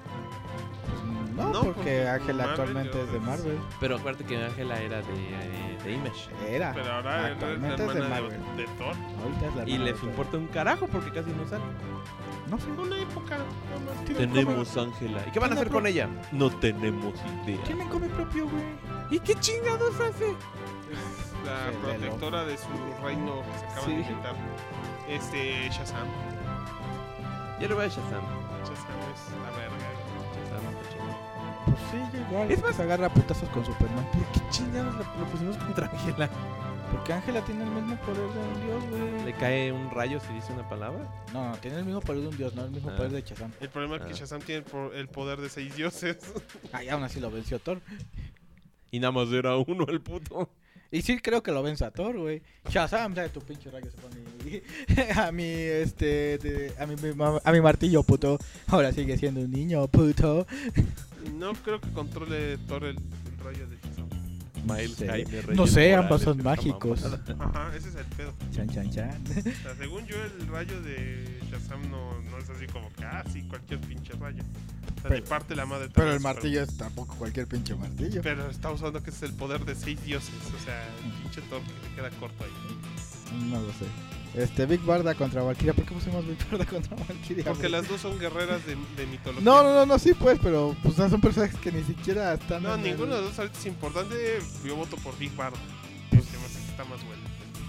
Pues, no, No, porque porque Ángela Marvel actualmente ya es de es- Marvel. Pero acuérdate que Ángela era de, eh, de Image. Era. Pero ahora es la Actualmente es de hermana de, Marvel. de Thor. Ahorita es la Y hermana les de Thor. importa un carajo porque casi no sale. No sé. Una época. nada más. Tienen Tenemos cómic- Ángela. ¿Y qué van a Tiene hacer pro- con ella? No tenemos idea. Tienen cómic propio, güey. ¿Y qué chingados hace? Es la Sí, de protectora de su reino que se acaba Sí. de inventar. Este, Shazam. Yo le voy a Shazam. Shazam es la verga. Shazam está chido. Pues sí, igual. Es Es más- se agarra a putazos con Superman. ¿Por qué chingados lo, lo pusimos contra Ángela? Porque Ángela tiene el mismo poder de un dios, güey. ¿Le cae un rayo si dice una palabra? No, no, tiene el mismo poder de un dios, no el mismo Ah. poder de Shazam. El problema es que Ah. Shazam tiene el po- el poder de seis dioses. Ay, aún así lo venció Thor. Y nada más era uno el puto. Y sí creo que lo vence a Thor, güey. Shazam, dale tu pinche rayo, se pone a mi, este, de- a mi, a mi martillo, puto. Ahora sigue siendo un niño, puto. No creo que controle Thor el, el rayo de Shazam. Miles sé. Jaime, No Reyes sé, Morales, ambos son esta mágicos. mamada. Ajá, ese es el pedo. Chan, chan, chan. O sea, según yo, el rayo de Shazam no, no es así como que, ah, sí, cualquier pinche rayo. O sea, Pero- le parte la madre. Pero también el super- martillo es tampoco cualquier pinche martillo. Pero está usando que es el poder de seis dioses. O sea, el pinche Thor que le queda corto ahí. No lo sé. Este, Big Barda contra Valkyria. ¿Por qué pusimos Big Barda contra Valkyria? Porque güey? las dos son guerreras de, de mitología. No, no, no, no, sí, pues, pero pues son personajes que ni siquiera están. No, en ninguno de el- los dos ahorita es importante. Yo voto por Big Barda. Pues- Porque más está más bueno.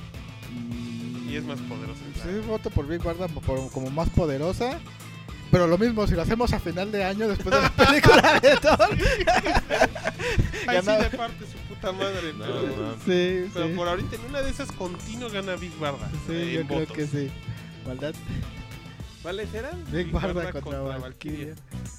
Mm, Y es más poderosa. Sí, voto por Big Barda por- como más poderosa. Pero lo mismo, si lo hacemos a final de año después de la película de Thor. Ahí sí Ganaba. le parte su puta madre. No, pero, no. Sí, pero sí. por ahorita en una de esas continuo gana Big Barda. Sí, eh, yo en creo votos. que sí. ¿Verdad? ¿Cuáles eran? Big Barda Barda contra, contra Valkyria.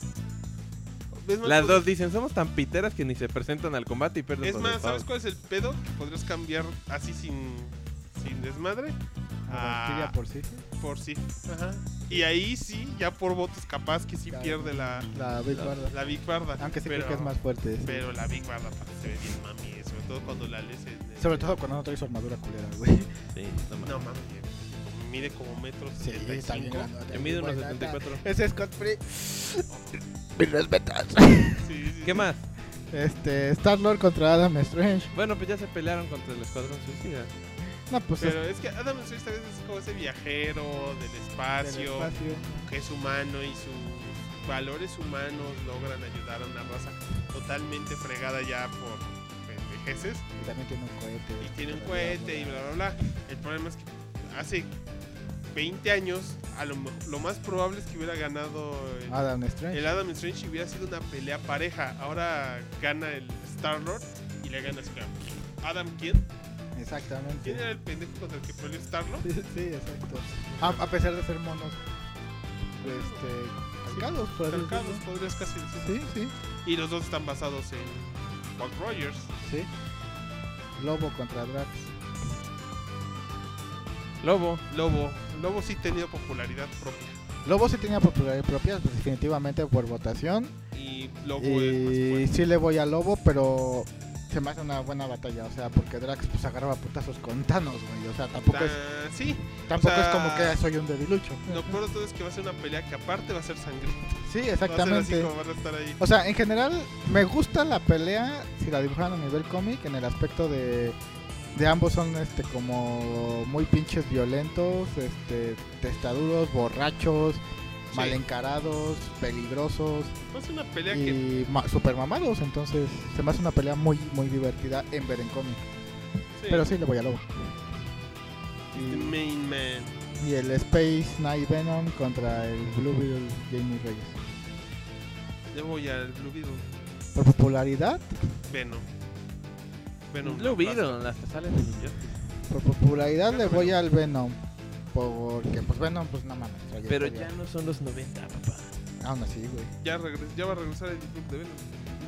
Es más, Las pues, dos dicen, somos tan piteras que ni se presentan al combate y pierden Es por más, default". ¿sabes cuál es el pedo? Que podrías cambiar así sin, sin desmadre. A Ah. Valkyria por sí. Por sí. Ajá. Y ahí sí, ya por votos capaz que sí Claro. pierde la, La Big la, Barda. la Big Barda. Aunque sí pero, creo que es más fuerte. sí. Pero la Big Barda aparte se ve bien mami, sobre todo cuando la lees en... en- Sobre todo cuando no trae su armadura culera, güey. Sí, no mames. No mames, como- mide como metros Sí, setenta y está bien cinco. grande. Yo mido unos setenta y cuatro. Ese es Scott Free. Mis respetas. Sí, sí, ¿Qué sí. más? Este, Star-Lord contra Adam Strange. Bueno, pues ya se pelearon contra el Escuadrón Suicida. No, pues Pero es que Adam Strange esta vez es como ese viajero del es del espacio, espacio. que es humano y sus valores humanos logran ayudar a una raza totalmente fregada ya por pendejeces. Y también tiene un cohete. Y tiene un cohete y bla bla bla. El problema es que hace veinte años a lo, mo- lo más probable es que hubiera ganado el, Adam Strange. el Adam Strange y hubiera sido una pelea pareja. Ahora gana el Star-Lord y y le ganas a Adam, ¿quién? Exactamente. ¿Quién era el pendejo contra el que peleó Star-Lord? Sí, exacto. A, a pesar de ser monos, este, calcados, por así Calcados, decirlo. podrías casi decir. Sí, sí, Y los dos están basados en Buck Rogers. sí. Lobo contra Drax. Lobo. Lobo. Lobo sí ha tenido popularidad propia. Lobo sí tenía popularidad propia, pues, definitivamente por votación. Y Lobo es más Y fuerte. sí le voy a Lobo, pero se me hace una buena batalla, o sea, porque Drax pues agarraba putazos con Thanos, güey, o sea, tampoco es Ah, sí, tampoco o sea, es como que soy un debilucho. lo peor de todo es que va a ser una pelea que aparte va a ser sangrienta. Sí, Va a ser así exactamente. como van a estar ahí. O sea, en general me gusta la pelea si la dibujan a nivel cómic en el aspecto de de ambos son este como muy pinches violentos, este testaduros, borrachos, Sí. mal encarados, peligrosos Va a ser una pelea que y ma- super mamados, entonces se me hace una pelea muy muy divertida en ver en cómic. sí, Pero sí le voy a Lobo. The main man. Y el Space Knight Venom contra el Blue Beetle Jamie Reyes. Le voy al Blue Beetle. Por popularidad, Venom. Venom. Blue Beetle, las que salen en Injustice. por popularidad le Venom. voy al Venom. Porque pues Venom pues no mames. Pero trayectoria. ya no son los noventa, papá. Aún así, güey. Ya, regre- ya va a regresar el club de Venom.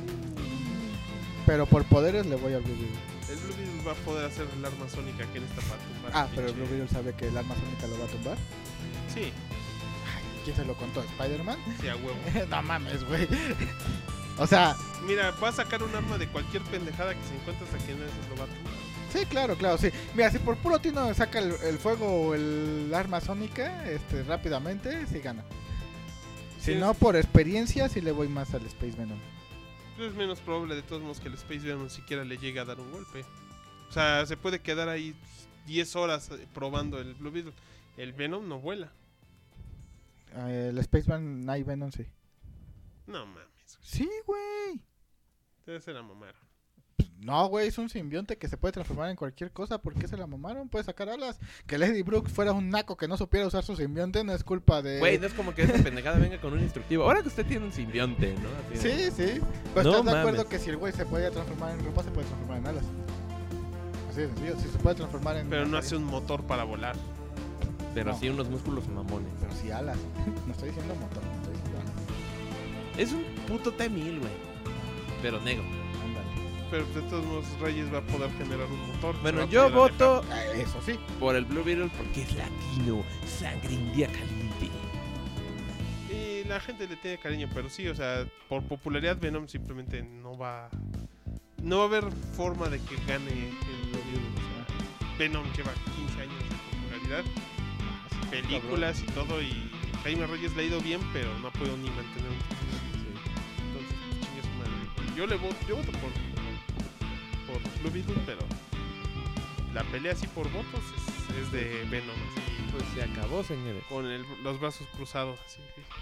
Pero por poderes le voy al Blue Beetle. El Blue Beetle va a poder hacer el arma sónica que en esta parte tumbar. Ah, pero el Blue Beetle sabe que el arma sónica lo va a tumbar. Sí, Ay, ¿quién se lo contó? ¿Spider-Man? sí, a huevo. No mames, güey. O sea, Mira, va a sacar un arma de cualquier pendejada que se encuentre hasta que en eso lo va a tumbar. sí, claro, claro, sí. Mira, si por puro tino saca el, el fuego o el arma sónica este, rápidamente, sí gana. Si Sí, no, es- por experiencia, sí le voy más al Space Venom. Es menos probable de todos modos que el Space Venom siquiera le llegue a dar un golpe. O sea, se puede quedar ahí diez horas eh, probando el Blue Beetle. El Venom no vuela. Eh, el Space Van Night Venom, sí. No mames. Sí, güey. Debe ser la mamera. No, güey, es un simbionte que se puede transformar en cualquier cosa. ¿Por qué se la mamaron? Puede sacar alas. Que Lady Brooke fuera un naco que no supiera usar su simbionte no es culpa de... Güey, no es como que esa pendejada venga con un instructivo. Ahora que usted tiene un simbionte, ¿no? Así de- Sí, sí. Pero No estás de acuerdo mames. que si el güey se podía transformar en ropa, se puede transformar en alas. Así de sencillo. Si se puede transformar en... Pero no hace un motor para volar. Pero No. sí unos músculos mamones. Pero sí alas. No estoy diciendo motor, no estoy diciendo alas. Es un puto T mil, güey. Pero negro. Ándale. Pero de todos modos Reyes va a poder generar un motor. Se Bueno, va a yo poder voto Ah, eso sí. por el Blue Beetle porque es latino. Sangre india caliente. alejar. Y la gente le tiene cariño, pero sí, o sea, por popularidad Venom simplemente no va... No va a haber forma de que gane el Blue Beetle. O sea, Venom lleva quince años de popularidad. Películas y todo, y Jaime Reyes le ha ido bien, pero no ha podido ni mantener un título. Entonces, chingue su madre. Yo le voto, yo voto por, por Blue Beetle, pero la pelea así por votos es, es de Venom, así, Pues se acabó, señores. con el- los brazos cruzados, así,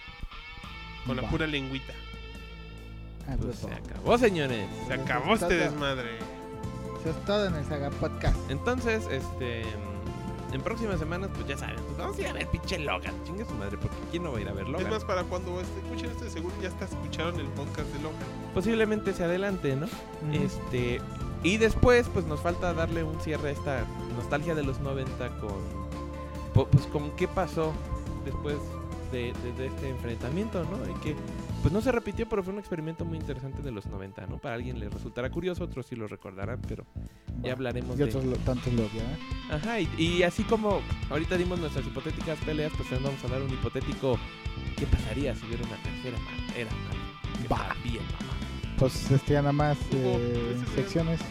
con la Va. pura lengüita. Ah, Pues pues, se acabó, señores. Se acabó este desmadre. Eso es todo en el Saga Podcast. Entonces, este. En próximas semanas, pues ya saben, pues vamos a ir a ver pinche Logan. Chingue su madre, porque ¿quién no va a ir a ver Es Logan? más, para cuando este, escuchen este, seguro ya hasta escucharon el podcast de Logan. Posiblemente se adelante, ¿no? Este. Y después, pues nos falta darle un cierre a esta nostalgia de los noventa con. po- Pues con qué pasó después de, de- de este enfrentamiento, ¿no? Y que pues no se repitió, pero fue un experimento muy interesante de los noventa, ¿no? Para alguien le resultará curioso, otros sí lo recordarán, pero ya Va. hablaremos Y de. otros lo- tantos lo odian. Ajá, y, y así como ahorita dimos nuestras hipotéticas peleas, pues también vamos a dar un hipotético. ¿Qué pasaría si hubiera una tercera ma- era mala? Que Va. también, mamá. Pues este ya nada más Hubo- eh, ese fue- secciones.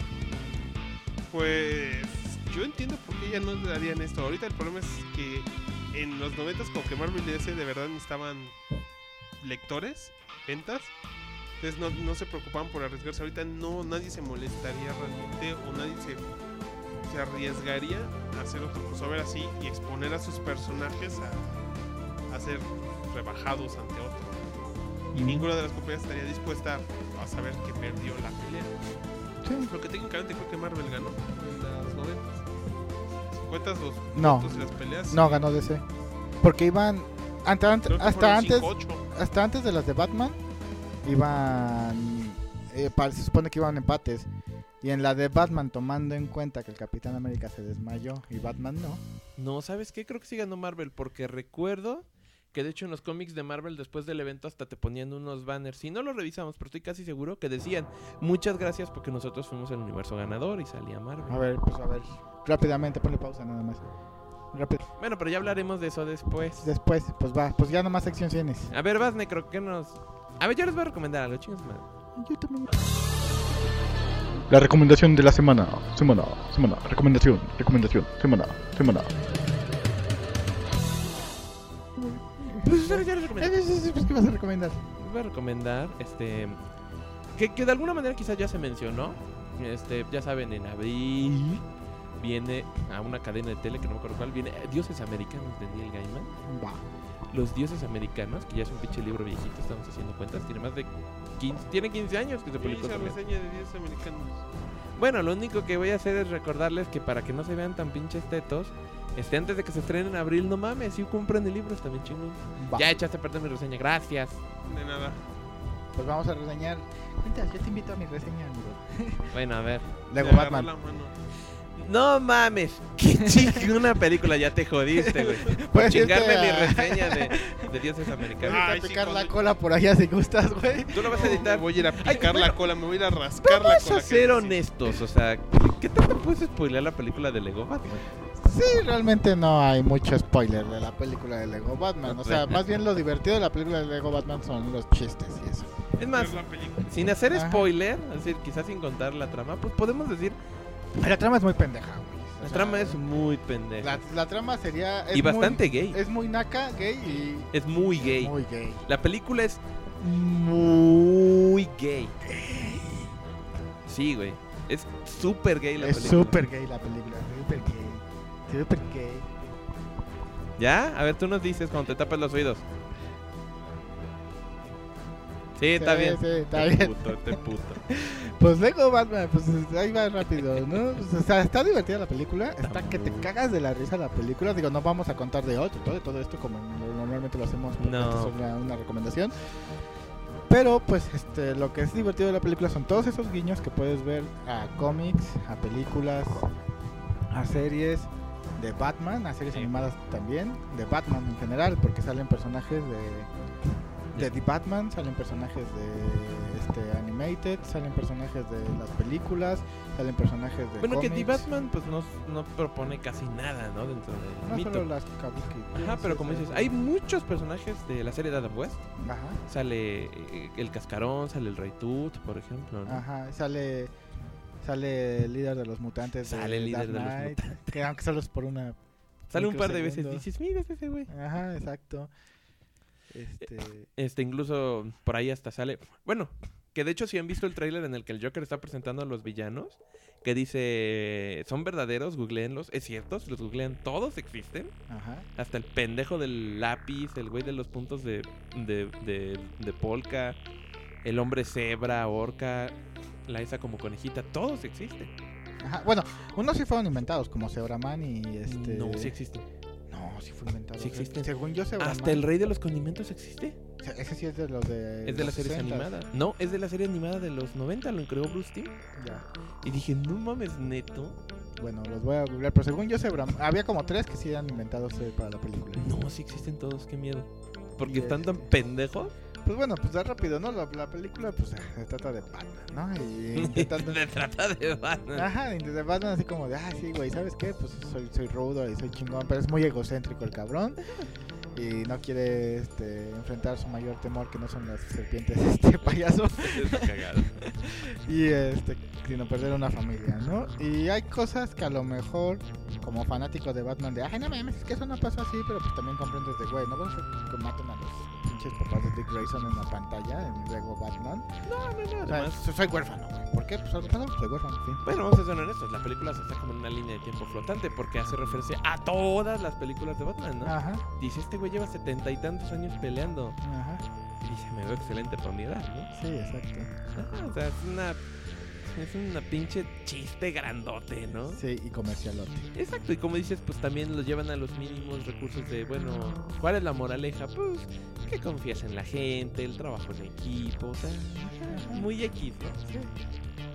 Pues yo entiendo por qué ya no le harían esto. Ahorita el problema es que en los noventas como que Marvel y D C de verdad necesitaban lectores, ventas. Entonces no, no se preocupaban por arriesgarse. Ahorita no, nadie se molestaría realmente o nadie se, se arriesgaría a hacer otro crossover así y exponer a sus personajes a, a ser rebajados ante otro. Y ninguna de las compañías estaría dispuesta a saber que perdió la pelea. Sí. Porque técnicamente creo que Marvel ganó en las noventas. Si cuentas los No. puntos y las peleas. No, ganó D C. Porque iban ante- ante- creo que hasta fueron antes cinco ocho. hasta antes de las de Batman iban eh, pa- se supone que iban empates. Y en la de Batman, tomando en cuenta que el Capitán América se desmayó y Batman no. No, ¿sabes qué? Creo que sí ganó Marvel, porque recuerdo que de hecho en los cómics de Marvel después del evento hasta te ponían unos banners. Si no lo revisamos, pero estoy casi seguro que decían muchas gracias porque nosotros fuimos el universo ganador y salía Marvel. A ver, pues a ver, rápidamente, ponle pausa nada más. Rápido. Bueno, pero ya hablaremos de eso después. Después, pues va, pues ya nomás sección tienes. A ver, vas, Necro, ¿qué nos...? A ver, yo les voy a recomendar algo, chingos, madre. Yo también. La recomendación de la semana, semana, semana, recomendación, recomendación, semana, semana. Pues ya les recomendé. Pues, ¿qué vas a recomendar? Les voy a recomendar, este... Que, que de alguna manera quizás ya se mencionó. Este, ya saben, en abril viene a una cadena de tele que no me acuerdo cuál, viene Dioses Americanos de Neil Gaiman. Va. Los Dioses Americanos, que ya es un pinche libro viejito, estamos haciendo cuentas, tiene más de quince, tiene quince años que se publicó Esa también. reseña de diez americanos. Bueno, lo único que voy a hacer es recordarles que para que no se vean tan pinches tetos, este, antes de que se estrenen en abril, no mames, si compren el libro, está bien chingón. Va. Ya echaste a perder mi reseña, gracias. De nada. Pues vamos a reseñar. Cuenta, yo te invito a mi reseña, amigo. Bueno, a ver. Lego Le agarró Batman. la mano. No mames, qué chingona película, ya te jodiste, güey. Por Puedes chingarme irte mi a- reseña de, de Dioses Americanos. Ah, Vas Ay, a sí, picar con la el- cola por allá si gustas, güey. Tú lo vas a Me editar. voy a ir a Ay, picar bueno, la cola, me voy a ir a rascar la Vamos cola. a ser que- honestos, o sea, ¿qué tanto puedes spoilear la película de Lego Batman? Sí, realmente no hay mucho spoiler de la película de Lego Batman. O sea, más bien lo divertido de la película de Lego Batman son los chistes y eso. Es más, Ver la película. sin hacer Ajá. spoiler, es decir, quizás sin contar la trama, pues podemos decir, La trama es muy pendeja, güey. O la sea, trama es muy pendeja. La, la trama sería... es Y bastante muy- gay. Es muy naca, gay Es muy y... gay. Muy gay. La película es muy gay. Sí, güey. Es súper gay la Es película. súper gay la película. Súper gay. Súper gay. ¿Ya? A ver, tú nos dices cuando te tapas los oídos. Sí, está Sí, bien. sí, está Este bien. puto, este puto. Pues Lego Batman, pues ahí va rápido, ¿no? Pues, o sea, está divertida la película, está que te cagas de la risa la película. Digo, no vamos a contar de otro, todo, todo esto como no- normalmente lo hacemos porque No. esto es una, una recomendación. Pero pues este lo que es divertido de la película son todos esos guiños que puedes ver a cómics, a películas, a series de Batman, a series Sí. animadas también, de Batman en general, porque salen personajes de de The Batman, salen personajes de este animated, salen personajes de las películas, salen personajes de Bueno, que cómics. The Batman pues no, no propone casi nada, ¿no? Dentro del No mito. solo las kabuki. Ajá, pero como dices, hay muchos personajes de la serie de Adam West. Ajá, Sale eh, el Cascarón, sale el Rey Tut, por ejemplo, ¿no? ajá, sale sale el líder de los mutantes. Sale el líder Dark de los Knight, mutantes. Que aunque solo es por una. Sale un par de veces, microsegundos. dices, mira es ese güey. Ajá, exacto. Este. Este, incluso por ahí hasta sale. Bueno, que de hecho, si han visto el tráiler en el que el Joker está presentando a los villanos, que dice, ¿son verdaderos? Googleenlos. Es cierto, si los googlean, todos existen. Ajá. Hasta el pendejo del lápiz, el güey de los puntos de, de, de, de polka, el hombre cebra, orca, la esa como conejita, todos existen. Ajá. Bueno, unos sí fueron inventados, como Zebraman y este. No, sí existen. No, sí fue inventado. Sí existen. Según yo, Zebraman. Hasta el rey de los condimentos existe. Ese sí es de los de. Es de los las series sesentas. animadas. No, es de la serie animada de los noventa, lo creó Bruce Timm. Ya. Y dije, no mames, neto. Bueno, los voy a googlear, pero según yo, Zebraman. Había como tres que sí eran inventados eh, para la película. No, sí existen todos, qué miedo. Porque Y están tan este- pendejos. Pues bueno, pues da rápido, ¿no? La, la película, pues se trata de Batman, ¿no? Y intentando. Se trata de Batman. Ajá, y de Batman así como de, ah, sí, güey, ¿sabes qué? Pues soy, soy rudo y soy chingón, pero es muy egocéntrico el cabrón. Y no quiere este, enfrentar su mayor temor, que no son las serpientes, este payaso. Está cagado. Y este, sino perder una familia, ¿no? Y hay cosas que a lo mejor, como fanático de Batman, de, ay, no mames, es que eso no pasó así, pero pues también comprendes de, güey, no vas a hacer que maten a los pinches papás de Dick Grayson en la pantalla, en Lego Batman. No, no, no. O sea, Además, so- soy huérfano, güey. ¿Por qué? Pues huérfano, soy huérfano, en fin. bueno, vamos a ser honestos. La película se está como en una línea de tiempo flotante porque hace referencia a todas las películas de Batman, ¿no? Ajá, Dice, este güey lleva setenta y tantos años peleando. ajá. Y dice, me veo excelente para mi edad, ¿no? Sí, exacto. Ajá, o sea, es una... Es una pinche chiste grandote, ¿no? Sí, y comercialote. Exacto, y como dices, pues también los llevan a los mínimos recursos de, bueno, ¿cuál es la moraleja? Pues que confías en la gente, el trabajo en equipo, o sea, Ajá. muy X, ¿no? Sí.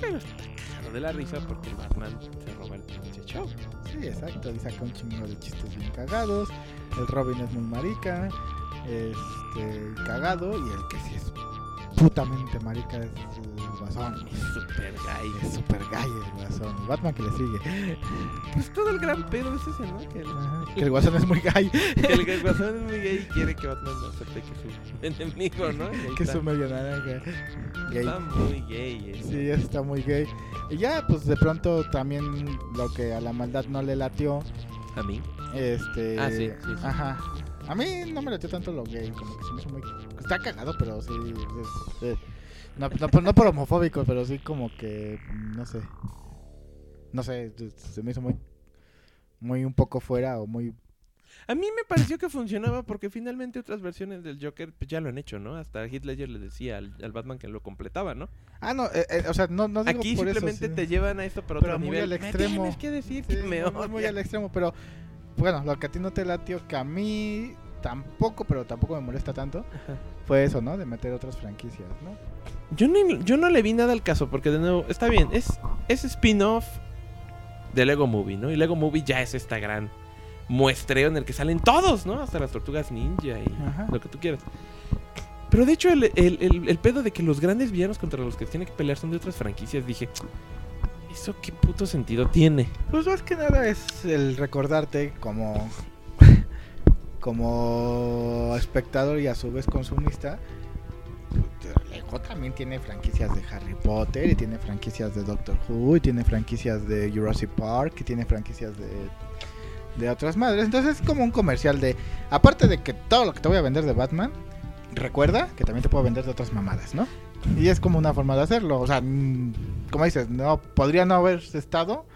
Pero está cagado de la risa porque el Batman se roba el pinche show. Sí, exacto, y saca un chingo de chistes bien cagados. El Robin es muy marica, este, cagado, y el que sí es putamente marica es el Guasón. Es super gay. Es super gay el Guasón. El Batman que le sigue. Pues todo el gran pedo es ese, ¿no? Que el, Ajá, que el Guasón es muy gay. que el, que el Guasón es muy gay y quiere que Batman no acepte que es su enemigo, ¿no? Y ahí Que es está. un medio naranja. Gay. Está muy gay ese. Sí, eso está muy gay. Y ya, pues de pronto también lo que a la maldad no le latió. ¿A mí? Este. Ah, sí, sí, sí. Ajá. A mí no me latió tanto lo gay, como que se me hizo muy. Está cagado, pero sí. es- es- no, no, por- no por homofóbico, pero sí como que. No sé. No sé, se me hizo muy. Muy un poco fuera o muy. A mí me pareció que funcionaba porque finalmente otras versiones del Joker pues, ya lo han hecho, ¿no? Hasta Heath Ledger le decía al, al Batman que lo completaba, ¿no? Ah, no, eh, eh, o sea, no, no digo Aquí por eso, simplemente sí. te llevan a esto pero Pero otro muy nivel. al extremo. Me tienes que decir Sí, que me muy, muy, muy odia. al extremo, pero bueno, lo que a ti no te latió, que a mí tampoco, pero tampoco me molesta tanto, Ajá. fue eso, ¿no? De meter otras franquicias, ¿no? Yo, ni- yo no le vi nada al caso porque de nuevo, está bien, es, es spin-off de Lego Movie, ¿no? Y Lego Movie ya es esta gran muestreo en el que salen todos, ¿no? Hasta las tortugas ninja y Ajá. lo que tú quieras. Pero de hecho el, el, el, el pedo de que los grandes villanos contra los que tiene que pelear son de otras franquicias, dije, ¿eso qué puto sentido tiene? Pues más que nada es el recordarte como como espectador y a su vez consumista. Lego también tiene franquicias de Harry Potter y tiene franquicias de Doctor Who y tiene franquicias de Jurassic Park y tiene franquicias de de otras madres. Entonces es como un comercial de, aparte de que todo lo que te voy a vender de Batman, recuerda que también te puedo vender de otras mamadas, ¿no? Y es como una forma de hacerlo. O sea, mm, como dices, no podría no haber estado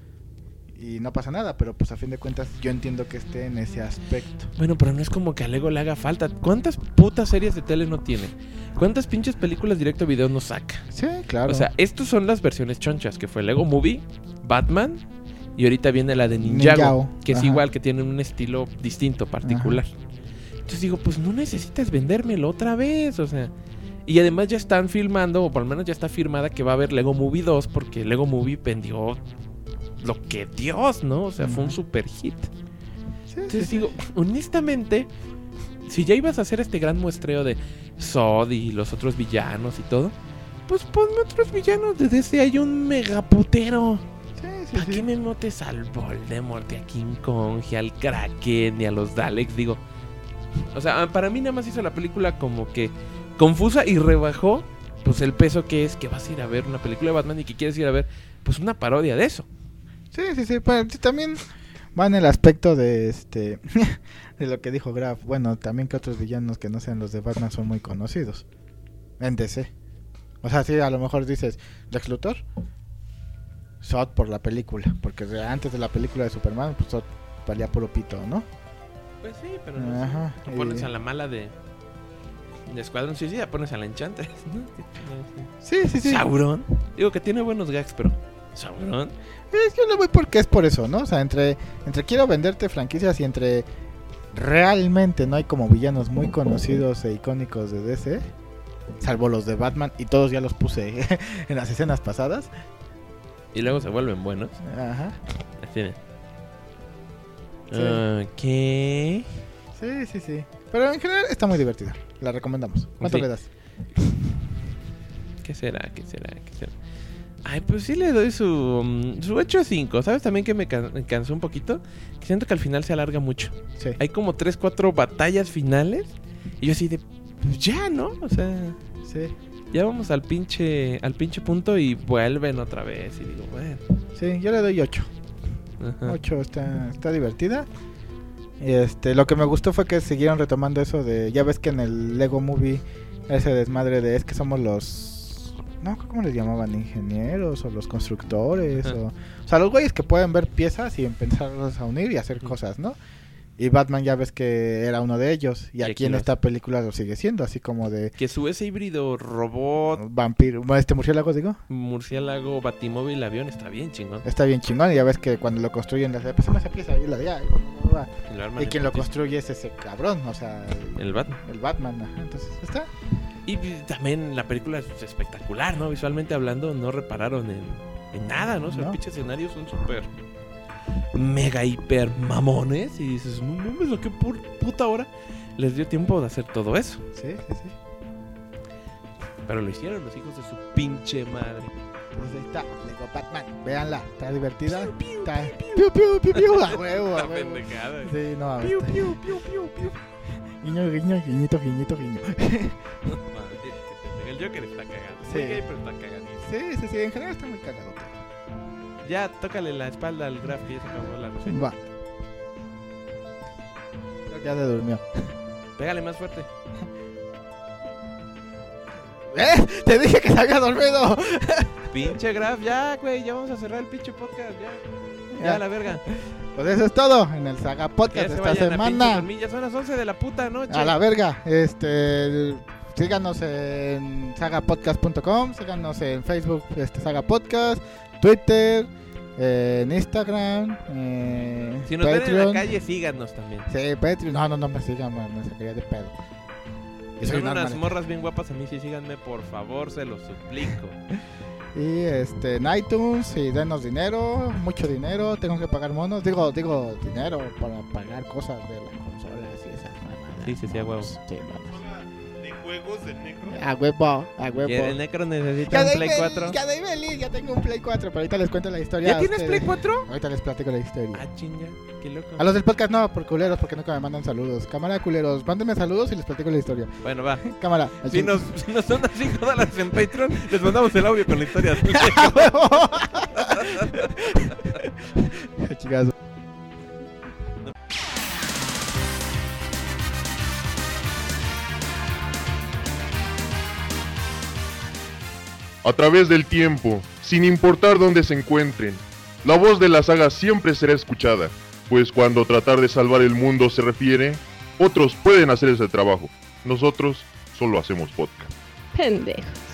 y no pasa nada, pero pues a fin de cuentas yo entiendo que esté en ese aspecto. Bueno, pero no es como que a Lego le haga falta. ¿Cuántas putas series de tele no tiene? ¿Cuántas pinches películas directo a video no saca? Sí, claro. O sea, estas son las versiones chonchas, que fue Lego Movie, Batman, y ahorita viene la de Ninjago, Ninjago, que es ajá. igual, que tiene un estilo distinto, particular. Entonces digo, pues no necesitas vendérmelo otra vez, o sea. Y además ya están filmando, o por lo menos ya está firmada que va a haber Lego Movie dos, porque Lego Movie vendió lo que Dios, ¿no? O sea, fue un Ujú. super hit. Sí, sí, Entonces sí. digo, honestamente, si ya ibas a hacer este gran muestreo de Zod y los otros villanos y todo, pues ponme otros villanos de D C, hay un megaputero. Sí, sí, ¿Para sí. qué me notes al Voldemort y a King Kong y al Kraken y a los Daleks? Digo, o sea, para mí nada más hizo la película como que confusa y rebajó pues el peso que es que vas a ir a ver una película de Batman y que quieres ir a ver pues una parodia de eso. Sí, sí, sí, pues, sí, también va en el aspecto de este de lo que dijo Graf. Bueno, también que otros villanos que no sean los de Batman son muy conocidos en D C. O sea, sí, a lo mejor dices Lex Luthor, Zod por la película, porque de- antes de la película de Superman, pues Zod valía puro pito, ¿no? Pues sí, pero no Ajá, sé. Pones y- a la mala de de Escuadrón Suicida, pones a la Enchantress, ¿no? Sí, sí, sí. Sauron. Digo que tiene buenos gags, pero Sauron. Es que yo le voy porque es por eso, ¿no? O sea, entre, entre quiero venderte franquicias y entre realmente no hay como villanos muy conocidos e icónicos de D C, salvo los de Batman, y todos ya los puse en las escenas pasadas. Y luego se vuelven buenos. Ajá. Así de. Sí. Ok. Sí, sí, sí. Pero en general está muy divertida. La recomendamos. ¿Cuánto Sí. le das? ¿Qué será? ¿Qué será? ¿Qué será? Ay, pues sí le doy su mm, su ocho cinco. ¿Sabes también que me, can- me cansó un poquito? Que siento que al final se alarga mucho. Sí. Hay como tres, cuatro batallas finales. Y yo así de, pues ya, ¿no? O sea, Sí. ya vamos al pinche al pinche punto y vuelven otra vez. Y digo, bueno. Sí, yo le doy ocho. Ajá. ocho está, está divertida. Y este, lo que me gustó fue que siguieron retomando eso de, ya ves que en el Lego Movie ese desmadre de es que somos los, no, ¿cómo les llamaban? Ingenieros o los constructores Ajá. o, o sea, los güeyes que pueden ver piezas y empezarlas a unir y hacer Ujú. cosas, ¿no? Y Batman ya ves que era uno de ellos y, Y aquí, aquí en lo esta película lo sigue siendo, así como de Que su ese híbrido robot, vampiro, este murciélago digo, murciélago, batimóvil, avión está bien chingón. está bien chingón y ya ves que cuando lo construyen, le pues esa pieza y la de ya, Y, lo arman y en quien lo putiza. construye es ese cabrón, o sea, el, El Batman. el Batman, ajá, entonces está. Y también la película es espectacular, ¿no? Visualmente hablando, no repararon en, en nada, ¿no? O sea, No. los pinches escenarios son súper mega hiper mamones. Y dices, no mames, lo que por puta hora les dio tiempo de hacer todo eso. Sí, sí, sí. Pero lo hicieron los hijos de su pinche madre. Pues ahí está, Lego Batman. Véanla, está divertida. Está... Piu, piu, piu, piu, a huevo, a La huevo. pendejada. Sí, no, Piu, está- piu, piu, piu, piu. Guiño, guiño, guiñito, guiñito, guiño. No, madre, que el Joker está cagado. Sí. Muy gay, pero está cagadísimo. Sí, sí, sí, en general está muy cagado. Ya, tócale la espalda al Graf y ya se acabó la reseña. Va. Creo que ya se durmió. Pégale más fuerte. ¡Eh! ¡Te dije que se había dormido! Pinche Graf, ya, güey, ya vamos a cerrar el pinche podcast, ya. Ya, Ya. la verga. Pues eso es todo en el Saga Que Podcast ya de se esta vayan a pinche semana. dormir, ya son las once de la puta noche. A la verga. Este. Síganos en saga podcast punto com. Síganos en Facebook, este, Saga Podcast. Twitter. eh, en Instagram. Eh, Si nos ven en Patreon. la calle, síganos también. Sí, Patreon. No, no, no me sigan, man, me sacaría de pedo. Y soy son unas normal. morras bien guapas a mí, sí, síganme, por favor, se los suplico. Y este, en iTunes, y denos dinero, mucho dinero, tengo que pagar monos, digo, digo, dinero para pagar cosas de las consolas y esas mamadas. Sí, sí, sí, a huevo. Sí, vamos. De juegos del negro. A huevo, a huevo. Y el Necro necesita Ya un de Play Bel- cuatro. Ya de Beli, ya tengo un Play cuatro, pero ahorita les cuento la historia. ¿Ya a tienes ustedes. Play cuatro? Ahorita les platico la historia. Ah, chinga, qué loco. A los del podcast no, por culeros, porque nunca me mandan saludos. Cámara, culeros, mándenme saludos y les platico la historia. Bueno, va. Cámara. al Si chile. nos, si nos son así dólares en Patreon, les mandamos el audio con la historia. ¡A huevo! Chicas. A través del tiempo, sin importar dónde se encuentren, la voz de la saga siempre será escuchada, pues cuando tratar de salvar el mundo se refiere, otros pueden hacer ese trabajo. Nosotros solo hacemos podcast. Pendejos.